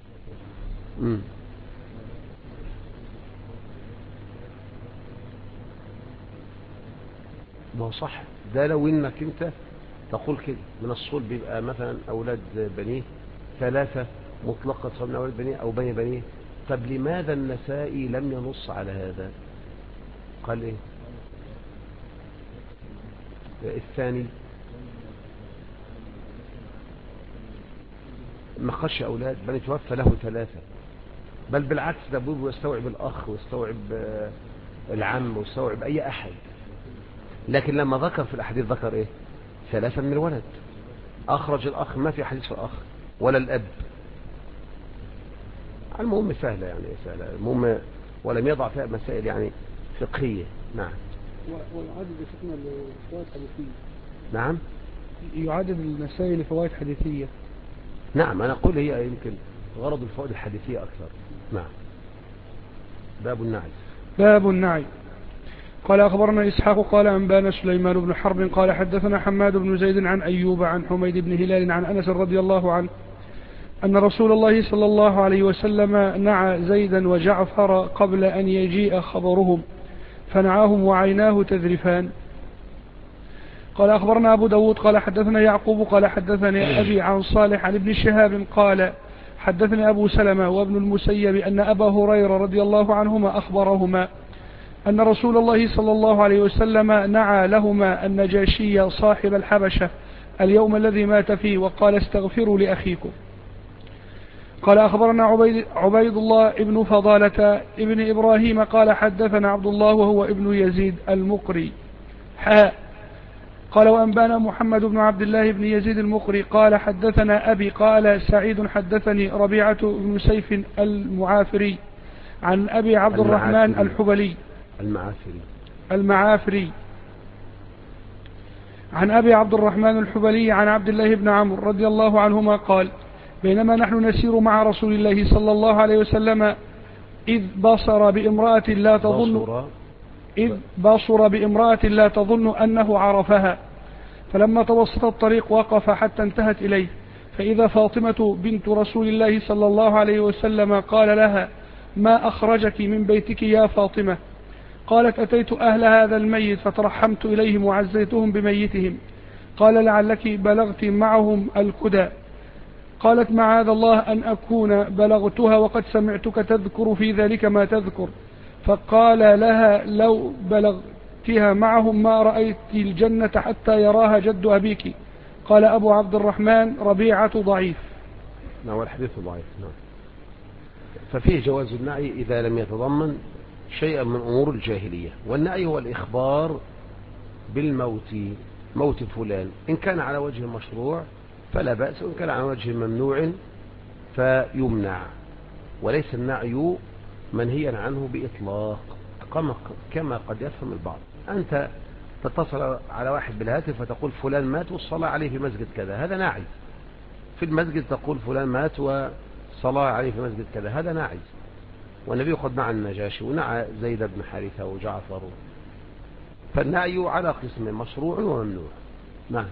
ما هو صح، ده لو انك انت تقول كده من الصلب بيبقى مثلا اولاد بنيه 3 مطلقة صار من اولاد بنيه او بني بنيه. طب لماذا النسائي لم ينص على هذا؟ قال ايه الثاني؟ ما خش اولاد بل يتوفى له 3، بل بالعكس ده ابوه يستوعب الاخ ويستوعب العم ويستوعب اي احد. لكن لما ذكر في الاحاديث ذكر ايه؟ 3 من الولد، اخرج الاخ، ما في حديث في الاخ ولا الاب. المهم سهلة، يعني سهلة المهم، ولم يضع فيها مسائل يعني فقهية. نعم. ويعدد فتنة لفوائد حديثية. نعم، يعدد المسائل لفوائد حديثية. نعم، أنا أقول هي يمكن غرض الفوائد الحديثية أكثر. نعم. باب النعي. قال أخبرنا إسحاق قال أنبانا سليمان بن حرب قال حدثنا حماد بن زيد عن أيوب عن حميد بن هلال عن أنس رضي الله عنه أن رسول الله صلى الله عليه وسلم نعى زيدا وجعفر قبل أن يجيء خبرهم، فنعاهم وعيناه تذرفان. قال أخبرنا أبو داود قال حدثنا يعقوب قال حدثني أبي عن صالح عن ابن شهاب قال حدثني أبو سلمة وابن المسيب أن أبا هريرة رضي الله عنهما أخبرهما أن رسول الله صلى الله عليه وسلم نعى لهما النجاشي صاحب الحبشة اليوم الذي مات فيه وقال استغفروا لأخيكم. قال أخبرنا عبيد الله ابن فضالة ابن إبراهيم قال حدثنا عبد الله وهو ابن يزيد المقري قال وأنبانا محمد بن عبد الله بن يزيد المقري قال حدثنا أبي قال سعيد حدثني ربيعة بن سيف المعافري عن أبي عبد الرحمن الحبلي المعافري عن أبي عبد الرحمن الحبلي عن عبد الله بن عمرو رضي الله عنهما قال بينما نحن نسير مع رسول الله صلى الله عليه وسلم إذ بصر بامرأة لا تظن إذ باصر بامرأة لا تظن أنه عرفها، فلما توسط الطريق وقف حتى انتهت إليه، فإذا فاطمة بنت رسول الله صلى الله عليه وسلم قال لها: ما أخرجك من بيتك يا فاطمة؟ قالت: أتيت أهل هذا الميت فترحمت إليهم وعزيتهم بميتهم. قال: لعلك بلغت معهم الكدى. قالت: معاذ الله أن أكون بلغتها وقد سمعتك تذكر في ذلك ما تذكر. فقال لها: لو بلغتها معهم ما رأيت الجنة حتى يراها جد أبيك. قال أبو عبد الرحمن: ربيعة ضعيف. نعم، الحديث ضعيف. نعم. ففيه جواز النعي إذا لم يتضمن شيئا من أمور الجاهلية، والنعي هو الإخبار بالموت، موت فلان، إن كان على وجه مشروع فلا بأس، وإن كان على وجه ممنوع فيمنع، وليس النعي منهيا عنه بإطلاق كما قد يفهم البعض. أنت تتصل على واحد بالهاتف فتقول فلان مات والصلاة عليه في مسجد كذا، هذا ناعي. في المسجد تقول فلان مات وصلاة عليه في مسجد كذا، هذا ناعي. والنبي قد نعى النجاشي ونعى زيد بن حارثة وجعفر. فالنعي على قسم: مشروع وممنوع. نعم.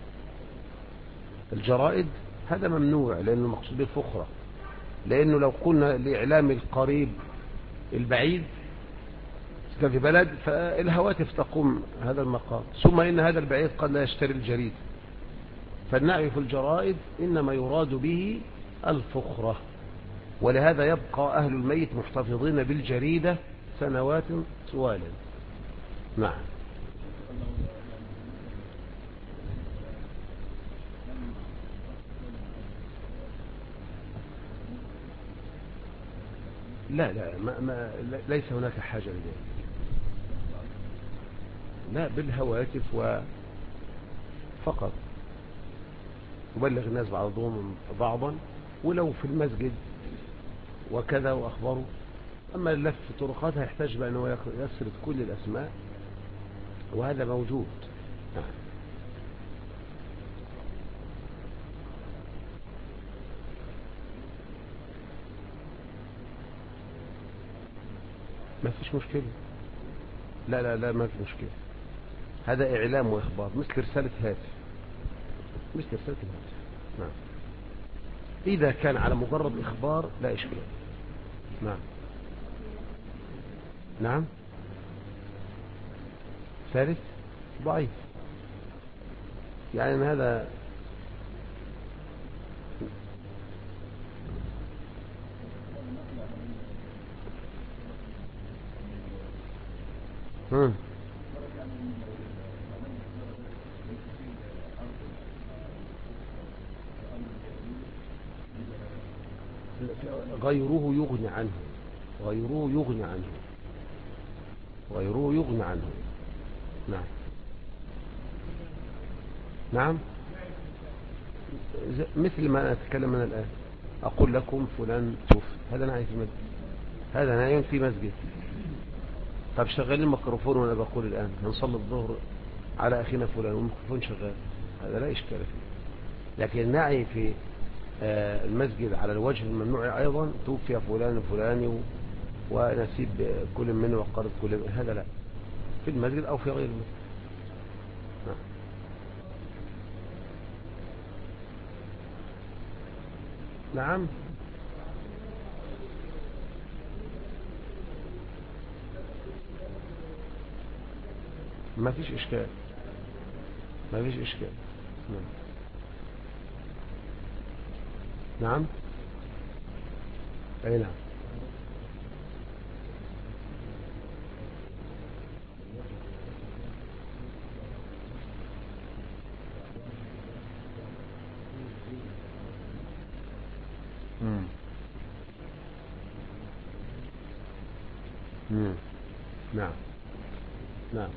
الجرائد هذا ممنوع لأنه المقصود بالفخرة، لأنه لو قلنا لإعلام القريب البعيد كان في بلد فالهواتف تقوم هذا المقام، ثم إن هذا البعيد قد لا يشتري الجريد. فالنعي في الجرائد إنما يراد به الفخرة، ولهذا يبقى أهل الميت محتفظين بالجريدة سنوات طوالا. نعم. لا ليس هناك حاجة لذلك. لا، بالهواتف وفقط يبلغ الناس بعضهم بعضا، ولو في المسجد وكذا وأخبره. أما اللف في الطرقات هيحتاج بأنه يسرد كل الأسماء، وهذا موجود. نعم. ما فيش مشكلة. لا ما في مشكلة. هذا إعلام وإخبار مثل رسالة هاتف، مثل رسالة الهاتف. نعم. إذا كان على مجرد إخبار لا إشكال. نعم. نعم. ثالث ضعيف، يعني هذا غيره يغني عنه، غيره يغني عنه، غيره يغني عنه. نعم. نعم. مثل ما أتكلم أنا الآن، أقول لكم فلان توفي، هذا نعي في مسجد، هذا نعي في مسجد. طب شغال الميكروفون وأنا بقول الآن هنصلي الظهر على أخينا فلان والميكروفون شغال، هذا لا إشكال فيه. لكن النعي في المسجد على الوجه الممنوع أيضا: توفي فلان وفلان ونسيب كل منه وقرض كل منه، هذا لا، في المسجد أو في غير المسجد. نعم. ما فيش إشكال، ما فيش إشكال. نعم. أي نعم. نعم. نعم.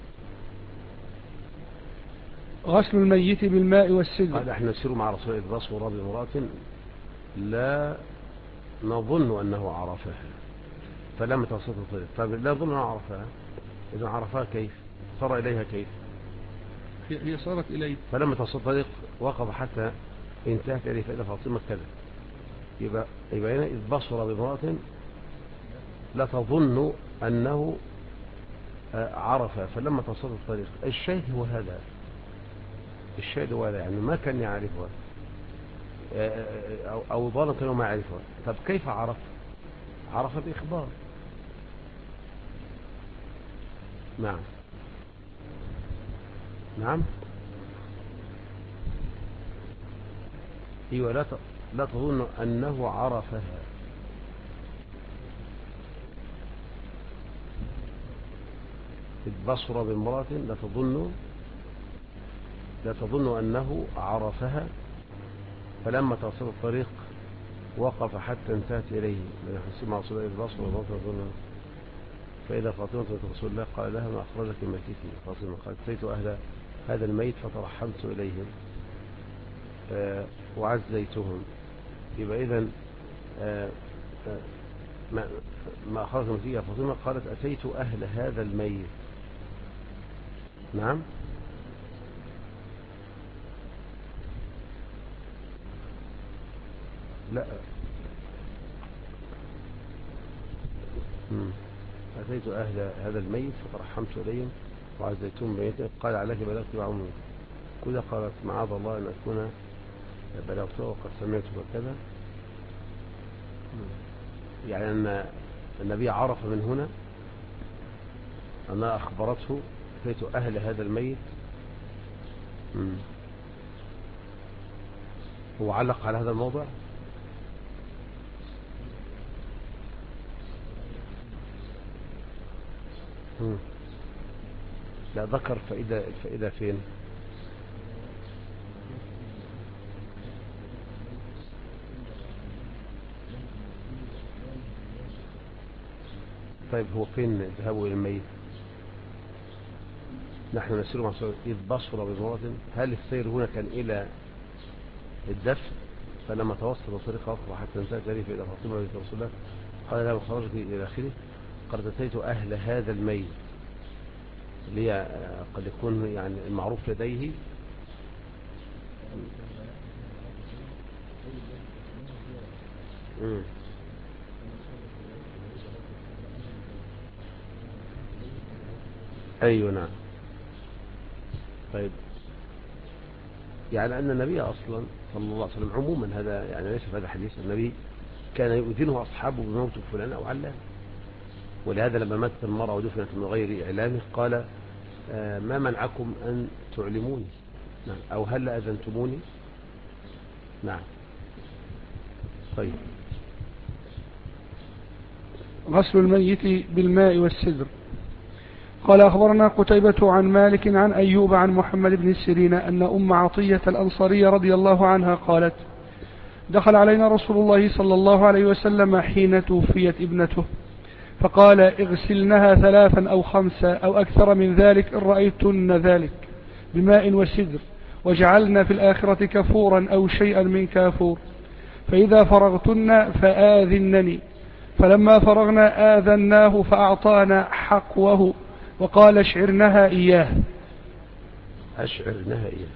غسل الميت بالماء والسدر. قال: احنا نسير مع رسول الله بصورة بامرأة لا نظن أنه عرفها فلم تصل الطريق. طيب لا نظن أنه عرفها، إذا عرفها كيف صار إليها؟ كيف هي صارت إليه؟ فلما تصل الطريق وقف حتى انتهت إليه، فإذا فاطمة كذا، يبقى هنا إذ بصر بامرأة لا تظن أنه عرف فلما تصل الطريق. الشاهد هو هذا، الشاهد هو هذا، يعني ما كان يعرفها أو ظن كانوا ما يعرفها. طب كيف عرف؟ عرف بإخبار. نعم نعم. ايوه، لا تظن أنه عرفها. إذ بصر بامرأة لا تظن أنه عرفها، فلما تصل الطريق وقف حتى انتهت إليه من حسين مع رسول الله. إذ بصر بامرأة فإذا فاطمة رسول الله قال لها ما أخرجك من ميتتي؟ فاطمة قالت أتيت أهل هذا الميت فترحمت إليهم وعزيتهم. يبقى إذن ما أخرجك من ميتتي؟ فاطمة قالت أتيت أهل هذا الميت. نعم. لا، أتيت أهل هذا الميت فترحمت إليهم وعزيتهم بيته. قال عليك بلغت بعمر كذا؟ قالت معاذ الله أن أكون بلغته وقد سمعت وكذا. يعني أن النبي عرف من هنا أنها أخبرته أتيت أهل هذا الميت. هو علق على هذا الموضع. لا، ذكر الفائدة فين؟ طيب هو فين ذهبوا إلى الميت؟ نحن نسير مع سورة إذ بصر بامرأة. هل السير هنا كان إلى الدفن؟ فلما توصل الطريق أخرى حتى انتهت إليه فإذا فاطمة بنت رسول الله قال لها خرجت إلى آخره. قد أتيت أهل هذا الميت، اللي هي قد يكون يعني المعروف لديه. أيوة نعم. طيب، يعني أن النبي أصلا صلى الله عليه وسلم عموما، هذا يعني ليس في هذا الحديث، النبي كان يؤذنه أصحابه بموت فلان أو علان. ولهذا لما ماتت المرأة ودفنت من غير إعلامه قال ما منعكم أن تعلموني؟ نعم. أو هل أذنتموني؟ نعم. طيب، غسل الميت بالماء والسدر. قال أخبرنا قتيبة عن مالك عن أيوب عن محمد بن السيرين أن أم عطية الأنصارية رضي الله عنها قالت دخل علينا رسول الله صلى الله عليه وسلم حين توفيت ابنته فقال اغسلنها 3 أو 5 أو أكثر من ذلك إن رأيتن ذلك بماء وسدر، وجعلنا في الآخرة كفورا أو شيئا من كافور، فإذا فرغتن فآذنني. فلما فرغنا آذناه فأعطانا حقوه وقال اشعرنها إياه. أشعرنها إياه.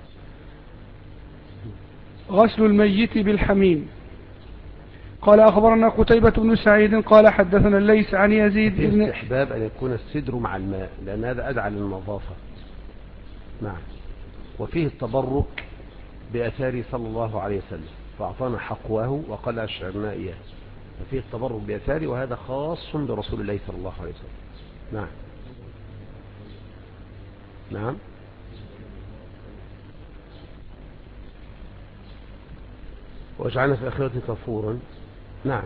غسل الميت بالحميم. قال أخبرنا قتيبة بن سعيد قال حدثنا الليث عن يزيد بن استحباب أن يكون السدر مع الماء، لأن هذا أدعى للنظافة. نعم. وفيه التبرك بأثاره صلى الله عليه وسلم فأعطانا حقوه وقال أشعرنا إياه، ففيه التبرك بأثاره، وهذا خاص برسول الله صلى الله عليه وسلم. نعم نعم. وجعلنا في الآخرة كفورا. نعم.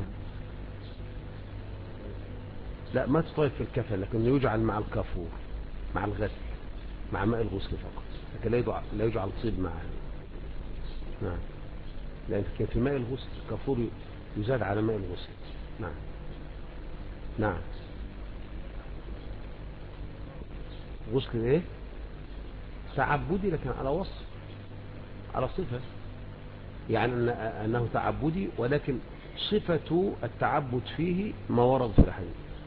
لا، ما تطيب في الكفن، لكن يجعل مع الكافور، مع الغسل، مع ماء الغسل فقط، لكن لا يجعل طيب معه. نعم. لأن كان في ماء الغسل كافور يزاد على ماء الغسل. نعم نعم. غسل ايه؟ تعبدي، لكن على وصف، على صفة، يعني أنه تعبدي، ولكن صفة التعبد فيه ما ورد في الحديث.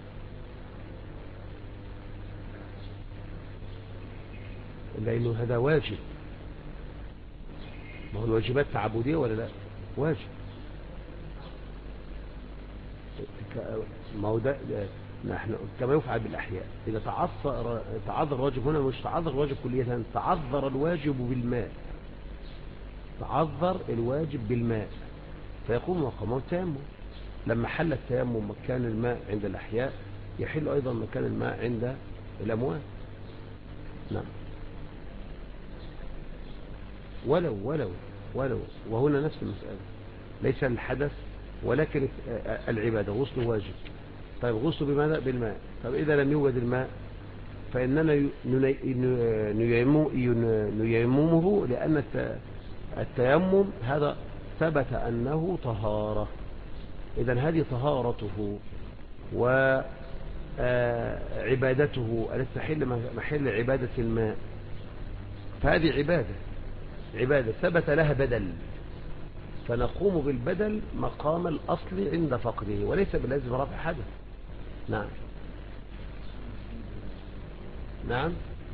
لأنه هذا واجب، ما هو الواجبات تعبدية ولا لا؟ واجب. ما هو ده نحن كما يفعل بالأحياء إذا تعذر الواجب هنا، مش تعذر الواجب كلية، تعذر الواجب بالماء، تعذر الواجب بالماء فيقوم مقامه التيمم. لما حل التيمم مكان الماء عند الأحياء يحل أيضا مكان الماء عند الأموات. نعم. ولو وهنا نفس المسألة، ليس الحدث ولكن العبادة، غسل واجب. طيب غسل بماذا؟ بالماء. طيب إذا لم يوجد الماء فإننا نيممه، لأن التيمم هذا ثبت أنه طهارة. إذن هذه طهارته وعبادته التي تحل محل عبادة الماء، فهذه عبادة ثبت لها بدل، فنقوم بالبدل مقام الأصل عند فقده، وليس بلازم رفع حدث. نعم. نعم.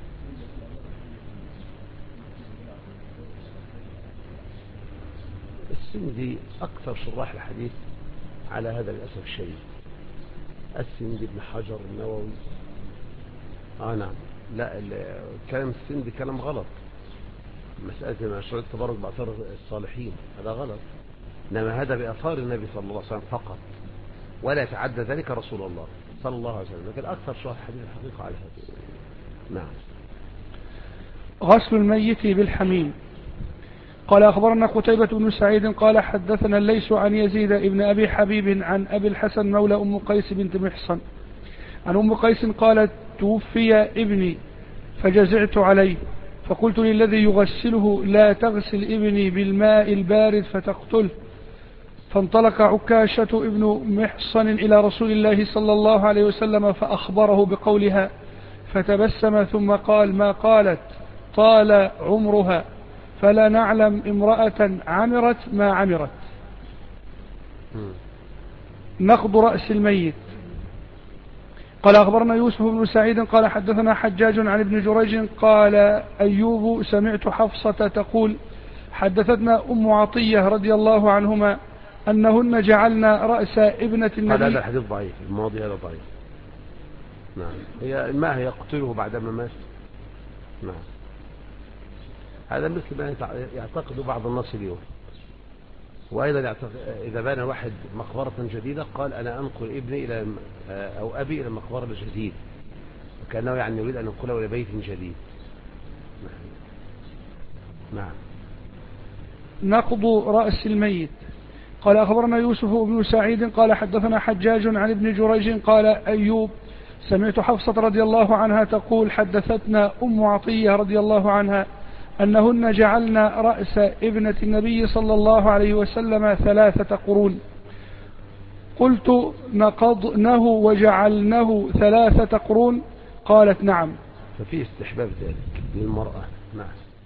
السندي أكثر شراح الحديث على هذا للأسف الشديد، السندي، ابن حجر، النووي. نعم. لا، كلام السندي كلام غلط. مسألة مشروع التبرك بأثار الصالحين هذا غلط، إنما هذا بأثار النبي صلى الله عليه وسلم فقط، ولا يتعدى ذلك رسول الله صلى الله عليه وسلم. لكن أكثر شرح الحديث الحقيقة على هذا. نعم. غسل الميت بالحميم. قال أخبرنا قتيبة بن سعيد قال حدثنا الليث عن يزيد ابن أبي حبيب عن أبي الحسن مولى أم قيس بنت محصن عن أم قيس قالت توفي ابني فجزعت عليه فقلت للذي يغسله لا تغسل ابني بالماء البارد فتقتله، فانطلق عكاشة ابن محصن إلى رسول الله صلى الله عليه وسلم فأخبره بقولها، فتبسم ثم قال ما قالت طال عمرها، فلا نعلم امرأة عمرت ما عمرت. نقض رأس الميت. قال أخبرنا يوسف بن سعيد قال حدثنا حجاج عن ابن جريج قال أيوب سمعت حفصة تقول حدثتنا أم عطية رضي الله عنهما أنهن جعلنا رأس ابنة النبي. هذا الحديث ضعيف، الماضي هذا ضعيف. نعم. ما هي يقتله بعدما مات. نعم. هذا مثل ما يعتقد بعض الناس اليوم. وأيضا إذا بان واحد مقبرة جديدة قال أنا أنقل ابني إلى أو أبي إلى المقبرة الجديد، وكأنه يعني يريد أن ينقله إلى بيت جديد. نعم. نقض رأس الميت. قال أخبرنا يوسف بن سعيد قال حدثنا حجاج عن ابن جريج قال أيوب سمعت حفصة رضي الله عنها تقول حدثتنا أم عطية رضي الله عنها أنهن جعلنا رأس ابنة النبي صلى الله عليه وسلم 3 قرون. قلت نقضنه وجعلنه 3 قرون؟ قالت نعم. ففي استحباب ذلك للمرأة. نعم.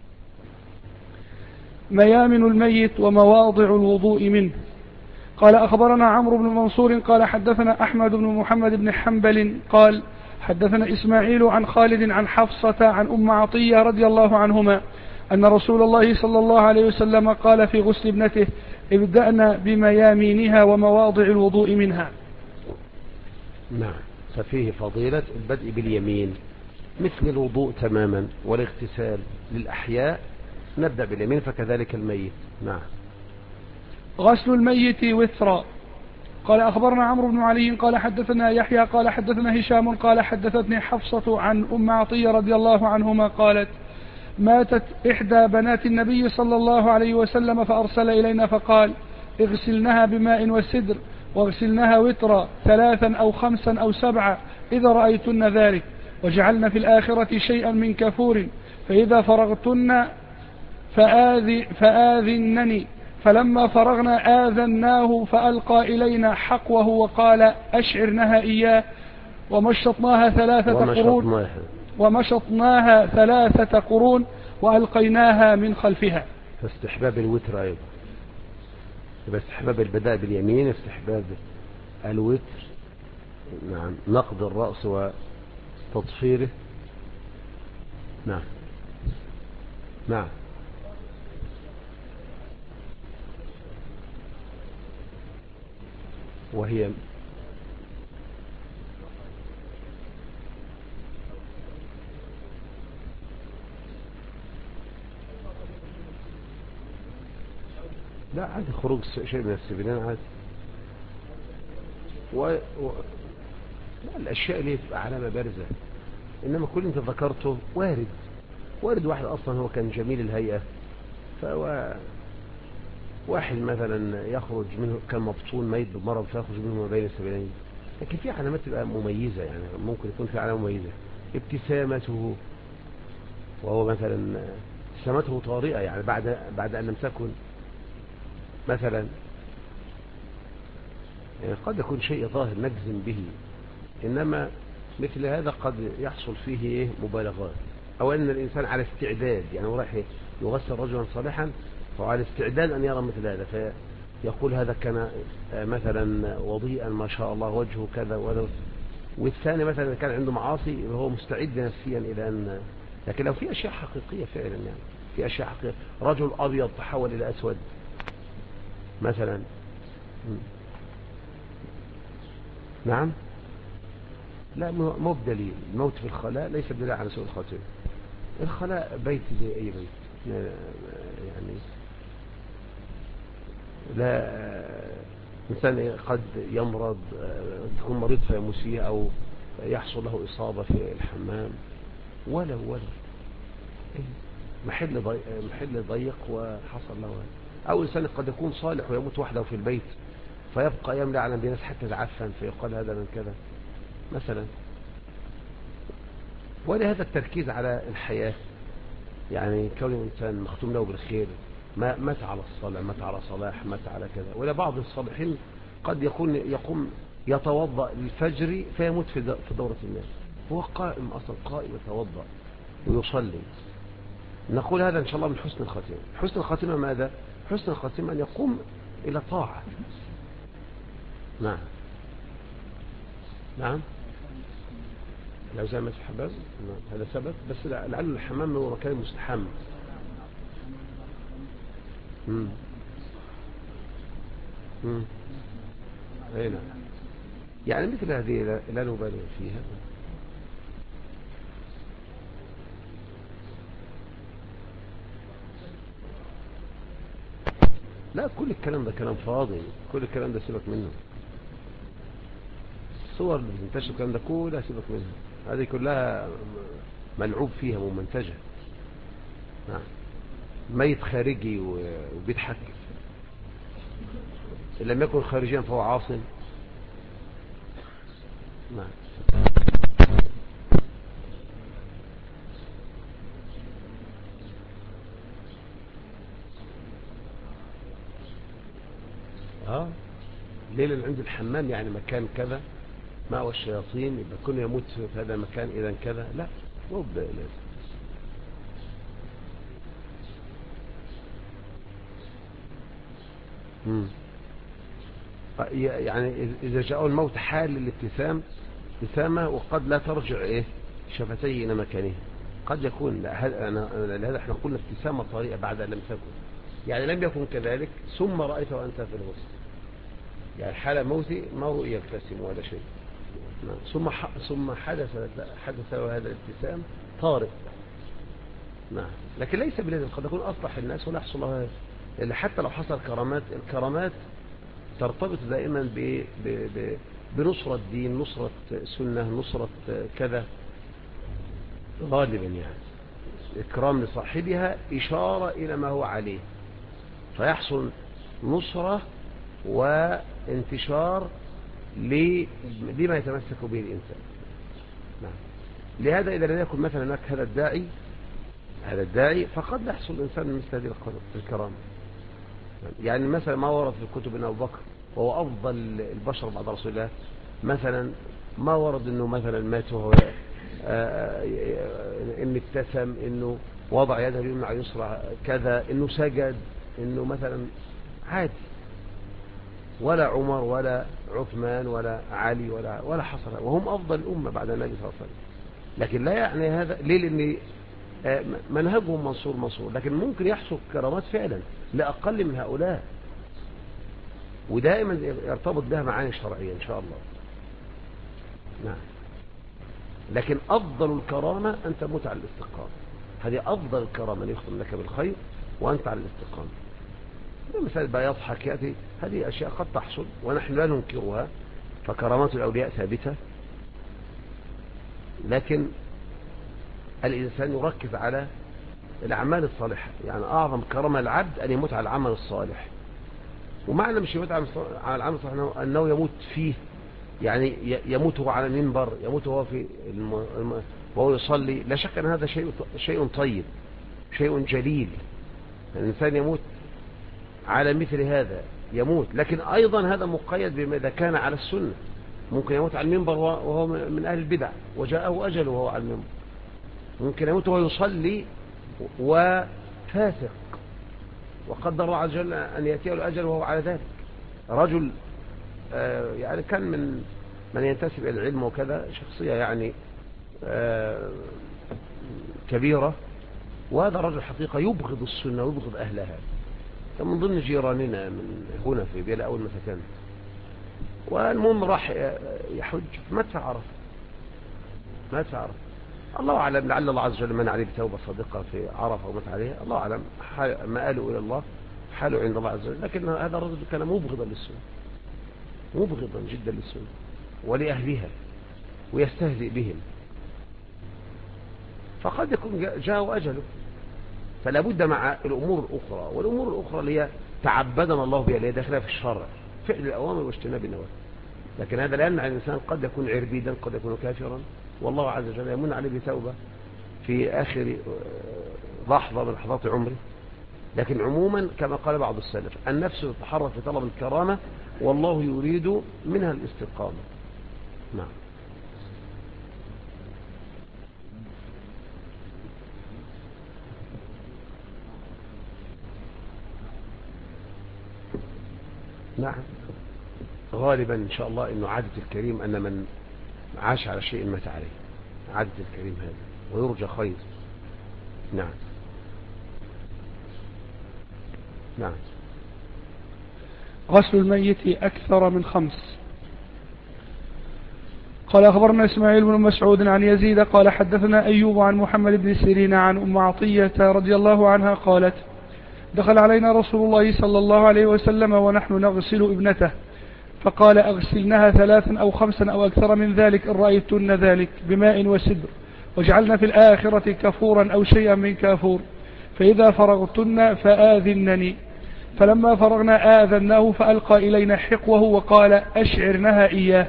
ميامن الميت ومواضع الوضوء منه. قال أخبرنا عمرو بن منصور قال حدثنا أحمد بن محمد بن حنبل قال حدثنا إسماعيل عن خالد عن حفصة عن أم عطية رضي الله عنهما أن رسول الله صلى الله عليه وسلم قال في غسل ابنته ابدأنا بميامينها ومواضع الوضوء منها. نعم. ففيه فضيلة البدء باليمين مثل الوضوء تماما، والاغتسال للأحياء نبدأ باليمين فكذلك الميت. نعم. غسل الميت وثرا. قال أخبرنا عمرو بن علي قال حدثنا يحيى قال حدثنا هشام قال حدثتني حفصة عن أم عطية رضي الله عنهما قالت ماتت إحدى بنات النبي صلى الله عليه وسلم فأرسل إلينا فقال اغسلنها بماء وسدر واغسلنها وترا 3 أو 5 أو 7 إذا رأيتن ذلك، وجعلن في الآخرة شيئا من كفور، فإذا فرغتن فآذنني. فلما فرغنا آذناه فألقى إلينا حقوه وقال أشعرنها إياه، ومشطناها 3 قرون وألقيناها من خلفها. فاستحباب الوتر أيضا، يبقى استحباب البداء باليمين، استحباب الوتر. نعم. نقض الرأس وتطفيره. نعم. نعم. لا عادي، خروج شيء من السبيلين عادي. لا الأشياء اللي تبقى علامة بارزة، إنما كل انت ذكرته وارد. وارد واحد أصلا هو كان جميل الهيئة، فهو واحد مثلا يخرج منه كان مبطون ميت بمرض فيخرج منه ما بين السبيلين. لكن في علامات تبقى مميزة، يعني ممكن يكون في علامة مميزة، ابتسامته، وهو مثلا ابتسامته طارئة، يعني بعد أن لم تكن مثلا، يعني قد يكون شيء ظاهر نجزم به، إنما مثل هذا قد يحصل فيه مبالغات، أو أن الإنسان على استعداد، يعني هو رايح يغسل رجلا صالحا فهو على استعداد أن يرى مثل هذا، فيقول هذا كان مثلا وضيئا ما شاء الله وجهه كذا وذا. والثاني مثلا كان عنده معاصي هو مستعد نفسيا إلى أن، لكن لو في أشياء حقيقية فعلا، يعني في أشياء حقيقية، رجل أبيض تحول إلى أسود مثلا. نعم. لا مو بدليل، الموت في الخلاء ليس بدليل على سوء الخاتمة. الخلاء بيت زي أي بيت، يعني لا إنسان قد يمرض، تكون مريض فيموت فيه، أو يحصل له إصابة في الحمام، ولا محل ضيق وحصل له، أو إنسان قد يكون صالح ويموت وحده في البيت فيبقى يملأ على الناس حتى يتعفن فيقال هذا من كذا مثلا. ولهذا التركيز على الحياة، يعني كون الإنسان مختوم له بالخير، مات على الصلاة، مات على صلاح، مات على كذا. ولا بعض الصالحين قد يقوم يتوضأ للفجر فيموت في دورة الناس، هو قائم أصلا، قائم يتوضأ ويصلي. نقول هذا إن شاء الله من حسن الخاتمة. حسن الخاتمة ماذا؟ حسن الخاتمة أن يقوم إلى طاعة. نعم نعم. لو زي ما في حباب هذا ثبت، بس لعل الحمام هو مكان مستحم. أي نعم. يعني مثل هذه لا نبالغ فيها. لا كل الكلام ده كلام فاضي، كل الكلام ده سيبك منه. الصور اللي بتنتشر الكلام ده كلها سيبك منها، هذه كلها ملعوب فيها ممنتجة. نعم. ميت خارجي وبيضحك، إن لم يكن خارجيا فهو عاصم. نعم. ليه؟ لأن عند الحمام يعني مكان كذا مأوى الشياطين، يبقى كل يموت في هذا المكان إذا كذا، لا مو لازم. يعني إذا جاء الموت حال للابتسام ابتسامة، وقد لا ترجع شفتيه إلى مكانه، قد يكون لهذا احنا قلنا ابتسامة طريقة بعد أن لم تكن، يعني لم يكن كذلك ثم رأيت وأنت في الغسل، يعني حال موتي ما رؤي يبتسم ولا شيء. ثم حدث له هذا الابتسام طارئ. نعم. لكن ليس بلازم، قد يكون أصلح الناس ولا يحصل له هذا، اللي حتى لو حصل الكرامات ترتبط دائما بنصرة دين، نصرة سنة، نصرة كذا، غالبا يعني إكرام لصاحبها إشارة إلى ما هو عليه، فيحصل نصرة وانتشار لما يتمسك به الإنسان. نعم. لهذا إذا لم يكن مثلا هناك هذا الداعي فقد لا يحصل الإنسان من مثل هذه الكرامة. يعني مثلا ما ورد في كتب أبو بكر وهو أفضل البشر بعد رسول الله، مثلا ما ورد أنه مثلا مات وهو إنه ابتسم، إنه وضع يده اليمنى على اليسرى كذا، إنه سجد، إنه مثلا عادي، ولا عمر ولا عثمان ولا علي ولا حصل، وهم أفضل الأمة بعد النبي صلى الله عليه وسلم. لكن لا يعني هذا ليه؟ لأن منهجهم منصور، لكن ممكن يحصل كرامات فعلا لأقل من هؤلاء، ودائما يرتبط بها معاني شرعية إن شاء الله. نعم. لكن أفضل الكرامة أن تموت على الاستقامة، هذه أفضل الكرامة، أن يختم لك بالخير وأنت على الاستقامة. مثلا بقى يضحك يأتي، هذه أشياء قد تحصل ونحن لا ننكرها، فكرامات الأولياء ثابتة، لكن الإنسان يركز على الأعمال الصالحة. يعني أعظم كرامة العبد أن يموت على العمل الصالح. ومعنى مش يموت على العمل الصالح أنه يموت فيه، يعني يموت هو على المنبر، يموت هو في وهو يصلي. لا شك أن هذا شيء طيب، شيء جليل. الإنسان يموت على مثل هذا يموت، لكن أيضا هذا مقيد بما إذا كان على السنة. ممكن يموت على المنبر وهو من أهل البدع وجاءه أجله وهو على المنبر. ممكن يموت وهو يصلي وفاسق وقدر الله عز وجل أن يأتيه الأجل وهو على ذلك. رجل يعني كان من ينتسب إلى العلم وكذا، شخصية يعني كبيرة، وهذا رجل حقيقة يبغض السنة ويبغض أهلها. كان من ضمن جيراننا من هنا في بيلا أول ما سكن. والمهم راح يحج، مات في عرفة. الله أعلم، لعل الله عز وجل من عليه بتوبة صادقة في عرفة ومات عليها، الله أعلم مآله إلى الله، حاله عند الله عز وجل. لكن هذا الرجل كان مبغضا للسنة، مبغضا جدا للسنة ولأهلها، ويستهزئ بهم. فقد يكون جاء أجله، فلا بد مع الأمور الأخرى. والأمور الأخرى اللي هي تعبدنا الله بها، اللي هي داخلها في الشرع، فعل الأوامر واجتناب النواهي. لكن هذا لا يمنع الإنسان قد يكون عربيدا، قد يكون كافرا، والله عز وجل يمن عليه بتوبة في آخر لحظة من لحظات عمره. لكن عموما كما قال بعض السلف، النفس تتحرك في طلب الكرامة والله يريد منها الاستقامة. نعم. نعم، غالبا إن شاء الله إنه عادة الكريم أن من عاش على شيء مات عليه، عادة الكريم هذا، ويرجى خير. نعم. نعم. غسل الميت أكثر من 5. قال أخبرنا إسماعيل بن مسعود عن يزيد قال حدثنا أيوب عن محمد بن سيرين عن أم عطية رضي الله عنها قالت دخل علينا رسول الله صلى الله عليه وسلم ونحن نغسل ابنته، فقال أغسلنها 3 أو 5 أو أكثر من ذلك إن رأيتن ذلك بماء وسدر، واجعلن في الآخرة كفورا أو شيئا من كافور، فإذا فرغتن فآذنني. فلما فرغنا آذناه فألقى إلينا حقوه وقال أشعرنها إياه.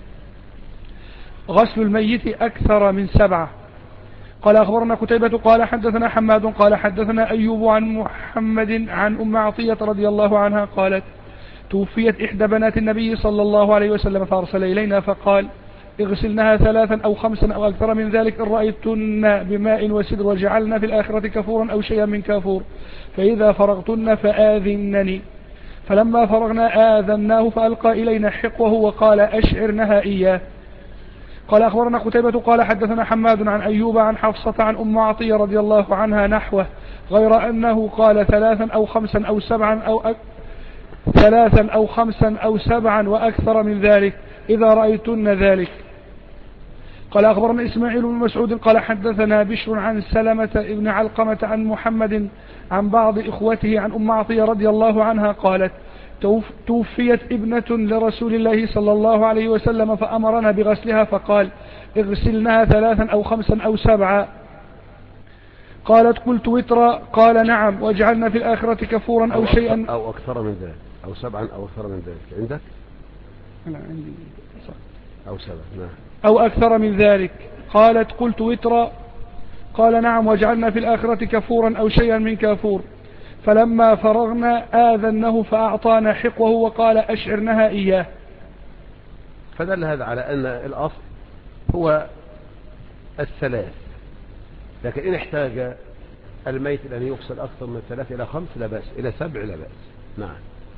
غسل الميت أكثر من 7. قال أخبرنا كتيبة قال حدثنا حماد قال حدثنا أيوب عن محمد عن أم عطية رضي الله عنها قالت توفيت إحدى بنات النبي صلى الله عليه وسلم فأرسل إلينا فقال اغسلنها 3 أو 5 أو أكثر من ذلك إن رأيتن بماء وسدر، وجعلنا في الآخرة كفورا أو شيئا من كافور، فإذا فرغتن فآذنني. فلما فرغنا آذناه فألقى إلينا حقوه وقال أشعرنها إياه. قال أخبرنا قتيبة قال حدثنا حماد عن أيوب عن حفصة عن أم عطية رضي الله عنها نحوه، غير أنه قال 3 أو 5 أو 7 3 أو 5 أو 7 وأكثر من ذلك إذا رأيتن ذلك. قال أخبرنا إسماعيل بن مسعود قال حدثنا بشر عن سلمة ابن علقمة عن محمد عن بعض إخوته عن أم عطية رضي الله عنها قالت توفيت ابنة لرسول الله صلى الله عليه وسلم فأمرنا بغسلها فقال اغسلنها 3 أو 5 أو 7. قالت قلت وترا قال نعم، واجعلنا في الآخرة كفورا أو شيئا أو أكثر من ذلك، أو 7 أو أكثر من ذلك. عندك؟ أنا عندي أو 7. نعم. أو أكثر من ذلك. قالت قلت وترا قال نعم، واجعلنا في الآخرة كفورا أو شيئا من كافور. فلما فرغنا آذنه فأعطانا حقوه وقال أشعرنها إياه. فدل هذا على أن الأصل هو 3، لكن إن احتاج الميت أن يغسل أكثر من 3 إلى 5 لا بأس، إلى 7 لا بأس. نعم.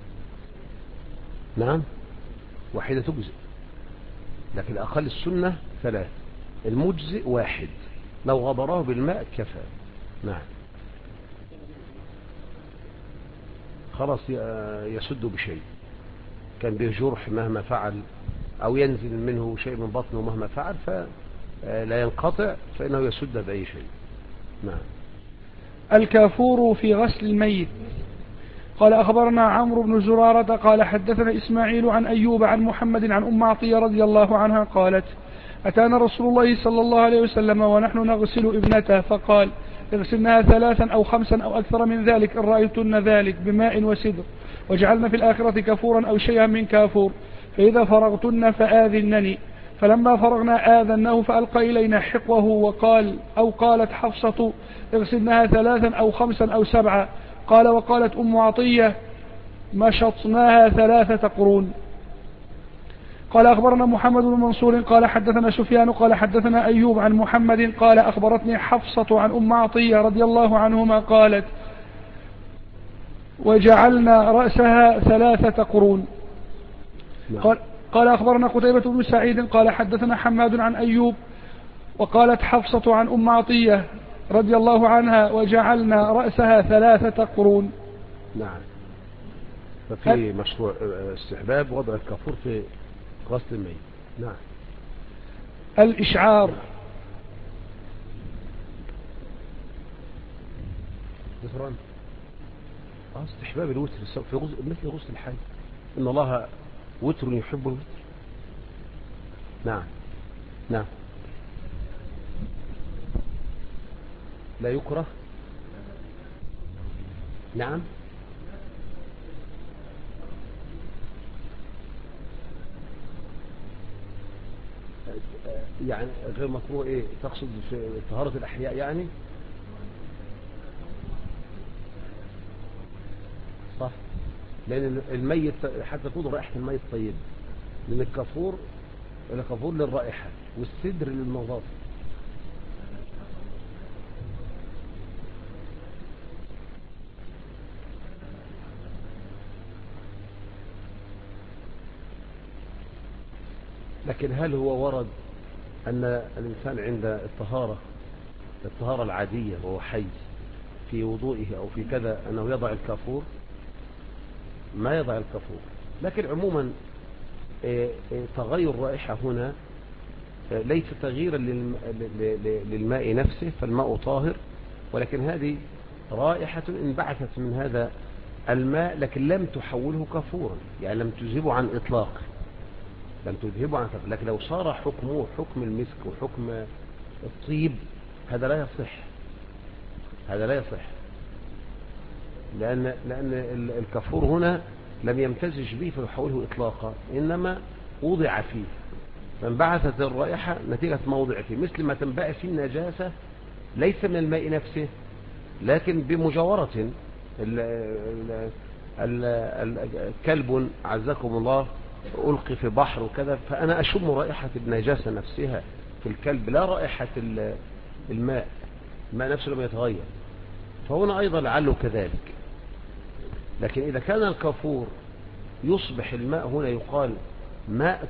نعم، واحدة تجزئ، لكن أقل السنة 3، المجزئ 1، لو غبره بالماء كفى. نعم. خلاص يسد بشيء، كان به جرح مهما فعل، أو ينزل منه شيء من بطنه مهما فعل فلا ينقطع، فإنه يسد بأي شيء. نعم. الكافور في غسل الميت. قال أخبرنا عمرو بن زرارة قال حدثنا إسماعيل عن أيوب عن محمد عن أم عطية رضي الله عنها قالت أتانا رسول الله صلى الله عليه وسلم ونحن نغسل ابنته فقال اغسلناها 3 أو 5 أو أكثر من ذلك إن رأيتن ذلك بماء وسدر، وجعلنا في الآخرة كفورا أو شيئا من كافور، فإذا فرغتن فآذنني. فلما فرغنا آذناه فألقى إلينا حقوه وقال أو قالت حفصة اغسلناها 3 أو 5 أو 7. قال وقالت أم عطية مشطناها 3 قرون. قال أخبرنا محمد بن منصور قال حدثنا سفيان قال حدثنا أيوب عن محمد قال أخبرتني حفصة عن أم عطية رضي الله عنهما قالت وجعلنا رأسها 3 قرون. قال أخبرنا قتيبة بن سعيد قال حدثنا حماد عن أيوب وقالت حفصة عن أم عطية رضي الله عنها وجعلنا رأسها 3 قرون. نعم. ففي مشروع استحباب وضع الكافور في غسل الميت. نعم. الإشعار. ذكران استحباب الوتر في مثل غسل الحي، إن الله وتر يحب الوتر. نعم. نعم. لا يكره. نعم. يعني غير مكروه ايه تقصد في طهارة الأحياء يعني؟ صح، لأن الميت حتى تكون رائحة الميت طيب، لأن الكافور للرائحة والسدر للنظافة. لكن هل هو ورد أن الإنسان عند الطهارة العادية وهو حي في وضوئه أو في كذا أنه يضع الكافور؟ ما يضع الكافور. لكن عموما تغير الرائحة هنا ليس تغييرا للماء نفسه، فالماء طاهر، ولكن هذه رائحة انبعثت من هذا الماء لكن لم تحوله كافورا، يعني لم تذهبه عن إطلاق، لكن لو صار حكمه حكم المسك وحكم الطيب هذا لا يصح، لأن الكافور هنا لم يمتزج به فيحوله إطلاقا، إنما وضع فيه فانبعثت الرائحة نتيجة موضع فيه، مثل ما تنبعث النجاسة ليس من الماء نفسه لكن بمجاورة. كلب عزكم الله ألقي في بحر وكذا، فأنا أشم رائحة النجاسة نفسها في الكلب لا رائحة الماء نفسه لم يتغير، فهنا أيضا لعله كذلك. لكن إذا كان الكافور يصبح الماء هنا يقال ماء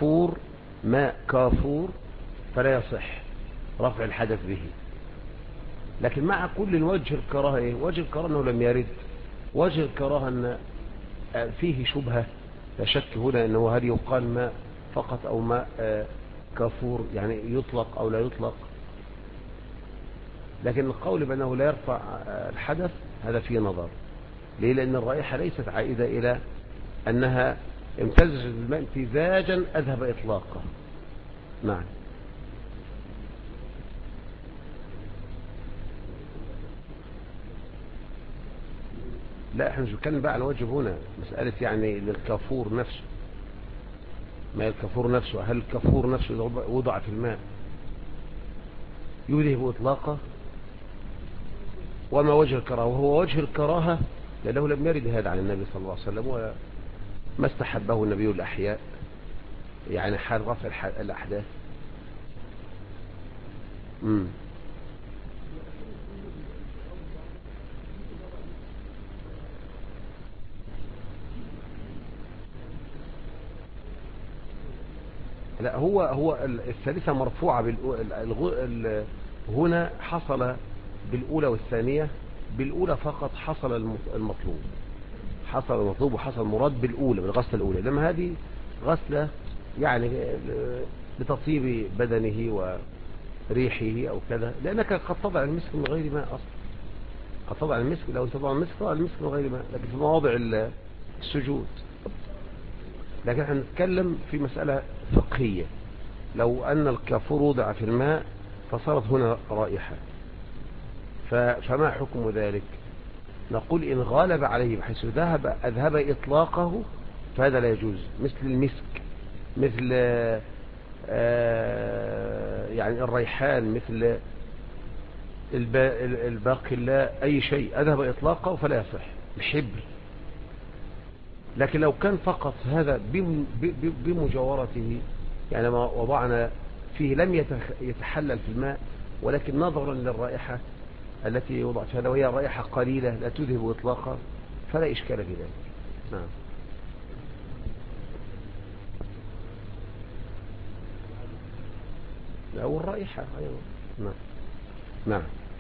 كافور فلا يصح رفع الحدث به. لكن مع كل وجه الكراهة إيه؟ وجه الكراهة أنه لم يرد، وجه الكراهة أن فيه شبهة، لا شك هنا أنه هل يقال ماء فقط أو ماء كافور، يعني يطلق أو لا يطلق. لكن القول بأنه لا يرفع الحدث هذا فيه نظر. ليه؟ لأن الرائحة ليست عائدة إلى أنها امتزجت بالماء امتزاجا أذهب إطلاقه. نعم. لا احنا مش بنتكلم بقى على وجه هنا مسألة يعني للكافور نفسه، ما الكافور نفسه، هل الكافور نفسه وضع في الماء يذهب إطلاقه؟ وما وجه الكراهة؟ وهو وجه الكراهة لأنه لم يرد هذا عن النبي صلى الله عليه وسلم، وما استحبه النبي الأحياء، يعني حال رفع الأحداث. لا هو الثالثة مرفوعة هنا حصل بالأولى والثانية، بالأولى فقط حصل المطلوب وحصل مراد بالأولى بالغسلة الأولى، لما هذه غسلة يعني لتطيب بدنه وريحه أو كذا، لأنك قد تضع المسك من غير ماء أصلا. طبعا المسك، لو تضع المسك طبعا المسك من غير ماء، لكن في مواضع السجود. لكن احنا نتكلم في مسألة فقهية، لو أن الكافور وضع في الماء فصارت هنا رائحة، فما حكم ذلك؟ نقول إن غالب عليه بحيث أذهب إطلاقه فهذا لا يجوز، مثل المسك، مثل يعني الريحان، مثل الباقلاء، أي شيء أذهب إطلاقه فلا يصح، الحبر. لكن لو كان فقط هذا بمجاورته، يعني ما وضعنا فيه لم يتحلل في الماء، ولكن نظرا للرائحة التي وضعت فيها وهي رائحة قليلة لا تذهب إطلاقا فلا إشكال في ذلك. نعم. أو الرائحة أيضا. نعم. نعم.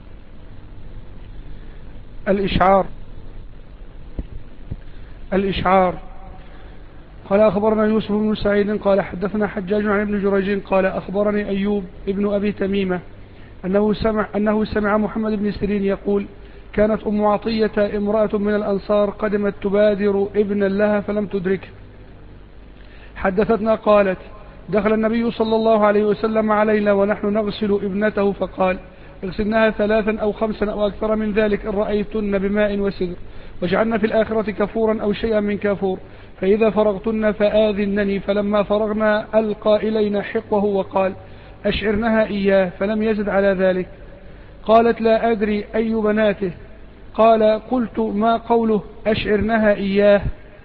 الإشعار. قال أخبرنا يوسف بن سعيد قال حدثنا حجاج عن ابن جريج قال أخبرني أيوب ابن أبي تميمة أنه سمع محمد بن سيرين يقول: كانت أم عطية امرأة من الأنصار قدمت تبادر ابنا لها فلم تدركه. حدثتنا قالت: دخل النبي صلى الله عليه وسلم علينا ونحن نغسل ابنته فقال: اغسلناها 3 أو 5 أو أكثر من ذلك إن رأيتن بماء وسدر، واجعلن في الآخرة كفورا أو شيئا من كافور، فإذا فرغتن فآذنني. فلما فرغنا ألقى إلينا حقوه وقال: أشعرنها إياه، فلم يزد على ذلك. قالت: لا أدري أي بناته. قال: قلت: ما قوله أشعرنها إياه؟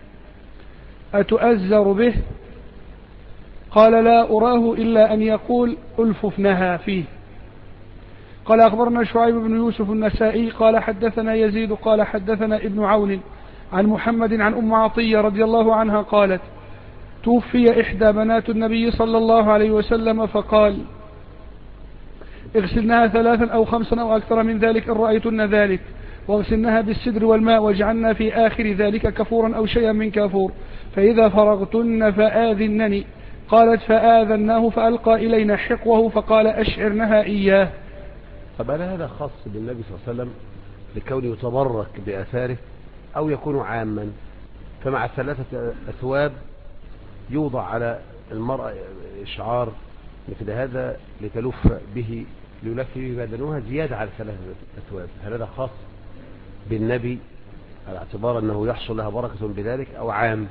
أتؤزر به؟ قال: لا أراه إلا أن يقول ألففنها فيه. قال أخبرنا شعيب بن يوسف النسائي قال حدثنا يزيد قال حدثنا ابن عون عن محمد عن أم عطية رضي الله عنها قالت: توفي إحدى بنات النبي صلى الله عليه وسلم فقال: اغسلناها 3 أو 5 أو أكثر من ذلك إن رأيتن ذلك، واغسلناها بالسدر والماء، واجعلنا في آخر ذلك كفورا أو شيئا من كافور، فإذا فرغتن فآذنني. قالت: فآذناه فألقى إلينا حقوه فقال: أشعرنها إياه. طب هذا خاص بالنبي صلى الله عليه وسلم لكونه يتبرك بآثاره، أو يكون عاما؟ فمع 3 أثواب يوضع على المرأة إشعار مثل هذا لتلف به، ليلف به بدنها زيادة على 3 أثواب. هل هذا خاص بالنبي على اعتبار أنه يحصل لها بركة بذلك، أو عام؟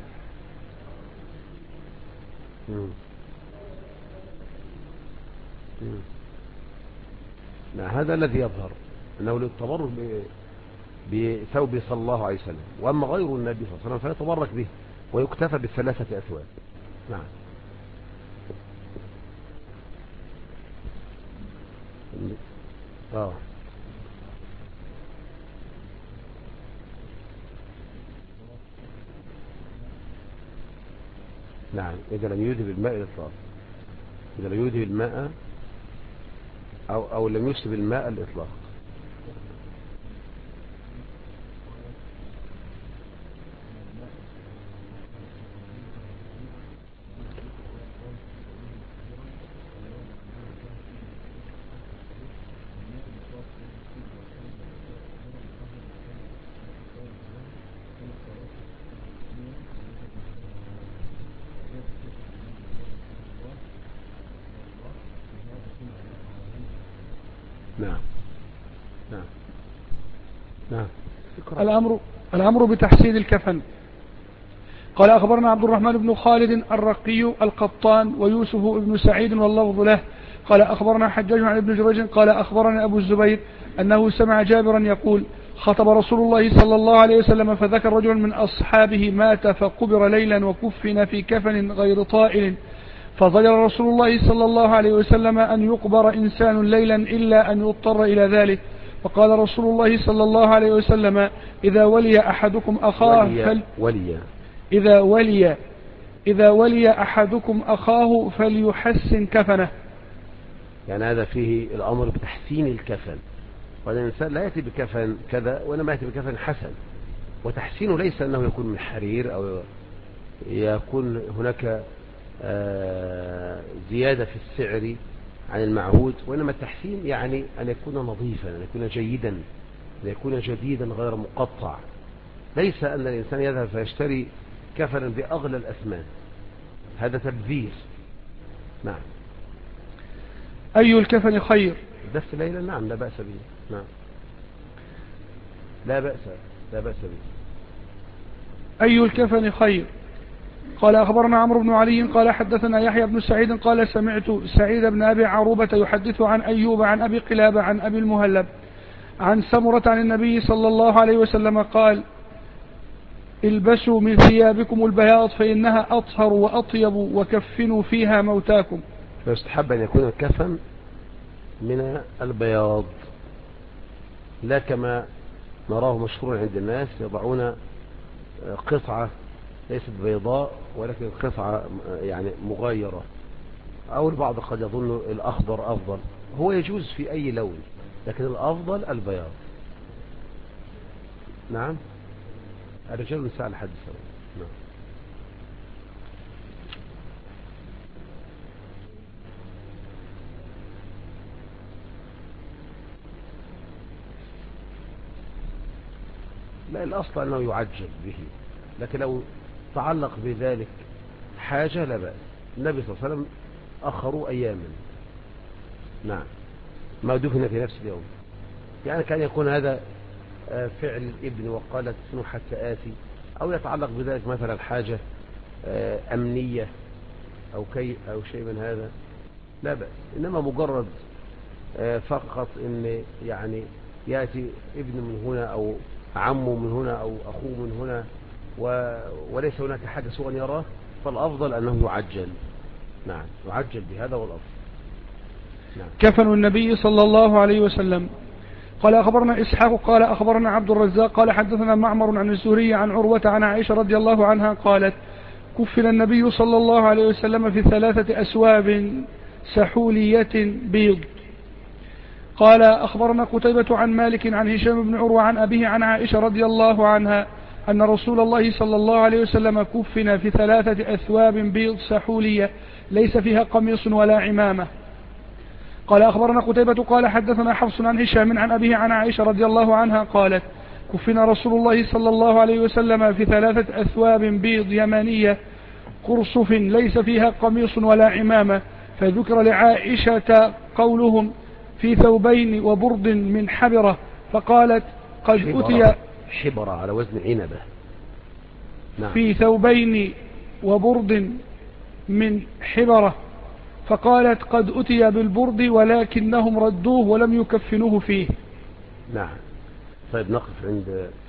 هذا الذي يظهر أنه للتبرك بثوب صلى الله عليه وسلم، وأما غير النبي صلى الله عليه وسلم فيتبرك به ويكتفى ب3 أثواب. نعم. نعم، إذا لم يذهب الماء الإطلاق، إذا لم يذهب الماء أو لم يسلب الماء الإطلاق. نعم. نعم. نعم. الأمر بتحسين الكفن. قال أخبرنا عبد الرحمن بن خالد الرقي القطان ويوسف بن سعيد واللفظ له قال أخبرنا حجاج عن ابن جريج قال أخبرنا أبو الزبير أنه سمع جابرا يقول: خطب رسول الله صلى الله عليه وسلم فذكر رجلا من أصحابه مات فقبر ليلا وكفن في كفن غير طائل، فضجر رسول الله صلى الله عليه وسلم أن يقبر إنسان ليلا إلا أن يضطر إلى ذلك، فقال رسول الله صلى الله عليه وسلم: إذا ولي أحدكم أخاه إذا ولي أحدكم أخاه فليحسن كفنه. يعني هذا فيه الأمر بتحسين الكفن، والإنسان لا يأتي بكفن كذا وإنما يأتي بكفن حسن، وتحسينه ليس أنه يكون من حرير أو يكون هناك زيادة في السعر عن المعهود، وإنما التحسين يعني أن يكون نظيفا، أن يكون جيدا، ليكون جديدا غير مقطع. ليس أن الإنسان يذهب فيشتري كفنا بأغلى الأثمان، هذا تبذير. نعم. أي الكفن خير؟ دس ليلا، نعم، لا بأس به. نعم، لا بأس به. أي الكفن خير؟ قال أخبرنا عمرو بن علي قال حدثنا يحيى بن سعيد قال سمعت سعيد بن أبي عروبة يحدث عن أيوب عن أبي قلابة عن أبي المهلب عن سمرة عن النبي صلى الله عليه وسلم قال: البسوا من ثيابكم البياض فإنها أطهر وأطيب وكفنوا فيها موتاكم. فيستحب أن يكون الكفن من البياض، لا كما نراه مشهور عند الناس يضعون قطعة ليست بيضاء ولكن قطعة يعني مغايرة، أو البعض قد يظن الأخضر أفضل. هو يجوز في أي لون، لكن الأفضل البياض. نعم. الرجال والنساء على حد سواء. نعم. لا، الأصل أنه يعجل به، لكن لو تعلق بذلك حاجة لا بأس. النبي صلى الله عليه وسلم أخروا أياما، نعم، ما دفن في نفس اليوم. يعني كان يكون هذا فعل ابن وقالت اسمه حتى آتي، أو يتعلق بذلك مثلا حاجة أمنية أو شيء من هذا، لا بأس. إنما مجرد فقط إن يعني يأتي ابن من هنا أو عمه من هنا أو أخوه من هنا وليس هناك حاجة سوى أن يراه، فالأفضل أنه يعجل. نعم، يعجل بهذا والأفضل. نعم. كفن النبي صلى الله عليه وسلم. قال أخبرنا إسحاق قال أخبرنا عبد الرزاق قال حدثنا معمر عن الزهري عن عروة عن عائشة رضي الله عنها قالت: كفن النبي صلى الله عليه وسلم في 3 أسواب سحولية بيض. قال أخبرنا قتيبة عن مالك عن هشام بن عروة عن أبيه عن عائشة رضي الله عنها أن رسول الله صلى الله عليه وسلم كفن في 3 أثواب بيض سحولية ليس فيها قميص ولا عمامة. قال أخبرنا قتيبة قال حدثنا حفص عن هشام عن أبيه عن عائشة رضي الله عنها قالت: كفن رسول الله صلى الله عليه وسلم في 3 أثواب بيض يمانية قرصف ليس فيها قميص ولا عمامة. فذكر لعائشة قولهم في ثوبين وبرد من حبرة، فقالت: قد أتي حبرة على وزن عنبة. نعم. في ثوبين وبرد من حبرة، فقالت: قد أتي بالبرد ولكنهم ردوه ولم يكفنوه فيه. نعم. طيب، نقف عند